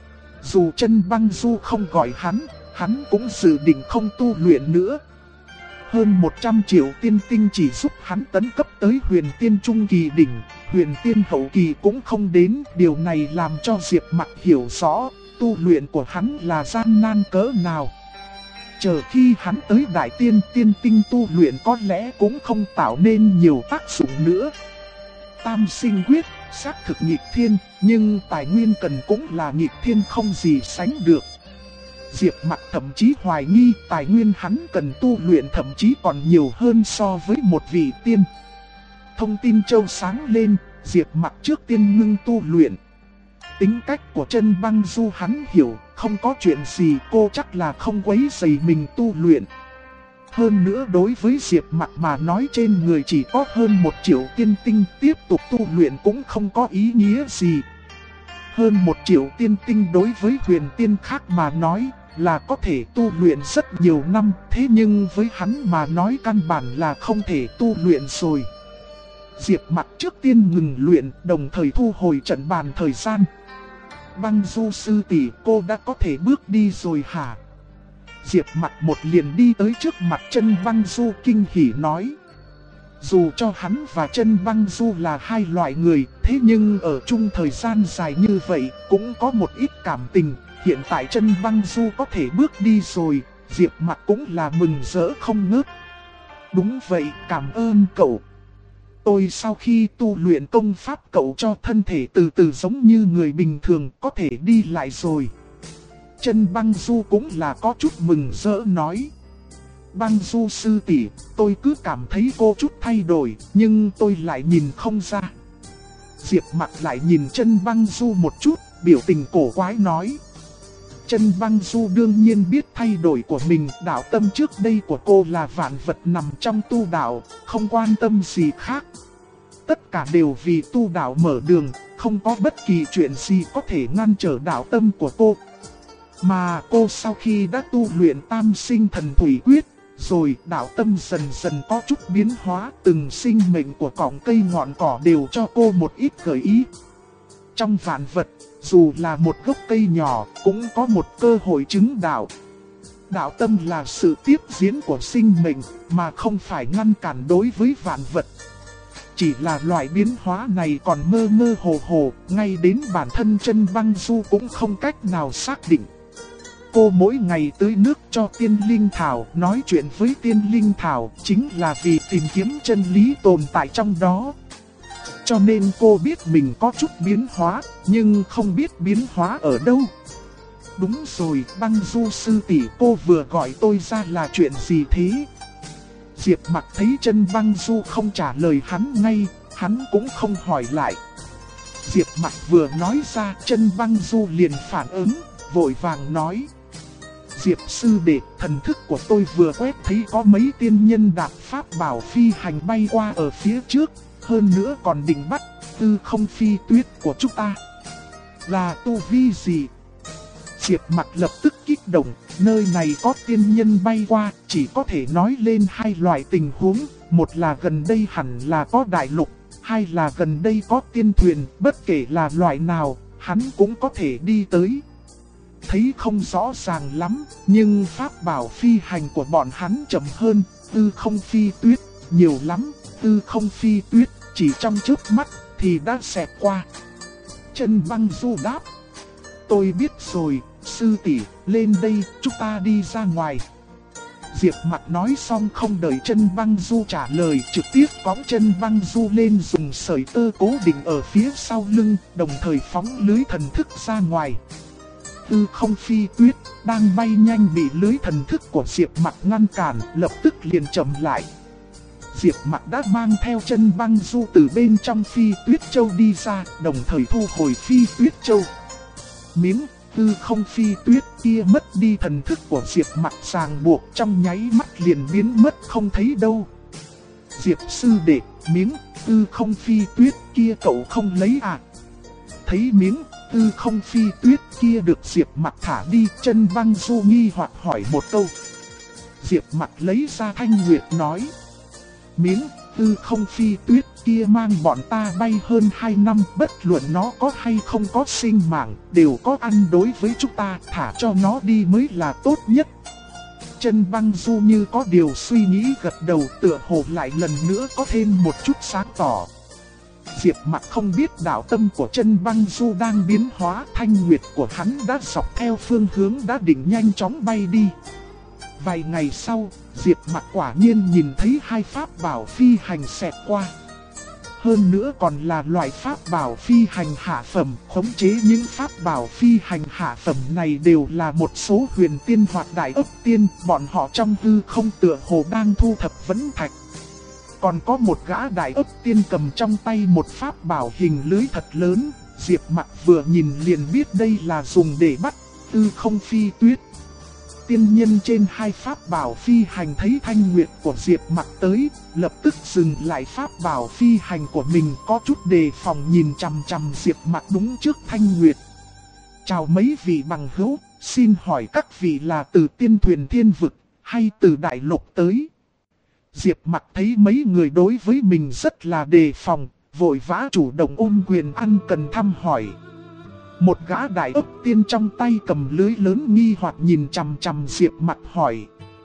Dù Chân Băng Du không gọi hắn cũng dự định không tu luyện nữa. Hơn 100 triệu tiên tinh chỉ giúp hắn tấn cấp tới huyền tiên trung kỳ đỉnh, huyền tiên hậu kỳ cũng không đến. Điều này làm cho Diệp Mặc hiểu rõ tu luyện của hắn là gian nan cỡ nào. Chờ khi hắn tới đại tiên tinh tu luyện có lẽ cũng không tạo nên nhiều tác dụng nữa. Tam sinh quyết, xác thực nghịch thiên, nhưng tài nguyên cần cũng là nghịch thiên không gì sánh được. Diệp Mặc thậm chí hoài nghi tài nguyên hắn cần tu luyện thậm chí còn nhiều hơn so với một vị tiên. Thông tin châu sáng lên, Diệp Mặc trước tiên ngưng tu luyện. Tính cách của Chân Băng Du hắn hiểu, không có chuyện gì cô chắc là không quấy rầy mình tu luyện. Hơn nữa đối với Diệp Mặc mà nói trên người chỉ có hơn 1 triệu tiên tinh, tiếp tục tu luyện cũng không có ý nghĩa gì. Hơn 1 triệu tiên tinh đối với huyền tiên khác mà nói là có thể tu luyện rất nhiều năm, thế nhưng với hắn mà nói căn bản là không thể tu luyện rồi. Diệp Mặc trước tiên ngừng luyện, đồng thời thu hồi trận bàn thời gian. Băng Du sư tỷ, cô đã có thể bước đi rồi hả? Diệp Mặc một liền đi tới trước mặt Chân Băng Du kinh hỉ nói. Dù cho hắn và Chân Băng Du là hai loại người, thế nhưng ở chung thời gian dài như vậy cũng có một ít cảm tình. Hiện tại Chân Băng Du có thể bước đi rồi, Diệp Mặc cũng là mừng rỡ không ngớt. Đúng vậy, cảm ơn cậu. Tôi sau khi tu luyện công pháp cậu cho thân thể từ từ giống như người bình thường có thể đi lại rồi. Chân Băng Du cũng là có chút mừng rỡ nói. Băng Du sư tỷ, tôi cứ cảm thấy cô chút thay đổi, nhưng tôi lại nhìn không ra. Diệp Mặc lại nhìn Chân Băng Du một chút, biểu tình cổ quái nói. Chân Băng Du đương nhiên biết thay đổi của mình, đạo tâm trước đây của cô là vạn vật nằm trong tu đạo, không quan tâm gì khác. Tất cả đều vì tu đạo mở đường, không có bất kỳ chuyện gì có thể ngăn trở đạo tâm của cô. Mà cô sau khi đã tu luyện Tam Sinh Thần Thủy Quyết, rồi đạo tâm dần dần có chút biến hóa, từng sinh mệnh của cọng cây ngọn cỏ đều cho cô một ít gợi ý. Trong vạn vật, dù là một gốc cây nhỏ, cũng có một cơ hội chứng đạo. Đạo tâm là sự tiếp diễn của sinh mệnh, mà không phải ngăn cản đối với vạn vật. Chỉ là loại biến hóa này còn mơ mơ hồ hồ, ngay đến bản thân Chân Băng Du cũng không cách nào xác định. Cô mỗi ngày tưới nước cho tiên linh thảo, nói chuyện với tiên linh thảo, chính là vì tìm kiếm chân lý tồn tại trong đó. Cho nên cô biết mình có chút biến hóa, nhưng không biết biến hóa ở đâu. Đúng rồi, Băng Du sư tỷ, cô vừa gọi tôi ra là chuyện gì thế? Diệp Mặc thấy Chân Băng Du không trả lời hắn ngay, hắn cũng không hỏi lại. Diệp Mặc vừa nói ra, Chân Băng Du liền phản ứng, vội vàng nói. Diệp sư đệ, thần thức của tôi vừa quét thấy có mấy tiên nhân đạp pháp bảo phi hành bay qua ở phía trước, hơn nữa còn định bắt Tư Không Phi Tuyết của chúng ta. Là tu vi gì? Diệp Mặc lập tức kích động, nơi này có tiên nhân bay qua, chỉ có thể nói lên hai loại tình huống, một là gần đây hẳn là có đại lục, hai là gần đây có tiên thuyền, bất kể là loại nào, hắn cũng có thể đi tới. Thấy không rõ ràng lắm, nhưng pháp bảo phi hành của bọn hắn chậm hơn Tư Không Phi Tuyết nhiều lắm. Tư Không Phi Tuyết chỉ trong chớp mắt thì đã xẹt qua. Chân Băng Du đáp. Tôi biết rồi, sư tỷ, lên đây, chúng ta đi ra ngoài. Diệp Mặc nói xong không đợi Chân Băng Du trả lời, trực tiếp cõng Chân Băng Du lên, dùng sợi tơ cố định ở phía sau lưng, đồng thời phóng lưới thần thức ra ngoài. Tư Không Phi Tuyết đang bay nhanh bị lưới thần thức của Diệp Mặc ngăn cản, lập tức liền chậm lại. Diệp Mặc đã mang theo Chân Băng Du từ bên trong Phi Tuyết Châu đi ra, đồng thời thu hồi Phi Tuyết Châu. Miếng Tư Không Phi Tuyết kia mất đi thần thức của Diệp Mặc ràng buộc, trong nháy mắt liền biến mất không thấy đâu. Diệp sư đệ, miếng Tư Không Phi Tuyết kia cậu không lấy à? Thấy miếng Tư Không Phi Tuyết kia được Diệp Mặc thả đi, Chân Băng Du nghi hoặc hỏi một câu. Diệp Mặc lấy ra thanh nguyệt nói. Miếng hư không phi tuyết kia mang bọn ta bay hơn 2 năm, bất luận nó có hay không có sinh mạng, đều có ăn đối với chúng ta, thả cho nó đi mới là tốt nhất. Chân Băng Du như có điều suy nghĩ gật đầu, tựa hồ lại lần nữa có thêm một chút sáng tỏ. Diệp Mặc không biết đạo tâm của Chân Băng Du đang biến hóa, thanh nguyệt của hắn đã dọc theo phương hướng đã định nhanh chóng bay đi. Vài ngày sau, Diệp Mặc quả nhiên nhìn thấy hai pháp bảo phi hành xẹt qua. Hơn nữa còn là loại pháp bảo phi hành hạ phẩm, khống chế những pháp bảo phi hành hạ phẩm này đều là một số huyền tiên hoặc đại ấp tiên, bọn họ trong hư không tựa hồ đang thu thập vấn thạch. Còn có một gã đại ấp tiên cầm trong tay một pháp bảo hình lưới thật lớn, Diệp Mặc vừa nhìn liền biết đây là dùng để bắt hư không phi tuyết. Tiên nhân trên hai pháp bảo phi hành thấy thanh nguyệt của Diệp Mặc tới, lập tức dừng lại pháp bảo phi hành của mình, có chút đề phòng nhìn chằm chằm Diệp Mặc đúng trước thanh nguyệt. Chào mấy vị bằng hữu, xin hỏi các vị là từ tiên thuyền thiên vực hay từ đại lục tới? Diệp Mặc thấy mấy người đối với mình rất là đề phòng, vội vã chủ động ôm quyền ăn cần thăm hỏi. Một gã đại ấp tiên trong tay cầm lưới lớn nghi hoặc nhìn chằm chằm Diệp Mặc hỏi.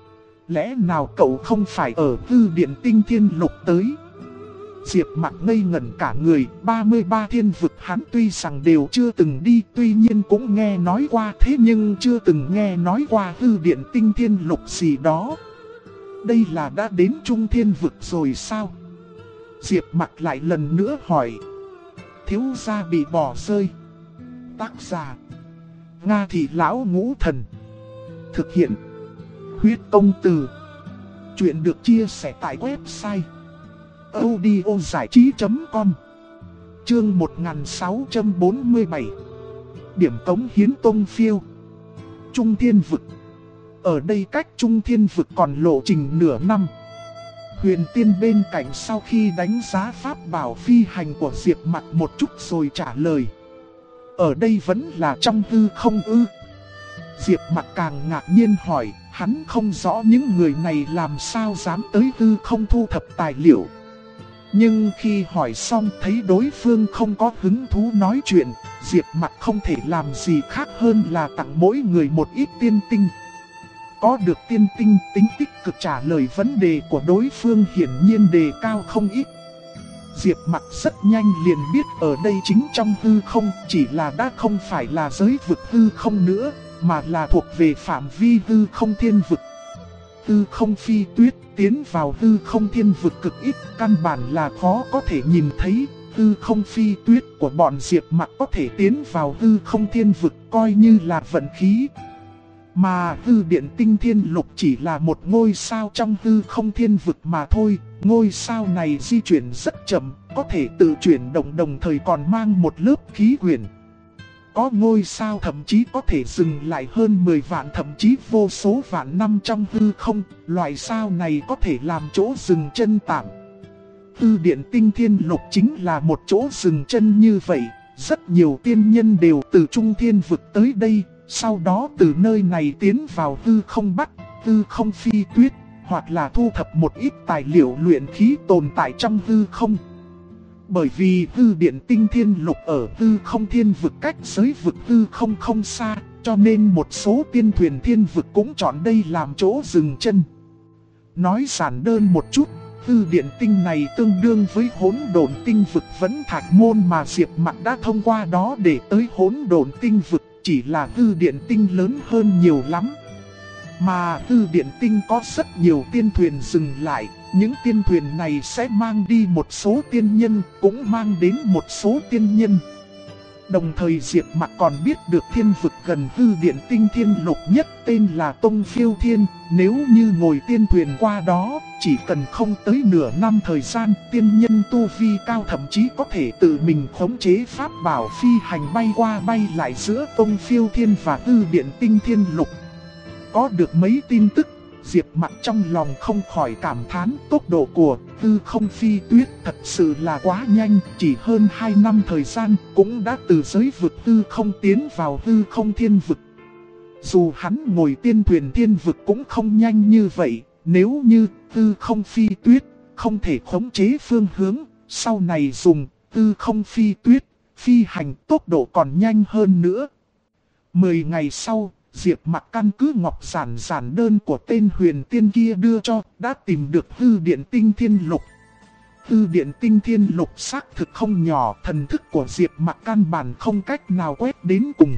Lẽ nào cậu không phải ở Hư Điện Tinh Thiên Lục tới? Diệp Mặc ngây ngẩn cả người, 33 thiên vực hắn tuy rằng đều chưa từng đi, tuy nhiên cũng nghe nói qua, thế nhưng chưa từng nghe nói qua Hư Điện Tinh Thiên Lục gì đó. Đây là đã đến Trung Thiên vực rồi sao? Diệp Mặc lại lần nữa hỏi. Thiếu gia bị bỏ rơi. Tác giả Nga Thị Lão Ngũ Thần. Thực hiện Huyết Công Từ. Chuyện được chia sẻ tại website audiozảichí.com. Chương 1647. Điểm cống hiến tông phiêu. Trung Thiên vực. Ở đây cách Trung Thiên vực còn lộ trình nửa năm. Huyền tiên bên cạnh sau khi đánh giá pháp bảo phi hành của Diệp Mặc một chút rồi trả lời. Ở đây vẫn là trong hư không ư? Diệp Mặc càng ngạc nhiên hỏi, hắn không rõ những người này làm sao dám tới hư không thu thập tài liệu. Nhưng khi hỏi xong thấy đối phương không có hứng thú nói chuyện, Diệp Mặc không thể làm gì khác hơn là tặng mỗi người một ít tiên tinh. Có được tiên tinh, tính tích cực trả lời vấn đề của đối phương hiển nhiên đề cao không ít. Diệp Mặc rất nhanh liền biết ở đây chính trong hư không, chỉ là đã không phải là giới vực hư không nữa, mà là thuộc về phạm vi hư không thiên vực. Hư không phi tuyết tiến vào hư không thiên vực cực ít, căn bản là khó có thể nhìn thấy. Hư không phi tuyết của bọn Diệp Mặc có thể tiến vào hư không thiên vực coi như là vận khí. Mà Hư Điện Tinh Thiên Lục chỉ là một ngôi sao trong hư không thiên vực mà thôi. Ngôi sao này di chuyển rất chậm, có thể tự chuyển động đồng thời còn mang một lớp khí quyển. Có ngôi sao thậm chí có thể dừng lại hơn 10 vạn thậm chí vô số vạn năm trong hư không. Loại sao này có thể làm chỗ dừng chân tạm. Hư Điện Tinh Thiên Lục chính là một chỗ dừng chân như vậy. Rất nhiều tiên nhân đều từ Trung Thiên vực tới đây. Sau đó từ nơi này tiến vào hư không bắc, hư không phi tuyết, hoặc là thu thập một ít tài liệu luyện khí tồn tại trong hư không. Bởi vì Hư Điện Tinh Thiên Lục ở hư không thiên vực cách giới vực hư không không xa, cho nên một số tiên thuyền thiên vực cũng chọn đây làm chỗ dừng chân. Nói giản đơn một chút, Hư Điện Tinh này tương đương với Hỗn Độn Tinh vực Vẫn Thạch Môn mà Diệp Mặc đã thông qua đó để tới Hỗn Độn Tinh vực. Chỉ là Hư Điện Tinh lớn hơn nhiều lắm. Mà Hư Điện Tinh có rất nhiều tiên thuyền dừng lại. Những tiên thuyền này sẽ mang đi một số tiên nhân, cũng mang đến một số tiên nhân. Đồng thời Diệp Mặc còn biết được thiên vực gần Hư Điện Tinh Thiên Lục nhất tên là Tông Phiêu Thiên. Nếu như ngồi tiên thuyền qua đó, chỉ cần không tới nửa năm thời gian, tiên nhân tu vi cao thậm chí có thể tự mình khống chế pháp bảo phi hành bay qua bay lại giữa Tông Phiêu Thiên và Hư Điện Tinh Thiên Lục. Có được mấy tin tức, Diệp Mặc trong lòng không khỏi cảm thán tốc độ của hư không phi tuyết thật sự là quá nhanh, chỉ hơn 2 năm thời gian cũng đã từ giới vực hư không tiến vào hư không thiên vực. Dù hắn ngồi tiên thuyền thiên vực cũng không nhanh như vậy, nếu như tư không phi tuyết, không thể khống chế phương hướng, sau này dùng tư không phi tuyết, phi hành tốc độ còn nhanh hơn nữa. 10 ngày sau, Diệp Mặc căn cứ ngọc giản đơn của tên huyền tiên kia đưa cho, đã tìm được hư điện tinh thiên lục. Hư điện tinh thiên lục xác thực không nhỏ, thần thức của Diệp Mặc căn bản không cách nào quét đến cùng.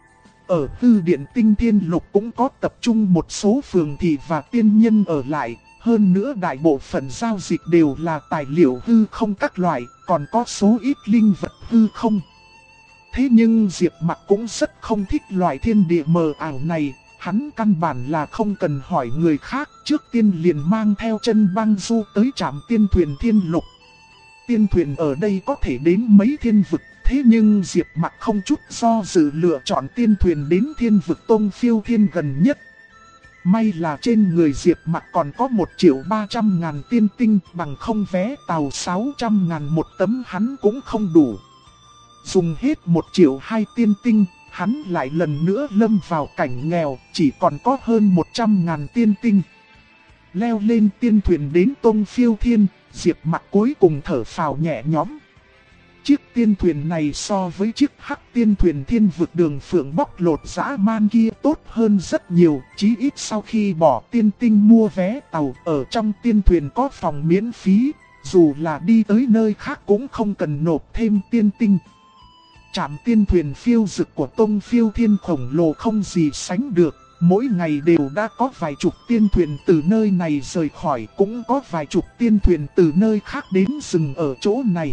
Ở hư điện tinh thiên lục cũng có tập trung một số phường thị và tiên nhân ở lại, hơn nữa đại bộ phận giao dịch đều là tài liệu hư không các loại, còn có số ít linh vật hư không. Thế nhưng Diệp Mặc cũng rất không thích loại thiên địa mờ ảo này, hắn căn bản là không cần hỏi người khác, trước tiên liền mang theo chân băng du tới trạm tiên thuyền thiên lục. Tiên thuyền ở đây có thể đến mấy thiên vực, thế nhưng Diệp Mặc không chút do dự lựa chọn tiên thuyền đến thiên vực Tông Phiêu Thiên gần nhất. May là trên người Diệp Mặc còn có 1.300.000 tiên tinh, bằng không vé tàu 600.000 một tấm hắn cũng không đủ. Dùng hết 1.200.000 tiên tinh, hắn lại lần nữa lâm vào cảnh nghèo, chỉ còn có hơn 100.000 tiên tinh. Leo lên tiên thuyền đến Tông Phiêu Thiên, Diệp Mặc cuối cùng thở phào nhẹ nhõm. Chiếc tiên thuyền này so với chiếc hắc tiên thuyền thiên vực Đường Phượng bóc lột dã man kia tốt hơn rất nhiều, chí ít sau khi bỏ tiên tinh mua vé tàu, ở trong tiên thuyền có phòng miễn phí, dù là đi tới nơi khác cũng không cần nộp thêm tiên tinh. Trạm tiên thuyền phiêu dực của Tông Phiêu Thiên khổng lồ không gì sánh được, mỗi ngày đều đã có vài chục tiên thuyền từ nơi này rời khỏi, cũng có vài chục tiên thuyền từ nơi khác đến dừng ở chỗ này.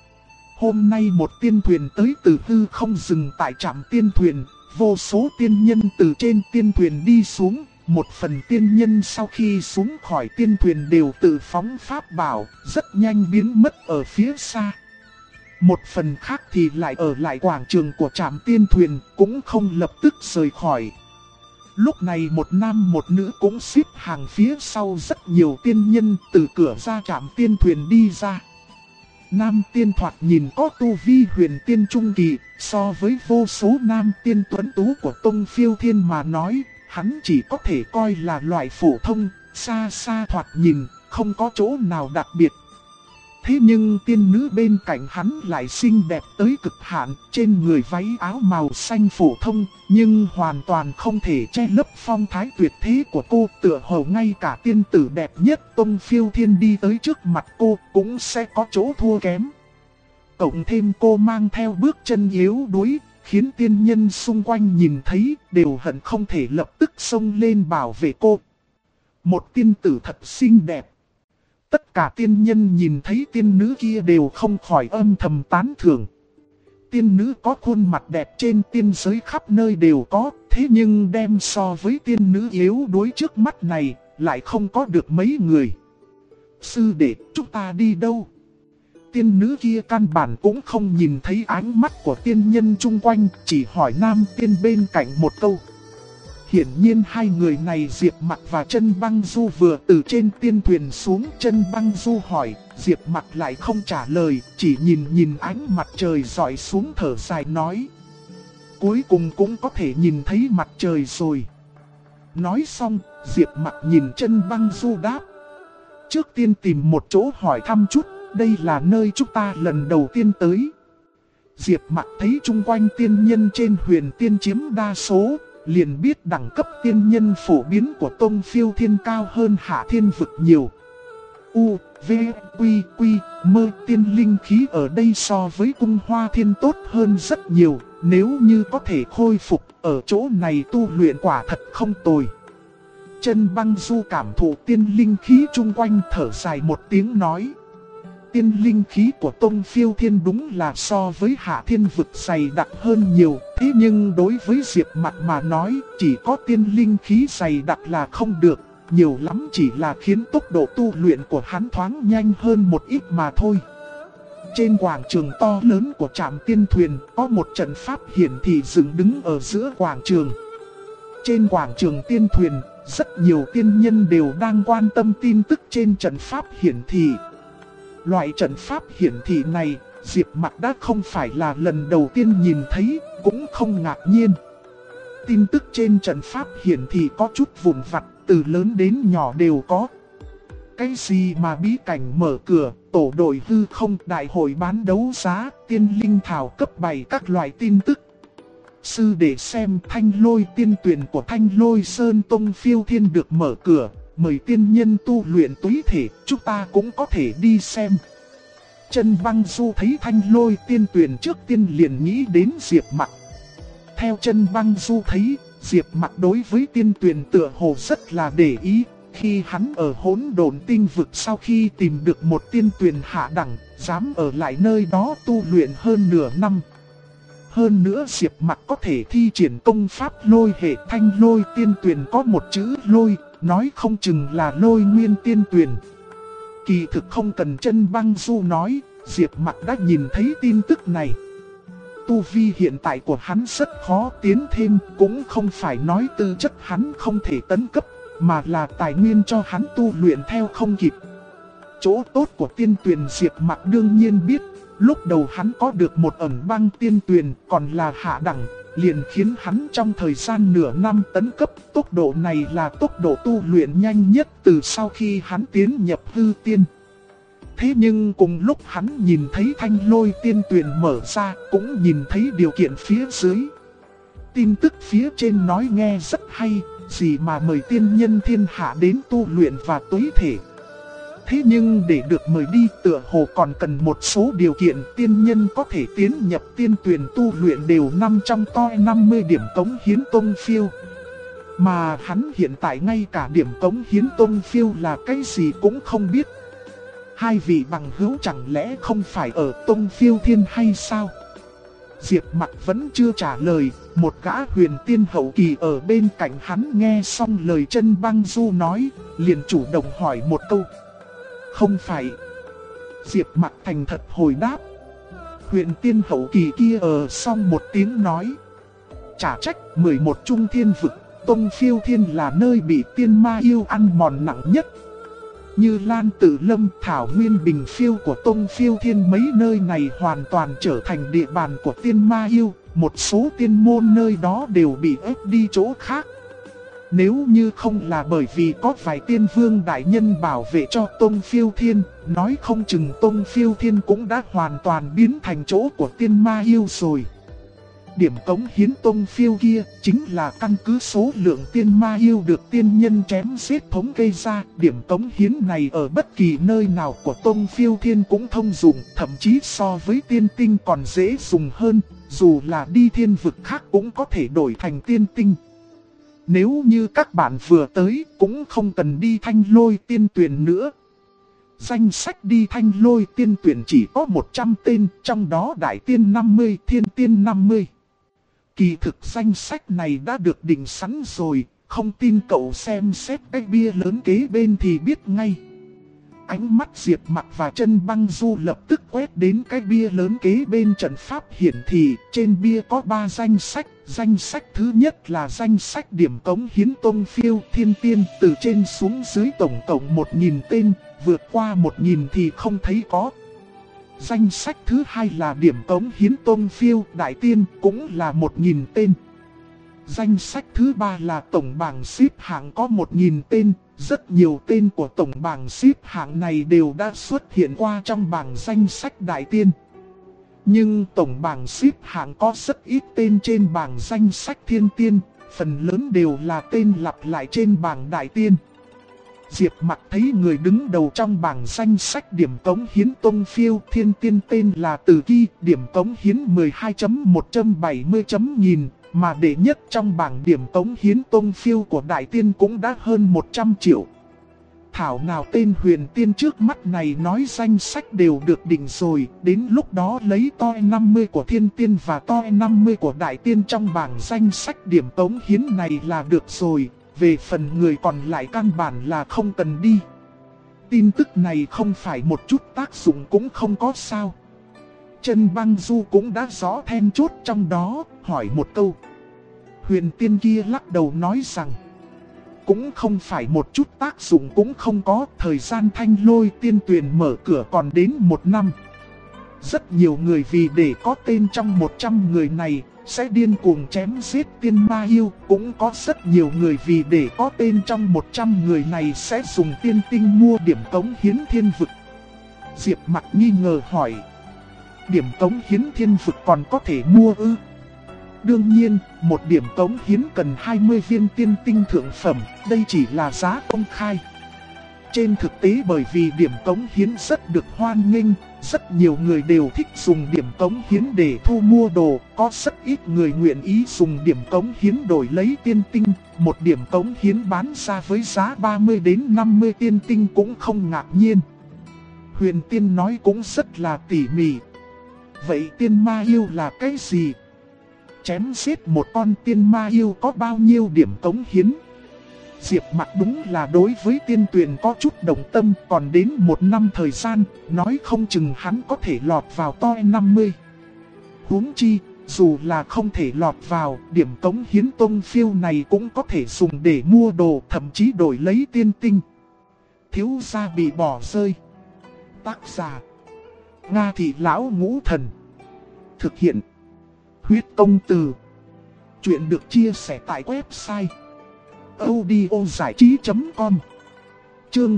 Hôm nay một tiên thuyền tới từ hư không dừng tại trạm tiên thuyền, vô số tiên nhân từ trên tiên thuyền đi xuống, một phần tiên nhân sau khi xuống khỏi tiên thuyền đều tự phóng pháp bảo, rất nhanh biến mất ở phía xa. Một phần khác thì lại ở lại quảng trường của trạm tiên thuyền, cũng không lập tức rời khỏi. Lúc này một nam một nữ cũng xếp hàng phía sau rất nhiều tiên nhân từ cửa ra trạm tiên thuyền đi ra. Nam tiên thoạt nhìn có tu vi huyền tiên trung kỳ, so với vô số nam tiên tuấn tú của Tông Phiêu Thiên mà nói, hắn chỉ có thể coi là loại phổ thông, xa xa thoạt nhìn, không có chỗ nào đặc biệt. Thế nhưng tiên nữ bên cạnh hắn lại xinh đẹp tới cực hạn, trên người váy áo màu xanh phổ thông, nhưng hoàn toàn không thể che lấp phong thái tuyệt thế của cô, tựa hồ ngay cả tiên tử đẹp nhất Tông Phiêu Thiên đi tới trước mặt cô cũng sẽ có chỗ thua kém. Cộng thêm cô mang theo bước chân yếu đuối, khiến tiên nhân xung quanh nhìn thấy đều hận không thể lập tức xông lên bảo vệ cô. Một tiên tử thật xinh đẹp. Tất cả tiên nhân nhìn thấy tiên nữ kia đều không khỏi âm thầm tán thưởng. Tiên nữ có khuôn mặt đẹp trên tiên giới khắp nơi đều có, thế nhưng đem so với tiên nữ yếu đuối trước mắt này, lại không có được mấy người. Sư đệ, chúng ta đi đâu? Tiên nữ kia căn bản cũng không nhìn thấy ánh mắt của tiên nhân chung quanh, chỉ hỏi nam tiên bên cạnh một câu. Hiển nhiên hai người này Diệp Mặc và Chân Băng Du vừa từ trên tiên thuyền xuống. Chân Băng Du hỏi, Diệp Mặc lại không trả lời, chỉ nhìn ánh mặt trời rọi xuống thở dài nói. Cuối cùng cũng có thể nhìn thấy mặt trời rồi. Nói xong, Diệp Mặc nhìn Chân Băng Du đáp. Trước tiên tìm một chỗ hỏi thăm chút, đây là nơi chúng ta lần đầu tiên tới. Diệp Mặc thấy chung quanh tiên nhân trên huyền tiên chiếm đa số, liền biết đẳng cấp tiên nhân phổ biến của Tông Phiêu Thiên cao hơn Hạ Thiên vực nhiều. U, V, Quy, Quy, Mơ tiên linh khí ở đây so với Cung Hoa Thiên tốt hơn rất nhiều, nếu như có thể khôi phục ở chỗ này tu luyện quả thật không tồi. Chân Băng Du cảm thụ tiên linh khí chung quanh thở dài một tiếng nói. Tiên linh khí của Tông Phiêu Thiên đúng là so với Hạ Thiên vực dày đặc hơn nhiều, thế nhưng đối với Diệp Mặc mà nói, chỉ có tiên linh khí dày đặc là không được, nhiều lắm chỉ là khiến tốc độ tu luyện của hắn thoáng nhanh hơn một ít mà thôi. Trên quảng trường to lớn của trạm tiên thuyền, có một trận pháp hiển thị dựng đứng ở giữa quảng trường. Trên quảng trường tiên thuyền, rất nhiều tiên nhân đều đang quan tâm tin tức trên trận pháp hiển thị. Loại trận pháp hiển thị này, Diệp Mặc đã không phải là lần đầu tiên nhìn thấy, cũng không ngạc nhiên. tin tức trên trận pháp hiển thị có chút vụn vặt, từ lớn đến nhỏ đều có. Cái gì mà bí cảnh mở cửa, tổ đội hư không, đại hội bán đấu giá, tiên linh thảo cấp 7 các loại tin tức. Sư để xem Thanh Lôi tiên tuyển của Thanh Lôi Sơn Tông Phiêu Thiên được mở cửa, mời tiên nhân tu luyện túy thể, chúng ta cũng có thể đi xem. Chân Băng Du thấy Thanh Lôi tiên tuyển trước tiên liền nghĩ đến Diệp Mặc. Theo Chân Băng Du thấy, Diệp Mặc đối với tiên tuyển tựa hồ rất là để ý. Khi hắn ở Hỗn Độn Tinh Vực sau khi tìm được một tiên tuyển hạ đẳng, dám ở lại nơi đó tu luyện hơn nửa năm. Hơn nữa Diệp Mặc có thể thi triển công pháp lôi hệ. Thanh Lôi tiên tuyển có một chữ lôi, nói không chừng là lôi nguyên tiên tuyển. Kỳ thực không cần Chân Băng Du nói, Diệp Mặc đã nhìn thấy tin tức này. Tu vi hiện tại của hắn rất khó tiến thêm, cũng không phải nói tư chất hắn không thể tấn cấp, mà là tài nguyên cho hắn tu luyện theo không kịp. Chỗ tốt của tiên tuyển Diệp Mặc đương nhiên biết, lúc đầu hắn có được một ẩn băng tiên tuyển còn là hạ đẳng, liền khiến hắn trong thời gian nửa năm tấn cấp. Tốc độ này là tốc độ tu luyện nhanh nhất từ sau khi hắn tiến nhập hư tiên. Thế nhưng cùng lúc hắn nhìn thấy Thanh Lôi tiên tuyển mở ra, cũng nhìn thấy điều kiện phía dưới. Tin tức phía trên nói nghe rất hay, gì mà mời tiên nhân thiên hạ đến tu luyện và túy thể. Thế nhưng để được mời đi tựa hồ còn cần một số điều kiện. Tiên nhân có thể tiến nhập tiên tuyển tu luyện đều nằm trong toi 50 điểm cống hiến tông phiêu. Mà hắn hiện tại ngay cả điểm cống hiến tông phiêu là cái gì cũng không biết. Hai vị bằng hữu chẳng lẽ không phải ở tông phiêu thiên hay sao? Diệp Mặc vẫn chưa trả lời, một gã huyền tiên hậu kỳ ở bên cạnh hắn nghe xong lời Chân Băng Du nói, liền chủ động hỏi một câu. Không phải. Diệp Mặc thành thật hồi đáp. Huyền tiên hậu kỳ kia xong một tiếng nói. Chả trách 11 trung thiên vực, tông phiêu thiên là nơi bị tiên ma yêu ăn mòn nặng nhất. Như Lan Tử Lâm, Thảo Nguyên Bình Phiêu của tông phiêu thiên, mấy nơi này hoàn toàn trở thành địa bàn của tiên ma yêu. Một số tiên môn nơi đó đều bị ép đi chỗ khác. Nếu như không là bởi vì có vài tiên vương đại nhân bảo vệ cho tông phiêu thiên, nói không chừng tông phiêu thiên cũng đã hoàn toàn biến thành chỗ của tiên ma yêu rồi. Điểm cống hiến tông phiêu kia chính là căn cứ số lượng tiên ma yêu được tiên nhân chém giết thống kê ra. Điểm cống hiến này ở bất kỳ nơi nào của tông phiêu thiên cũng thông dụng, thậm chí so với tiên tinh còn dễ dùng hơn. Dù là đi thiên vực khác cũng có thể đổi thành tiên tinh. Nếu như các bạn vừa tới cũng không cần đi Thanh Lôi tiên tuyển nữa. Danh sách đi Thanh Lôi tiên tuyển chỉ có 100 tên, trong đó đại tiên 50, thiên tiên 50. Kỳ thực danh sách này đã được định sẵn rồi, không tin cậu xem xét cái bia lớn kế bên thì biết ngay. Ánh mắt Diệp Mặc và Chân Băng Du lập tức quét đến cái bia lớn kế bên trận pháp hiển thị. Trên bia có 3 danh sách. Danh sách thứ nhất là danh sách điểm cống hiến tông phiêu thiên tiên. Từ trên xuống dưới tổng cộng 1000 tên, vượt qua 1000 thì không thấy có. Danh sách thứ hai là điểm cống hiến tông phiêu đại tiên, cũng là 1000 tên. Danh sách thứ ba là tổng bảng xếp hạng có 1000 tên. Rất nhiều tên của tổng bảng xếp hạng này đều đã xuất hiện qua trong bảng danh sách đại tiên. Nhưng tổng bảng xếp hạng có rất ít tên trên bảng danh sách thiên tiên, phần lớn đều là tên lặp lại trên bảng đại tiên. Diệp Mặc thấy người đứng đầu trong bảng danh sách điểm cống hiến tông phiêu thiên tiên tên là Từ Kỳ, điểm cống hiến 12.170.000. Mà đệ nhất trong bảng điểm cống hiến tông phiêu của đại tiên cũng đã hơn 100 triệu. Thảo nào tên huyền tiên trước mắt này nói danh sách đều được định rồi, đến lúc đó lấy toi 50 của thiên tiên và toi 50 của đại tiên trong bảng danh sách điểm cống hiến này là được rồi. Về phần người còn lại căn bản là không cần đi. Tin tức này không phải một chút tác dụng cũng không có sao. Chân Băng Du cũng đã rõ then chốt trong đó, hỏi một câu. Huyền tiên kia lắc đầu nói rằng, cũng không phải một chút tác dụng cũng không có. Thời gian Thanh Lôi tiên tuyển mở cửa còn đến 1 năm. Rất nhiều người vì để có tên trong 100 người này, sẽ điên cuồng chém giết tiên ma yêu. Cũng có rất nhiều người vì để có tên trong 100 người này sẽ dùng tiên tinh mua điểm cống hiến thiên vực. Diệp Mặc nghi ngờ hỏi, điểm cống hiến thiên vực còn có thể mua ư? Đương nhiên, một điểm cống hiến cần 20 viên tiên tinh thượng phẩm, đây chỉ là giá công khai. Trên thực tế bởi vì điểm cống hiến rất được hoan nghênh, rất nhiều người đều thích dùng điểm cống hiến để thu mua đồ, có rất ít người nguyện ý dùng điểm cống hiến đổi lấy tiên tinh. Một điểm cống hiến bán ra với giá 30 đến 50 tiên tinh cũng không ngạc nhiên. Huyền Tiên nói cũng rất là tỉ mỉ. Vậy tiên ma yêu là cái gì? Chém giết một con tiên ma yêu có bao nhiêu điểm cống hiến? Diệp Mặc đúng là đối với tiên tuyền có chút đồng tâm, còn đến 1 năm thời gian, nói không chừng hắn có thể lọt vào toi 50. Huống chi, dù là không thể lọt vào, điểm cống hiến tông phiêu này cũng có thể dùng để mua đồ, thậm chí đổi lấy tiên tinh. Thiếu gia bị bỏ rơi. Tác giả: Nga Thị Lão Ngũ Thần. Thực hiện: Huyết Công Từ. Chuyện được chia sẻ tại website audiozảichí.com. Chương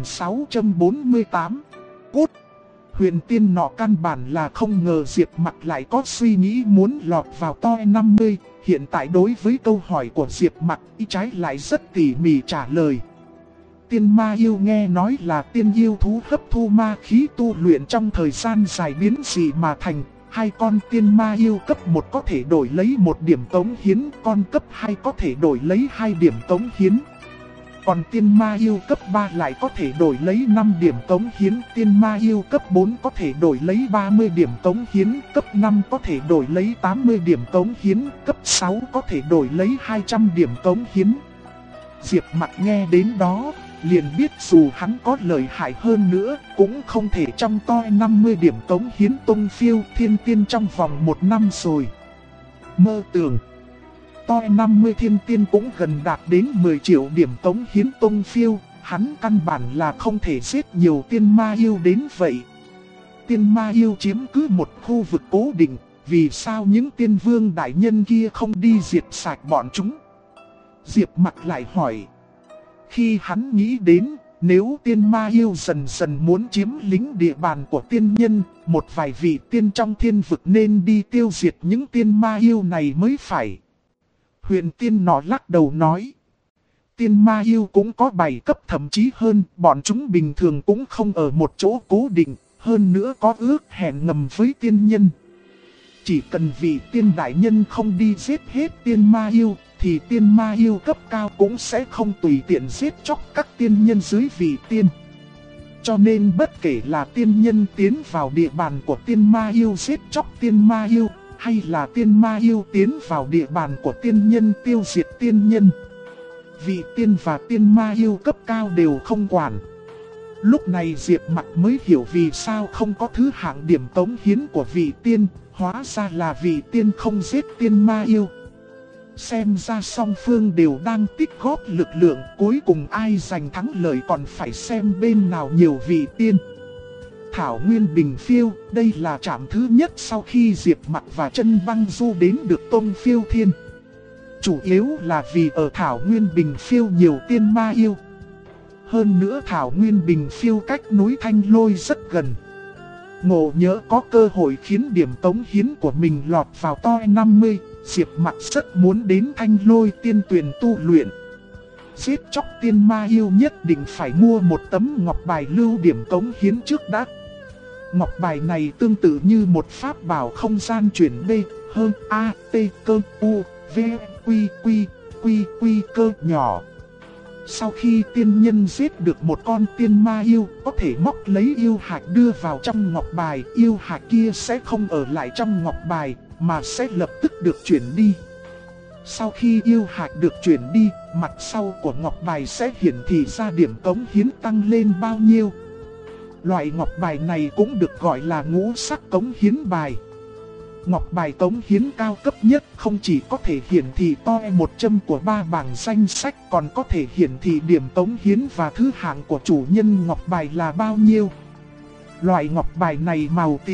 1648. Cút. Huyền Tiên nọ căn bản là không ngờ Diệp Mặc lại có suy nghĩ muốn lọt vào toi 50. Hiện tại đối với câu hỏi của Diệp Mặc, ý trái lại rất tỉ mỉ trả lời. Tiên ma yêu nghe nói là tiên yêu thú hấp thu ma khí tu luyện trong thời gian dài biến dị mà thành. 2 con tiên ma yêu cấp 1 có thể đổi lấy 1 điểm cống hiến, con cấp 2 có thể đổi lấy 2 điểm cống hiến. Còn tiên ma yêu cấp 3 lại có thể đổi lấy 5 điểm cống hiến, tiên ma yêu cấp 4 có thể đổi lấy 30 điểm cống hiến, cấp 5 có thể đổi lấy 80 điểm cống hiến, cấp 6 có thể đổi lấy 200 điểm cống hiến. Diệp Mặc nghe đến đó, liền biết dù hắn có lợi hại hơn nữa, cũng không thể trong toi 50 điểm cống hiến tung phiêu thiên tiên trong vòng 1 năm rồi. Mơ tưởng, toi 50 thiên tiên cũng gần đạt đến 10 triệu điểm cống hiến tung phiêu, hắn căn bản là không thể giết nhiều tiên ma yêu đến vậy. Tiên ma yêu chiếm cứ một khu vực cố định, vì sao những tiên vương đại nhân kia không đi diệt sạch bọn chúng? Diệp Mặc lại hỏi. Khi hắn nghĩ đến, nếu tiên ma yêu dần dần muốn chiếm lĩnh địa bàn của tiên nhân, một vài vị tiên trong thiên vực nên đi tiêu diệt những tiên ma yêu này mới phải. Huyền Tiên nọ lắc đầu nói. Tiên ma yêu cũng có 7 cấp thậm chí hơn, bọn chúng bình thường cũng không ở một chỗ cố định, hơn nữa có ước hẹn ngầm với tiên nhân. Chỉ cần vị tiên đại nhân không đi giết hết tiên ma yêu, thì tiên ma yêu cấp cao cũng sẽ không tùy tiện giết chóc các tiên nhân dưới vị tiên. Cho nên bất kể là tiên nhân tiến vào địa bàn của tiên ma yêu giết chóc tiên ma yêu, hay là tiên ma yêu tiến vào địa bàn của tiên nhân tiêu diệt tiên nhân, vị tiên và tiên ma yêu cấp cao đều không quản. Lúc này Diệp Mặc mới hiểu vì sao không có thứ hạng điểm cống hiến của vị tiên, hóa ra là vị tiên không giết tiên ma yêu. Xem ra song phương đều đang tích góp lực lượng, cuối cùng ai giành thắng lợi còn phải xem bên nào nhiều vị tiên. Thảo Nguyên Bình Phiêu, đây là trạm thứ nhất sau khi Diệp Mặc và Chân Băng Du đến được Tông Phiêu Thiên. Chủ yếu là vì ở Thảo Nguyên Bình Phiêu nhiều tiên ma yêu. Hơn nữa Thảo Nguyên Bình Phiêu cách núi Thanh Lôi rất gần. Ngộ nhỡ có cơ hội khiến điểm cống hiến của mình lọt vào toi 50, Diệp Mặc rất muốn đến Thanh Lôi tiên tuyền tu luyện. Giết chóc tiên ma yêu nhất định phải mua một tấm ngọc bài lưu điểm cống hiến trước đã. Ngọc bài này tương tự như một pháp bảo không gian chuyển B, hơn A, T, cơ, U, V, Quy, Quy, Quy, Quy cơ nhỏ. Sau khi tiên nhân giết được một con tiên ma yêu, có thể móc lấy yêu hạch đưa vào trong ngọc bài. Yêu hạch kia sẽ không ở lại trong ngọc bài, mà sẽ lập tức được chuyển đi. Sau khi yêu hạch được chuyển đi, mặt sau của ngọc bài sẽ hiển thị ra điểm cống hiến tăng lên bao nhiêu. Loại ngọc bài này cũng được gọi là ngũ sắc cống hiến bài. Ngọc bài cống hiến cao cấp nhất không chỉ có thể hiển thị toi 100 của 3 bảng danh sách, còn có thể hiển thị điểm cống hiến và thứ hạng của chủ nhân ngọc bài là bao nhiêu. Loại ngọc bài này màu tím,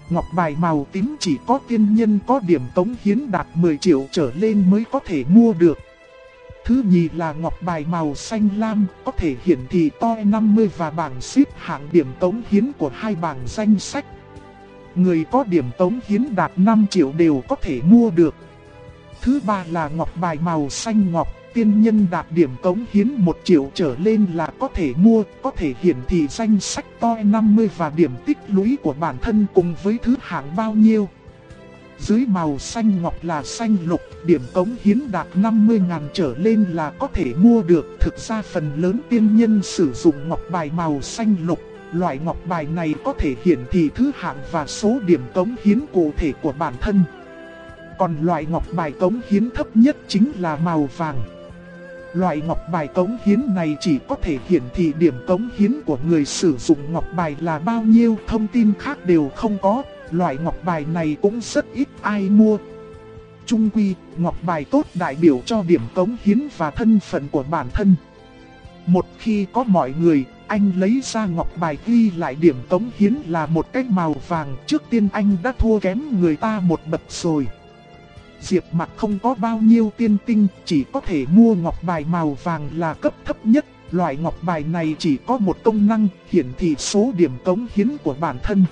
ngọc bài màu tím chỉ có tiên nhân có điểm cống hiến đạt 10 triệu trở lên mới có thể mua được. Thứ nhì là ngọc bài màu xanh lam, có thể hiển thị toi 50 và bảng xếp hạng điểm cống hiến của hai bảng danh sách. Người có điểm cống hiến đạt 5 triệu đều có thể mua được. Thứ ba là ngọc bài màu xanh ngọc, tiên nhân đạt điểm cống hiến 1 triệu trở lên là có thể mua, có thể hiển thị danh sách toi 50 và điểm tích lũy của bản thân cùng với thứ hạng bao nhiêu. Dưới màu xanh ngọc là xanh lục, điểm cống hiến đạt 50.000 trở lên là có thể mua được. Thực ra phần lớn tiên nhân sử dụng ngọc bài màu xanh lục. Loại ngọc bài này có thể hiển thị thứ hạng và số điểm cống hiến cụ thể của bản thân. Còn loại ngọc bài cống hiến thấp nhất chính là màu vàng. Loại ngọc bài cống hiến này chỉ có thể hiển thị điểm cống hiến của người sử dụng ngọc bài là bao nhiêu, thông tin khác đều không có. Loại ngọc bài này cũng rất ít ai mua. Chung quy, ngọc bài tốt đại biểu cho điểm cống hiến và thân phận của bản thân. Một khi có mọi người, anh lấy ra ngọc bài ghi lại điểm cống hiến là một cái màu vàng, trước tiên anh đã thua kém người ta một bậc rồi. Diệp Mặc không có bao nhiêu tiên tinh, chỉ có thể mua ngọc bài màu vàng là cấp thấp nhất. Loại ngọc bài này chỉ có một công năng, hiển thị số điểm cống hiến của bản thân.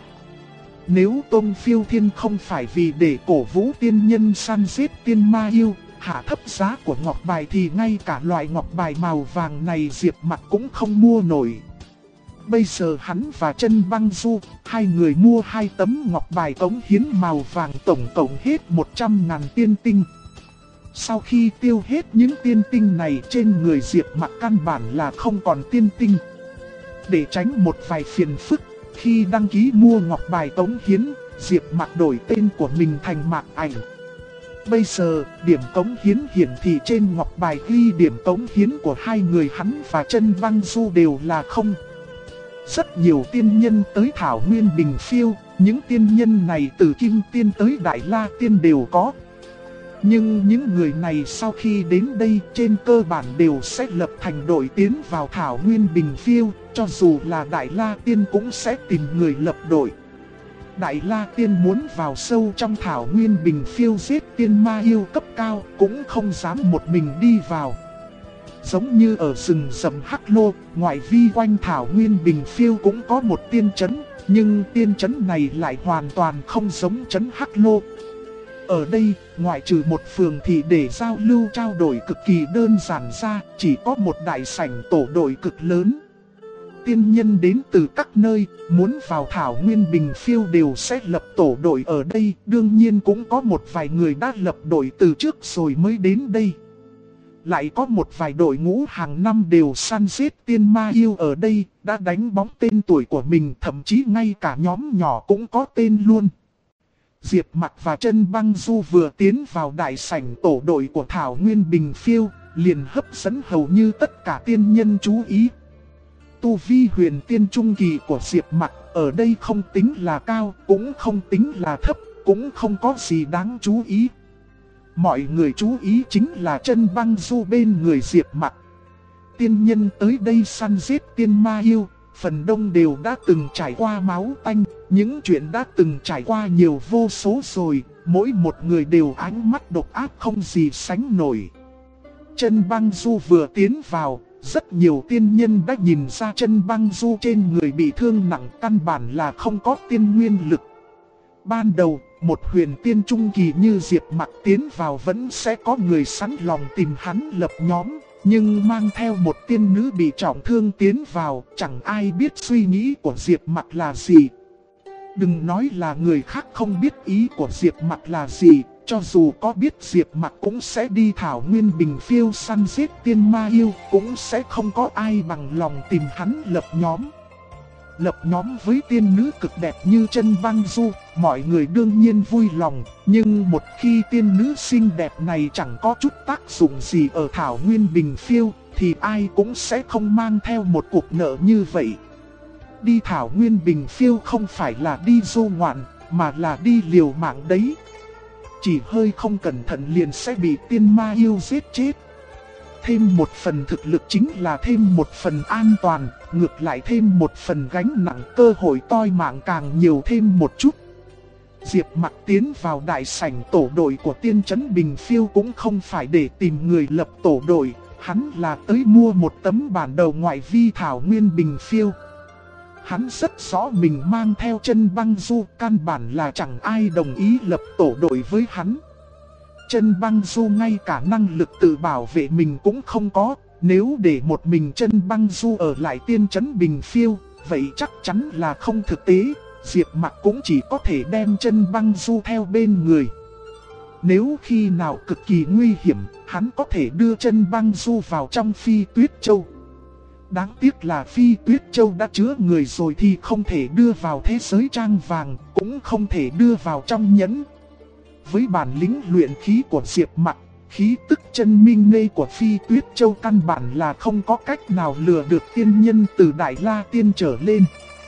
Nếu Tôn Phiêu Thiên không phải vì để cổ vũ tiên nhân săn giết tiên ma yêu, hạ thấp giá của ngọc bài thì ngay cả loại ngọc bài màu vàng này Diệp Mặc cũng không mua nổi. Bây giờ hắn và Chân Băng Du, hai người mua 2 tấm ngọc bài cống hiến màu vàng tổng cộng hết 100.000 tiên tinh. Sau khi tiêu hết những tiên tinh này trên người Diệp Mặc căn bản là không còn tiên tinh. Để tránh một vài phiền phức, khi đăng ký mua ngọc bài cống hiến, Diệp Mặc đổi tên của mình thành Mạc Ảnh. Bây giờ, điểm cống hiến hiển thị trên ngọc bài ghi điểm cống hiến của hai người hắn và Chân Băng Du đều là 0. Rất nhiều tiên nhân tới Thảo Nguyên Bình Phiêu, những tiên nhân này từ Kim Tiên tới Đại La Tiên đều có. Nhưng những người này sau khi đến đây trên cơ bản đều sẽ lập thành đội tiến vào Thảo Nguyên Bình Phiêu, cho dù là Đại La Tiên cũng sẽ tìm người lập đội. Đại La Tiên muốn vào sâu trong Thảo Nguyên Bình Phiêu giết tiên ma yêu cấp cao cũng không dám một mình đi vào. Giống như ở rừng rậm Hắc Lô, ngoại vi quanh Thảo Nguyên Bình Phiêu cũng có một tiên trấn, nhưng tiên trấn này lại hoàn toàn không giống trấn Hắc Lô. Ở đây, ngoại trừ một phường thị để giao lưu trao đổi cực kỳ đơn giản ra, chỉ có một đại sảnh tổ đội cực lớn. Tiên nhân đến từ các nơi, muốn vào Thảo Nguyên Bình Phiêu đều sẽ lập tổ đội ở đây, đương nhiên cũng có một vài người đã lập đội từ trước rồi mới đến đây. Lại có một vài đội ngũ hàng năm đều săn giết tiên ma yêu ở đây, đã đánh bóng tên tuổi của mình, thậm chí ngay cả nhóm nhỏ cũng có tên luôn. Diệp Mặc và Chân Băng Du vừa tiến vào đại sảnh tổ đội của Thảo Nguyên Bình Phiêu, liền hấp dẫn hầu như tất cả tiên nhân chú ý. Tu vi huyền tiên trung kỳ của Diệp Mặc ở đây không tính là cao, cũng không tính là thấp, cũng không có gì đáng chú ý. Mọi người chú ý chính là Chân Băng Du bên người Diệp Mặc. Tiên nhân tới đây săn giết tiên ma yêu, phần đông đều đã từng trải qua máu tanh, những chuyện đã từng trải qua nhiều vô số rồi, mỗi một người đều ánh mắt độc ác không gì sánh nổi. Chân Băng Du vừa tiến vào, rất nhiều tiên nhân đã nhìn ra Chân Băng Du trên người bị thương nặng, căn bản là không có tiên nguyên lực. Ban đầu, một huyền tiên trung kỳ như Diệp Mặc tiến vào vẫn sẽ có người sẵn lòng tìm hắn lập nhóm, nhưng mang theo một tiên nữ bị trọng thương tiến vào, chẳng ai biết suy nghĩ của Diệp Mặc là gì. Đừng nói là người khác không biết ý của Diệp Mặc là gì, cho dù có biết Diệp Mặc cũng sẽ đi Thảo Nguyên Bình Phiêu săn giết tiên ma yêu, cũng sẽ không có ai bằng lòng tìm hắn lập nhóm. Lập nhóm với tiên nữ cực đẹp như Chân Băng Du, mọi người đương nhiên vui lòng, nhưng một khi tiên nữ xinh đẹp này chẳng có chút tác dụng gì ở Thảo Nguyên Bình Phiêu, thì ai cũng sẽ không mang theo một cuộc nợ như vậy. Đi Thảo Nguyên Bình Phiêu không phải là đi du ngoạn, mà là đi liều mạng đấy. Chỉ hơi không cẩn thận liền sẽ bị tiên ma yêu giết chết. Thêm một phần thực lực chính là thêm một phần an toàn, ngược lại thêm một phần gánh nặng, cơ hội toi mạng càng nhiều thêm một chút. Diệp Mặc tiến vào đại sảnh tổ đội của tiên trấn Bình Phiêu cũng không phải để tìm người lập tổ đội, hắn là tới mua một tấm bản đồ ngoại vi thảo nguyên Bình Phiêu. Hắn rất rõ mình mang theo chân băng du, căn bản là chẳng ai đồng ý lập tổ đội với hắn. Chân băng du ngay cả năng lực tự bảo vệ mình cũng không có, nếu để một mình chân băng du ở lại tiên trấn Bình Phiêu, vậy chắc chắn là không thực tế. Diệp Mặc cũng chỉ có thể đem chân băng du theo bên người. Nếu khi nào cực kỳ nguy hiểm, hắn có thể đưa chân băng du vào trong Phi Tuyết Châu. Đáng tiếc là Phi Tuyết Châu đã chứa người rồi thì không thể đưa vào thế giới trang vàng, cũng không thể đưa vào trong nhẫn. Với bản lĩnh luyện khí của Diệp Mặc, khí tức chân minh nê của Phi Tuyết Châu căn bản là không có cách nào lừa được tiên nhân từ Đại La Tiên trở lên.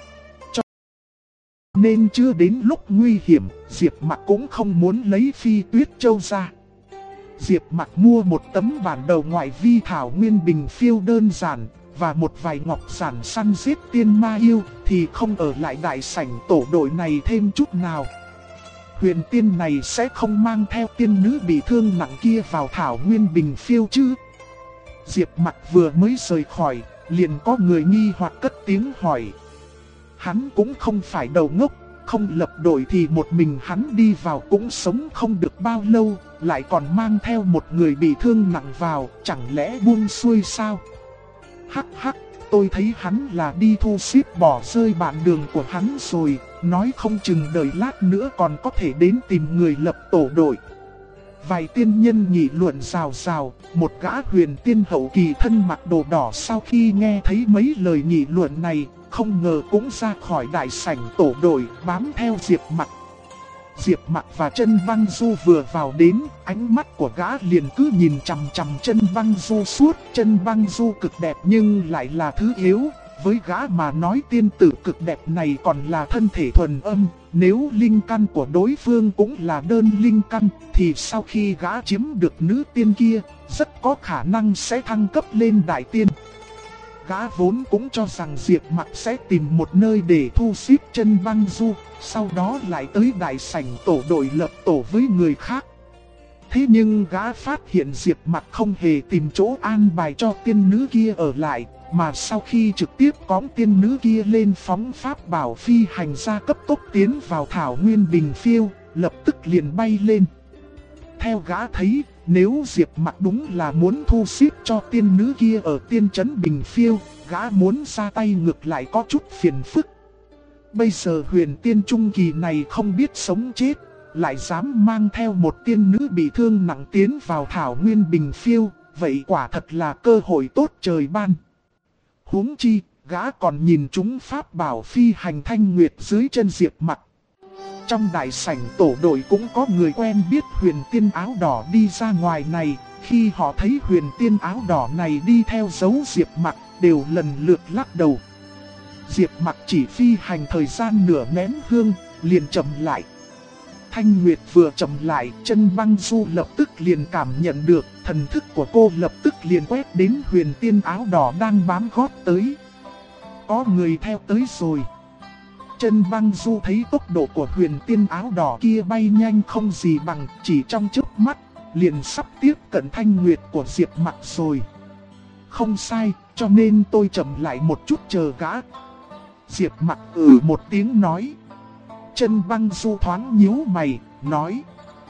Nên chưa đến lúc nguy hiểm, Diệp Mặc cũng không muốn lấy Phi Tuyết Châu ra. Diệp Mặc mua một tấm bản đồ ngoại vi thảo nguyên Bình Phiêu đơn giản và một vài ngọc giản săn giết tiên ma yêu, thì không ở lại đại sảnh tổ đội này thêm chút nào. Huyền tiên này sẽ không mang theo tiên nữ bị thương nặng kia vào thảo nguyên Bình Phiêu chứ? Diệp Mặc vừa mới rời khỏi, liền có người nghi hoặc cất tiếng hỏi. Hắn cũng không phải đầu ngốc, không lập đội thì một mình hắn đi vào cũng sống không được bao lâu, lại còn mang theo một người bị thương nặng vào, chẳng lẽ buông xuôi sao? Hắc hắc, tôi thấy hắn là đi thu xếp bỏ rơi bạn đường của hắn rồi, nói không chừng đợi lát nữa còn có thể đến tìm người lập tổ đội. Vài tiên nhân nghị luận rào rào, một gã huyền tiên hậu kỳ thân mặc đồ đỏ sau khi nghe thấy mấy lời nghị luận này, không ngờ cũng ra khỏi đại sảnh tổ đội, bám theo Diệp Mặc. Diệp Mặc và chân băng du vừa vào đến, ánh mắt của gã liền cứ nhìn chằm chằm chân băng du suốt. Chân băng du cực đẹp nhưng lại là thứ yếu, với gã mà nói tiên tử cực đẹp này còn là thân thể thuần âm. Nếu linh căn của đối phương cũng là đơn linh căn, thì sau khi gã chiếm được nữ tiên kia, rất có khả năng sẽ thăng cấp lên đại tiên. Gã vốn cũng cho rằng Diệp Mặc sẽ tìm một nơi để thu xếp chân băng du, sau đó lại tới đại sảnh tổ đội lập tổ với người khác. Thế nhưng gã phát hiện Diệp Mặc không hề tìm chỗ an bài cho tiên nữ kia ở lại, mà sau khi trực tiếp cõng tiên nữ kia lên phóng pháp bảo phi hành ra cấp tốc tiến vào thảo nguyên Bình Phiêu, lập tức liền bay lên. Theo gã thấy, nếu Diệp Mặc đúng là muốn thu xếp cho tiên nữ kia ở tiên trấn Bình Phiêu, gã muốn ra tay ngược lại có chút phiền phức. Bây giờ huyền tiên trung kỳ này không biết sống chết, lại dám mang theo một tiên nữ bị thương nặng tiến vào thảo nguyên Bình Phiêu, vậy quả thật là cơ hội tốt trời ban. Huống chi, gã còn nhìn chúng pháp bảo phi hành thanh nguyệt dưới chân Diệp Mặc. Trong đại sảnh tổ đội cũng có người quen biết huyền tiên áo đỏ đi ra ngoài này, khi họ thấy huyền tiên áo đỏ này đi theo dấu Diệp Mặc, đều lần lượt lắc đầu. Diệp Mặc chỉ phi hành thời gian nửa nén hương, liền chậm lại. Thanh Nguyệt vừa chậm lại, chân băng du lập tức liền cảm nhận được, thần thức của cô lập tức liền quét đến huyền tiên áo đỏ đang bám gót tới. Có người theo tới rồi. Chân băng du thấy tốc độ của huyền tiên áo đỏ kia bay nhanh không gì bằng, chỉ trong chớp mắt, liền sắp tiếp cận Thanh Nguyệt của Diệp Mặc rồi. Không sai, cho nên tôi chậm lại một chút chờ gã. Diệp Mặc một tiếng nói. Chân băng du thoáng nhíu mày, nói.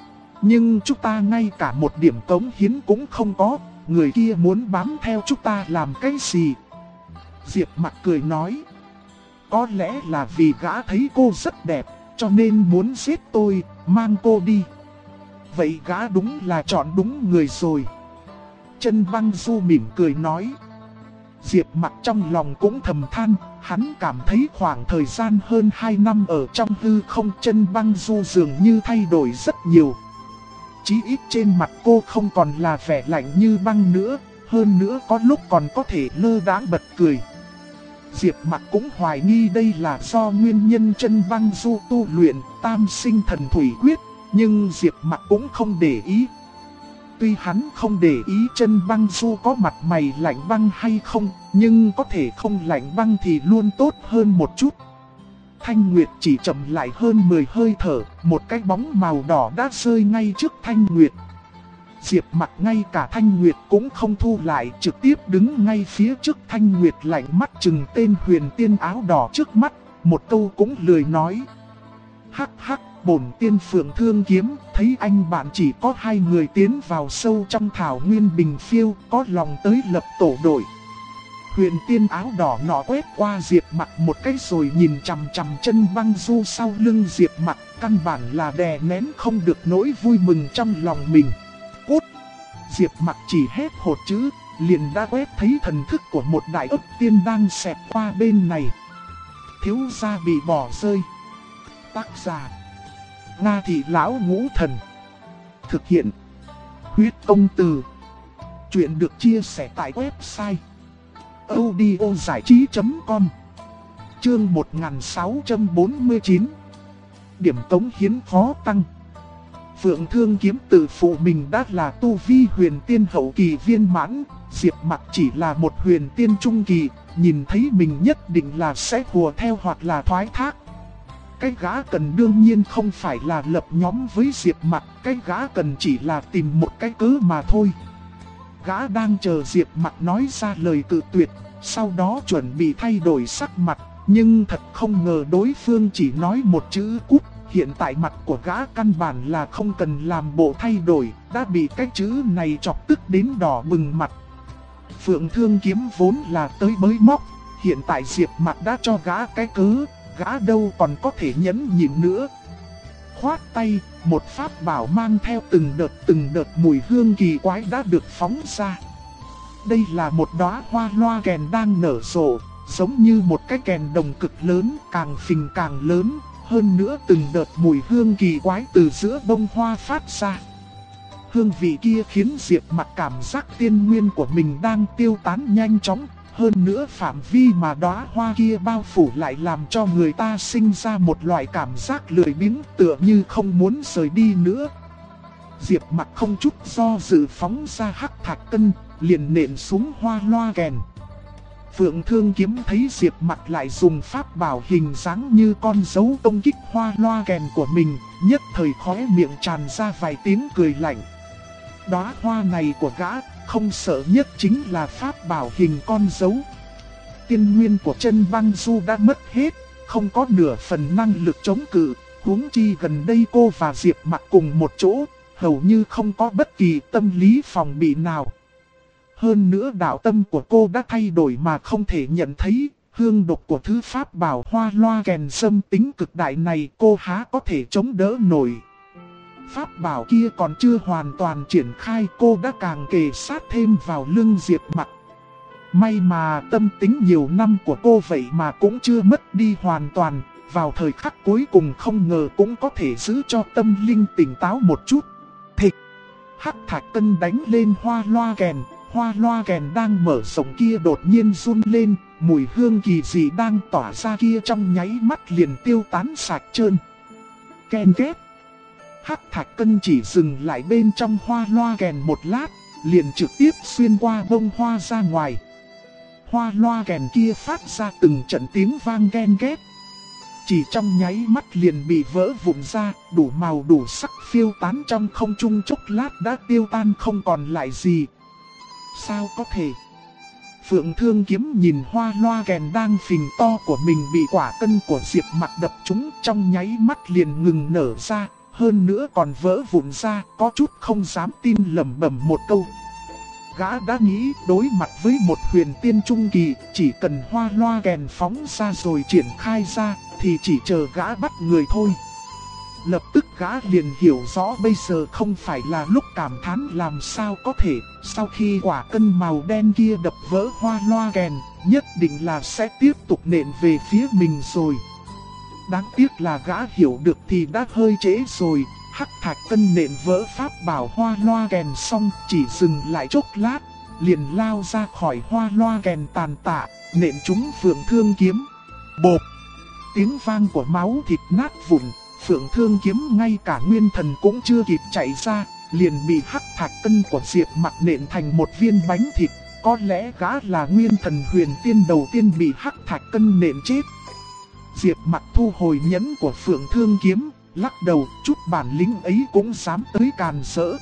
Nhưng chúng ta ngay cả một điểm cống hiến cũng không có, người kia muốn bám theo chúng ta làm cái gì? Diệp Mặc cười nói. Có lẽ là vì gã thấy cô rất đẹp, cho nên muốn giết tôi, mang cô đi. Vậy gã đúng là chọn đúng người rồi. Chân băng du mỉm cười nói. Diệp Mặc trong lòng cũng thầm than, hắn cảm thấy khoảng thời gian hơn 2 năm ở trong hư không, chân băng du dường như thay đổi rất nhiều. Chí ít trên mặt cô không còn là vẻ lạnh như băng nữa, hơn nữa có lúc còn có thể lơ đãng bật cười. Diệp Mặc cũng hoài nghi đây là do nguyên nhân chân băng du tu luyện tam sinh thần thủy quyết, nhưng Diệp Mặc cũng không để ý. Tuy hắn không để ý chân băng du có mặt mày lạnh băng hay không, nhưng có thể không lạnh băng thì luôn tốt hơn một chút. Thanh Nguyệt chỉ chậm lại hơn 10 hơi thở, một cái bóng màu đỏ đã rơi ngay trước Thanh Nguyệt. Diệp Mặc ngay cả Thanh Nguyệt cũng không thu lại, trực tiếp đứng ngay phía trước Thanh Nguyệt, lạnh mắt chừng tên huyền tiên áo đỏ trước mắt, một câu cũng lười nói. Hắc hắc, bổn tiên Phượng Thương Kiếm, thấy anh bạn chỉ có 2 người tiến vào sâu trong thảo nguyên Bình Phiêu, có lòng tới lập tổ đội. Huyền tiên áo đỏ nọ quét qua Diệp Mặc một cái rồi nhìn chằm chằm chân băng du sau lưng Diệp Mặc, căn bản là đè nén không được nỗi vui mừng trong lòng mình. Cút! Diệp Mặc chỉ hét một chữ, liền đã quét thấy thần thức của một đại ấp tiên đang xẹt qua bên này. Thiếu gia bị bỏ rơi. Tác giả: Nga Thị Lão Ngũ Thần. Thực hiện: Huyết Công Từ. Chuyện được chia sẻ tại website audiozảichí.com. Chương 1649. Điểm cống hiến khó tăng. Phượng Thương Kiếm tự phụ mình đã là tu vi huyền tiên hậu kỳ viên mãn, Diệp Mặc chỉ là một huyền tiên trung kỳ, nhìn thấy mình nhất định là sẽ hùa theo hoặc là thoái thác. Cái gã cần đương nhiên không phải là lập nhóm với Diệp Mặc, cái gã cần chỉ là tìm một cái cớ mà thôi. Gã đang chờ Diệp Mặc nói ra lời cự tuyệt, sau đó chuẩn bị thay đổi sắc mặt, nhưng thật không ngờ đối phương chỉ nói một chữ cút. Hiện tại mặt của gã căn bản là không cần làm bộ thay đổi, đã bị cái chữ này chọc tức đến đỏ bừng mặt. Phượng Thương Kiếm vốn là tới bới móc, hiện tại Diệp Mặc đã cho gã cái cớ, gã đâu còn có thể nhẫn nhịn nữa. Khoát tay, một pháp bảo mang theo từng đợt mùi hương kỳ quái đã được phóng ra. Đây là một đóa hoa loa kèn đang nở rộ, giống như một cái kèn đồng cực lớn, càng phình càng lớn. Hơn nữa từng đợt mùi hương kỳ quái từ giữa bông hoa phát ra. Hương vị kia khiến Diệp Mặc cảm giác tiên nguyên của mình đang tiêu tán nhanh chóng. Hơn nữa phạm vi mà đóa hoa kia bao phủ lại làm cho người ta sinh ra một loại cảm giác lười biếng, tựa như không muốn rời đi nữa. Diệp Mặc không chút do dự phóng ra hắc thạch cân, liền nện xuống hoa loa kèn. Phượng Thương Kiếm thấy Diệp Mặc lại dùng pháp bảo hình dáng như con dấu công kích hoa loa kèn của mình, nhất thời khóe miệng tràn ra vài tiếng cười lạnh. Đóa hoa này của gã, không sợ nhất chính là pháp bảo hình con dấu. Tiên nguyên của chân băng du đã mất hết, không có nửa phần năng lực chống cự, huống chi gần đây cô và Diệp Mặc cùng một chỗ, hầu như không có bất kỳ tâm lý phòng bị nào. Hơn nữa đạo tâm của cô đã thay đổi mà không thể nhận thấy, hương độc của thứ pháp bảo hoa loa kèn xâm tính cực đại này cô há có thể chống đỡ nổi. Pháp bảo kia còn chưa hoàn toàn triển khai, cô đã càng kề sát thêm vào lưng Diệp Mặc. May mà tâm tính nhiều năm của cô vậy mà cũng chưa mất đi hoàn toàn, vào thời khắc cuối cùng không ngờ cũng có thể giữ cho tâm linh tỉnh táo một chút. Thịch! Hắc thạch cân đánh lên hoa loa kèn. Hoa loa kèn đang mở rộng kia đột nhiên run lên, mùi hương kỳ dị đang tỏa ra kia trong nháy mắt liền tiêu tán sạch trơn. Ken két. Hắc thạch cân chỉ dừng lại bên trong hoa loa kèn một lát, liền trực tiếp xuyên qua bông hoa ra ngoài. Hoa loa kèn kia phát ra từng trận tiếng vang ken két. Chỉ trong nháy mắt liền bị vỡ vụn ra, đủ màu đủ sắc phiêu tán trong không trung, chốc lát đã tiêu tan không còn lại gì. Sao có thể? Phượng Thương Kiếm nhìn hoa loa kèn đang phình to của mình bị quả cân của Diệp Mặc đập trúng, trong nháy mắt liền ngừng nở ra, hơn nữa còn vỡ vụn ra, có chút không dám tin, lẩm bẩm một câu. Gã đã nghĩ đối mặt với một huyền tiên trung kỳ, chỉ cần hoa loa kèn phóng ra rồi triển khai ra, thì chỉ chờ gã bắt người thôi. Lập tức gã liền hiểu rõ bây giờ không phải là lúc cảm thán làm sao có thể, sau khi quả cân màu đen kia đập vỡ hoa loa kèn, nhất định là sẽ tiếp tục nện về phía mình rồi. Đáng tiếc là gã hiểu được thì đã hơi trễ rồi, hắc thạch cân nện vỡ pháp bảo hoa loa kèn xong chỉ dừng lại chốc lát, liền lao ra khỏi hoa loa kèn tàn tạ, nện trúng Phượng Thương Kiếm. Bộp! Tiếng vang của máu thịt nát vụn. Phượng Thương Kiếm ngay cả nguyên thần cũng chưa kịp chạy ra, liền bị hắc thạch cân của Diệp Mặc nện thành một viên bánh thịt. Có lẽ gã là nguyên thần huyền tiên đầu tiên bị hắc thạch cân nện chết. Diệp Mặc thu hồi nhẫn của Phượng Thương Kiếm, lắc đầu, chút bản lĩnh ấy cũng dám tới càn rỡ.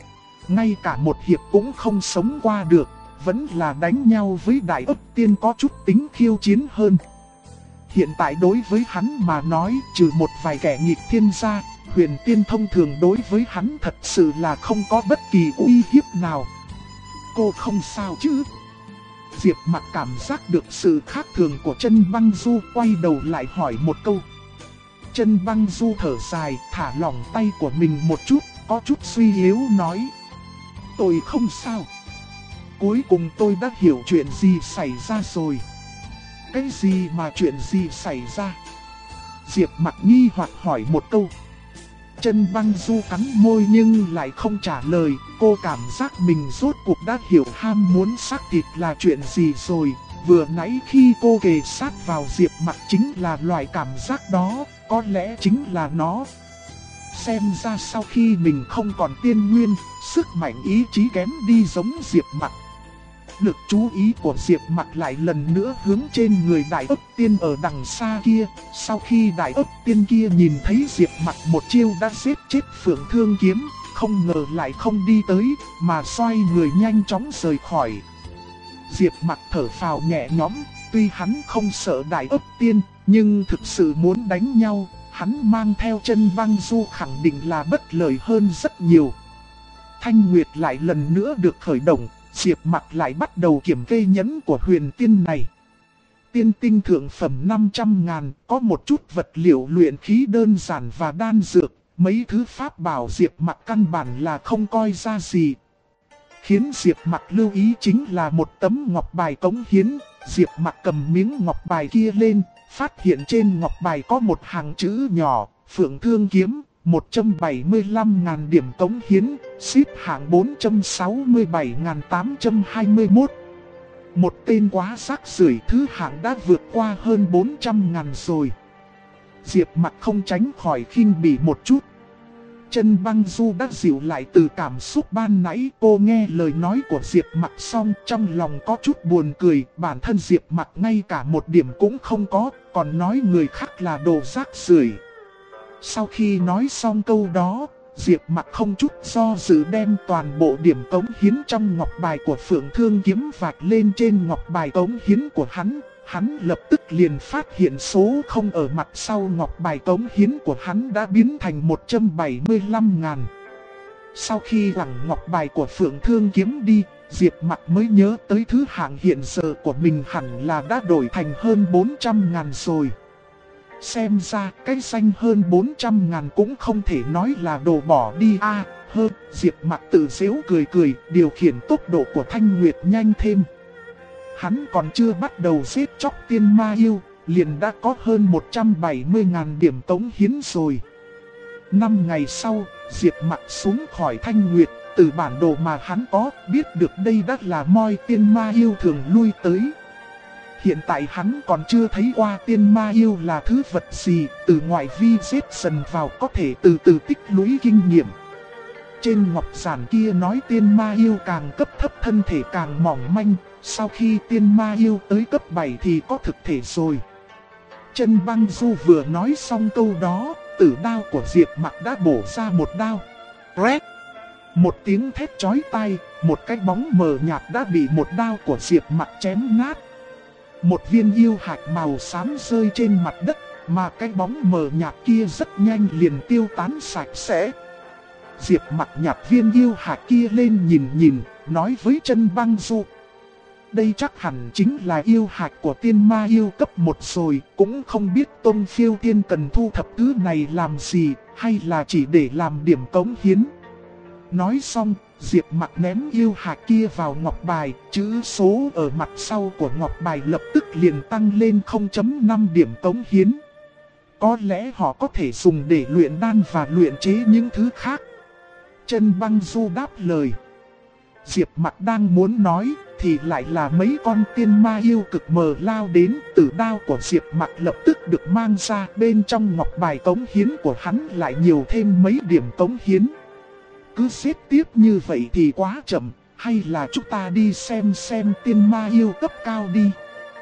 Ngay cả một hiệp cũng không sống qua được, vẫn là đánh nhau với Đại Ấp Tiên có chút tính khiêu chiến hơn. Hiện tại đối với hắn mà nói, trừ một vài kẻ nghịch thiên ra, Huyền Tiên thông thường đối với hắn thật sự là không có bất kỳ uy hiếp nào. Cô không sao chứ? Diệp Mặc cảm giác được sự khác thường của Chân Băng Du, quay đầu lại hỏi một câu. Chân Băng Du thở dài, thả lỏng tay của mình một chút, có chút suy yếu nói. Tôi không sao. Cuối cùng tôi đã hiểu chuyện gì xảy ra rồi. Cái gì mà chuyện gì xảy ra? Diệp Mặc nghi hoặc hỏi một câu. Chân Băng Du cắn môi nhưng lại không trả lời. Cô cảm giác mình rốt cuộc đã hiểu ham muốn xác thịt là chuyện gì rồi. Vừa nãy khi cô kề sát vào Diệp Mặc chính là loại cảm giác đó, có lẽ chính là nó. Xem ra sau khi mình không còn tiên nguyên, sức mạnh ý chí kém đi giống Diệp Mặc. Lực chú ý của Diệp Mặc lại lần nữa hướng trên người Đại Ấp Tiên ở đằng xa kia. Sau khi Đại Ấp Tiên kia nhìn thấy Diệp Mặc một chiêu đã giết chết Phượng Thương Kiếm, không ngờ lại không đi tới, mà xoay người nhanh chóng rời khỏi. Diệp Mặc thở phào nhẹ nhõm, tuy hắn không sợ Đại Ấp Tiên, nhưng thực sự muốn đánh nhau, hắn mang theo Chân Băng Du khẳng định là bất lợi hơn rất nhiều. Thanh Nguyệt lại lần nữa được khởi động. Diệp Mặc lại bắt đầu kiểm kê nhẫn của Huyền Tiên này. Tiên tinh thượng phẩm 500.000, có một chút vật liệu luyện khí đơn giản và đan dược, mấy thứ pháp bảo Diệp Mặc căn bản là không coi ra gì. Khiến Diệp Mặc lưu ý chính là một tấm ngọc bài cống hiến. Diệp Mặc cầm miếng ngọc bài kia lên, phát hiện trên ngọc bài có một hàng chữ nhỏ, Phượng Thương Kiếm. 175.000 điểm cống hiến, xếp hạng 467.821. Một tên quá rác rưởi, thứ hạng đã vượt qua hơn 400.000 rồi. Diệp Mặc không tránh khỏi khinh bỉ một chút. Chân Băng Du đã dịu lại từ cảm xúc ban nãy. Cô nghe lời nói của Diệp Mặc xong, trong lòng có chút buồn cười. Bản thân Diệp Mặc ngay cả một điểm cũng không có, còn nói người khác là đồ rác rưởi. Sau khi nói xong câu đó, Diệp Mặc không chút do dự đem toàn bộ điểm cống hiến trong ngọc bài của Phượng Thương Kiếm vạch lên trên ngọc bài cống hiến của hắn. Hắn lập tức liền phát hiện số không ở mặt sau ngọc bài cống hiến của hắn đã biến thành 175.000. Sau khi quẳng ngọc bài của Phượng Thương Kiếm đi, Diệp Mặc mới nhớ tới thứ hạng hiện giờ của mình hẳn là đã đổi thành hơn 400.000 rồi. Xem ra cái danh hơn 400.000 cũng không thể nói là đồ bỏ đi hơn. Diệp Mặc tự giễu cười, điều khiển tốc độ của Thanh Nguyệt nhanh thêm. Hắn còn chưa bắt đầu giết chóc tiên ma yêu, liền đã có hơn 170.000 điểm cống hiến rồi. 5 ngày sau, Diệp Mặc xuống khỏi Thanh Nguyệt, từ bản đồ mà hắn có, biết được đây đã là moi tiên ma yêu thường lui tới. Hiện tại hắn còn chưa thấy qua tiên ma yêu là thứ vật gì, từ ngoại vi giết dần vào có thể từ từ tích lũy kinh nghiệm. Trên ngọc giản kia nói tiên ma yêu càng cấp thấp thân thể càng mỏng manh, sau khi tiên ma yêu tới cấp 7 thì có thực thể rồi. Chân Băng Du vừa nói xong câu đó, tử đao của Diệp Mặc đã bổ ra một đao. Rét! Một tiếng thét chói tai, một cái bóng mờ nhạt đã bị một đao của Diệp Mặc chém nát. Một viên yêu hạch màu xám rơi trên mặt đất, mà cái bóng mờ nhạt kia rất nhanh liền tiêu tán sạch sẽ. Diệp Mặc nhặt viên yêu hạch kia lên nhìn, nói với Chân Băng Du. Đây chắc hẳn chính là yêu hạch của tiên ma yêu cấp 1 rồi, cũng không biết Tôn Phiêu Tiên cần thu thập thứ này làm gì, hay là chỉ để làm điểm cống hiến. Nói xong, Diệp Mặc ném yêu hạch kia vào ngọc bài, chữ số ở mặt sau của ngọc bài lập tức liền tăng lên 0.5 điểm cống hiến. Có lẽ họ có thể dùng để luyện đan và luyện chế những thứ khác. Chân Băng Du đáp lời. Diệp Mặc đang muốn nói, thì lại là mấy con tiên ma yêu cực mờ lao đến. Tử đao của Diệp Mặc lập tức được mang ra, bên trong ngọc bài cống hiến của hắn lại nhiều thêm mấy điểm cống hiến. Cứ xếp tiếp như vậy thì quá chậm, hay là chúng ta đi xem tiên ma yêu cấp cao đi.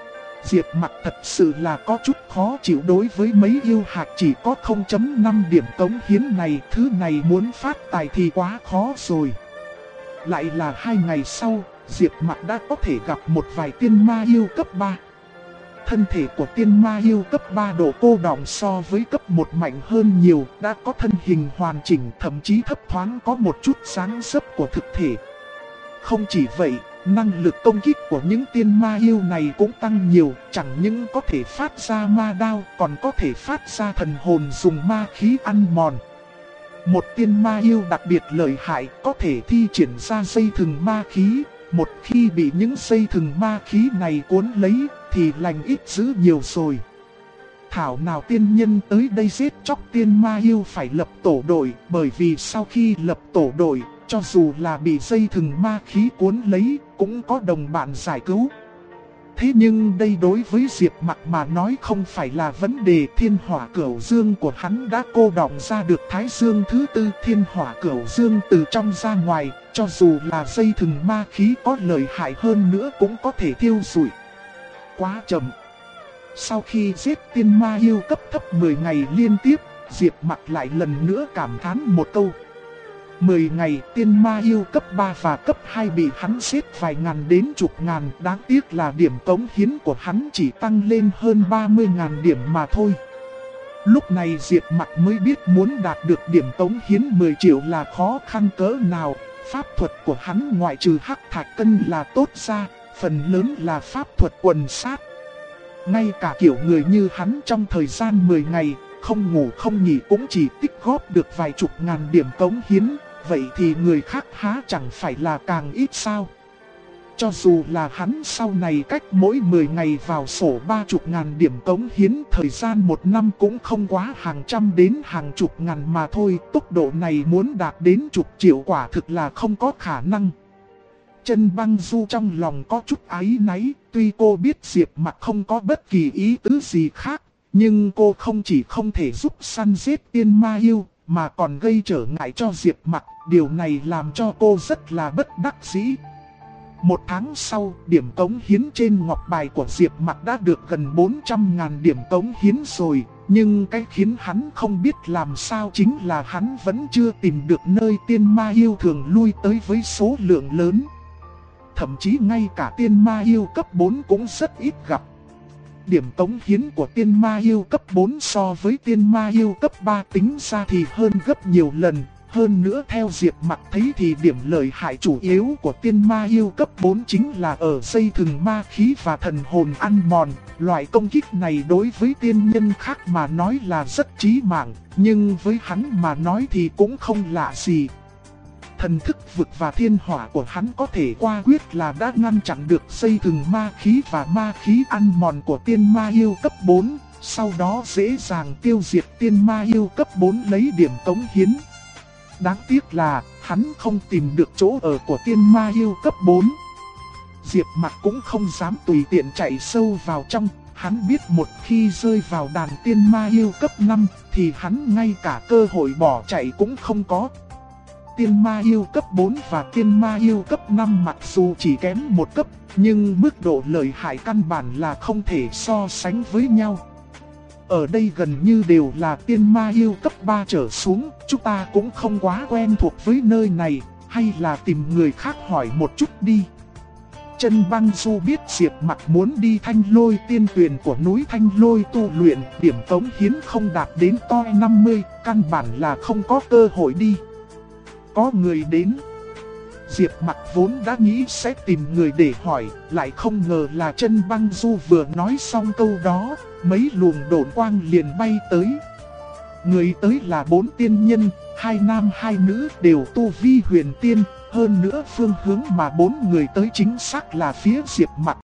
Diệp Mặc thật sự là có chút khó chịu đối với mấy yêu hạt chỉ có 0.5 điểm cống hiến này, thứ này muốn phát tài thì quá khó rồi. Lại là 2 ngày sau, Diệp Mặc đã có thể gặp một vài tiên ma yêu cấp 3. Thân thể của tiên ma yêu cấp 3 độ cô đọng so với cấp 1 mạnh hơn nhiều, đã có thân hình hoàn chỉnh, thậm chí thấp thoáng có một chút dáng dấp của thực thể. Không chỉ vậy, năng lực công kích của những tiên ma yêu này cũng tăng nhiều, chẳng những có thể phát ra ma đao, còn có thể phát ra thần hồn dùng ma khí ăn mòn. Một tiên ma yêu đặc biệt lợi hại, có thể thi triển ra dây thừng ma khí. Một khi bị những dây thừng ma khí này cuốn lấy, thì lành ít dữ nhiều rồi. Thảo nào tiên nhân tới đây giết chóc tiên ma yêu phải lập tổ đội, bởi vì sau khi lập tổ đội, cho dù là bị dây thừng ma khí cuốn lấy, cũng có đồng bạn giải cứu. Thế nhưng đây đối với Diệp Mặc mà nói không phải là vấn đề. Thiên hỏa cửu dương của hắn đã cô đọng ra được Thái Dương thứ tư. Thiên hỏa cửu dương từ trong ra ngoài, cho dù là dây thừng ma khí có lợi hại hơn nữa cũng có thể thiêu rụi. Quá chậm. Sau khi giết tiên ma yêu cấp thấp 10 ngày liên tiếp, Diệp Mặc lại lần nữa cảm thán một câu. 10 ngày tiên ma yêu cấp 3 và cấp 2 bị hắn giết vài ngàn đến chục ngàn. Đáng tiếc là điểm cống hiến của hắn chỉ tăng lên hơn 30.000 điểm mà thôi. Lúc này Diệp Mặc mới biết muốn đạt được điểm cống hiến 10 triệu là khó khăn cỡ nào. Pháp thuật của hắn ngoại trừ hắc thạch cân là tốt ra, phần lớn là pháp thuật quần sát. Ngay cả kiểu người như hắn trong thời gian 10 ngày, không ngủ không nghỉ cũng chỉ tích góp được vài chục ngàn điểm cống hiến. Vậy thì người khác há chẳng phải là càng ít sao? Cho dù là hắn sau này cách mỗi 10 ngày vào sổ 30.000 điểm cống hiến, thời gian 1 năm cũng không quá hàng trăm đến hàng chục ngàn mà thôi. Tốc độ này muốn đạt đến chục triệu quả thực là không có khả năng. Chân Băng Du trong lòng có chút áy náy, tuy cô biết Diệp Mặc không có bất kỳ ý tứ gì khác, nhưng cô không chỉ không thể giúp săn giết tiên ma yêu, mà còn gây trở ngại cho Diệp Mặc. Điều này làm cho cô rất là bất đắc dĩ. 1 tháng sau, điểm cống hiến trên ngọc bài của Diệp Mặc đã được gần 400.000 điểm cống hiến rồi. Nhưng cái khiến hắn không biết làm sao chính là hắn vẫn chưa tìm được nơi tiên ma yêu thường lui tới với số lượng lớn. Thậm chí ngay cả tiên ma yêu cấp 4 cũng rất ít gặp. Điểm cống hiến của tiên ma yêu cấp 4 so với tiên ma yêu cấp 3 tính ra thì hơn gấp nhiều lần. Hơn nữa theo Diệp Mặc thấy thì điểm lợi hại chủ yếu của tiên ma yêu cấp 4 chính là ở dây thừng ma khí và thần hồn ăn mòn. Loại công kích này đối với tiên nhân khác mà nói là rất chí mạng, nhưng với hắn mà nói thì cũng không lạ gì. Thần thức vực và thiên hỏa của hắn có thể qua quyết là đã ngăn chặn được dây thừng ma khí và ma khí ăn mòn của tiên ma yêu cấp 4. Sau đó dễ dàng tiêu diệt tiên ma yêu cấp 4 lấy điểm cống hiến. Đáng tiếc là hắn không tìm được chỗ ở của tiên ma yêu cấp 4. Diệp Mặc cũng không dám tùy tiện chạy sâu vào trong. Hắn biết một khi rơi vào đàn tiên ma yêu cấp 5 thì hắn ngay cả cơ hội bỏ chạy cũng không có. Tiên ma yêu cấp 4 và tiên ma yêu cấp 5 mặc dù chỉ kém một cấp, nhưng mức độ lợi hại căn bản là không thể so sánh với nhau. Ở đây gần như đều là tiên ma yêu cấp 3 trở xuống, chúng ta cũng không quá quen thuộc với nơi này, hay là tìm người khác hỏi một chút đi. Chân Băng Du biết Diệp Mặc muốn đi Thanh Lôi tiên tuyền của núi Thanh Lôi tu luyện, điểm cống hiến không đạt đến toi 50, căn bản là không có cơ hội đi. Có người đến. Diệp Mặc vốn đã nghĩ sẽ tìm người để hỏi, lại không ngờ là Chân Băng Du vừa nói xong câu đó, mấy luồng độn quang liền bay tới. Người tới là 4 tiên nhân, 2 nam 2 nữ đều tu vi huyền tiên, hơn nữa phương hướng mà 4 người tới chính xác là phía Diệp Mặc.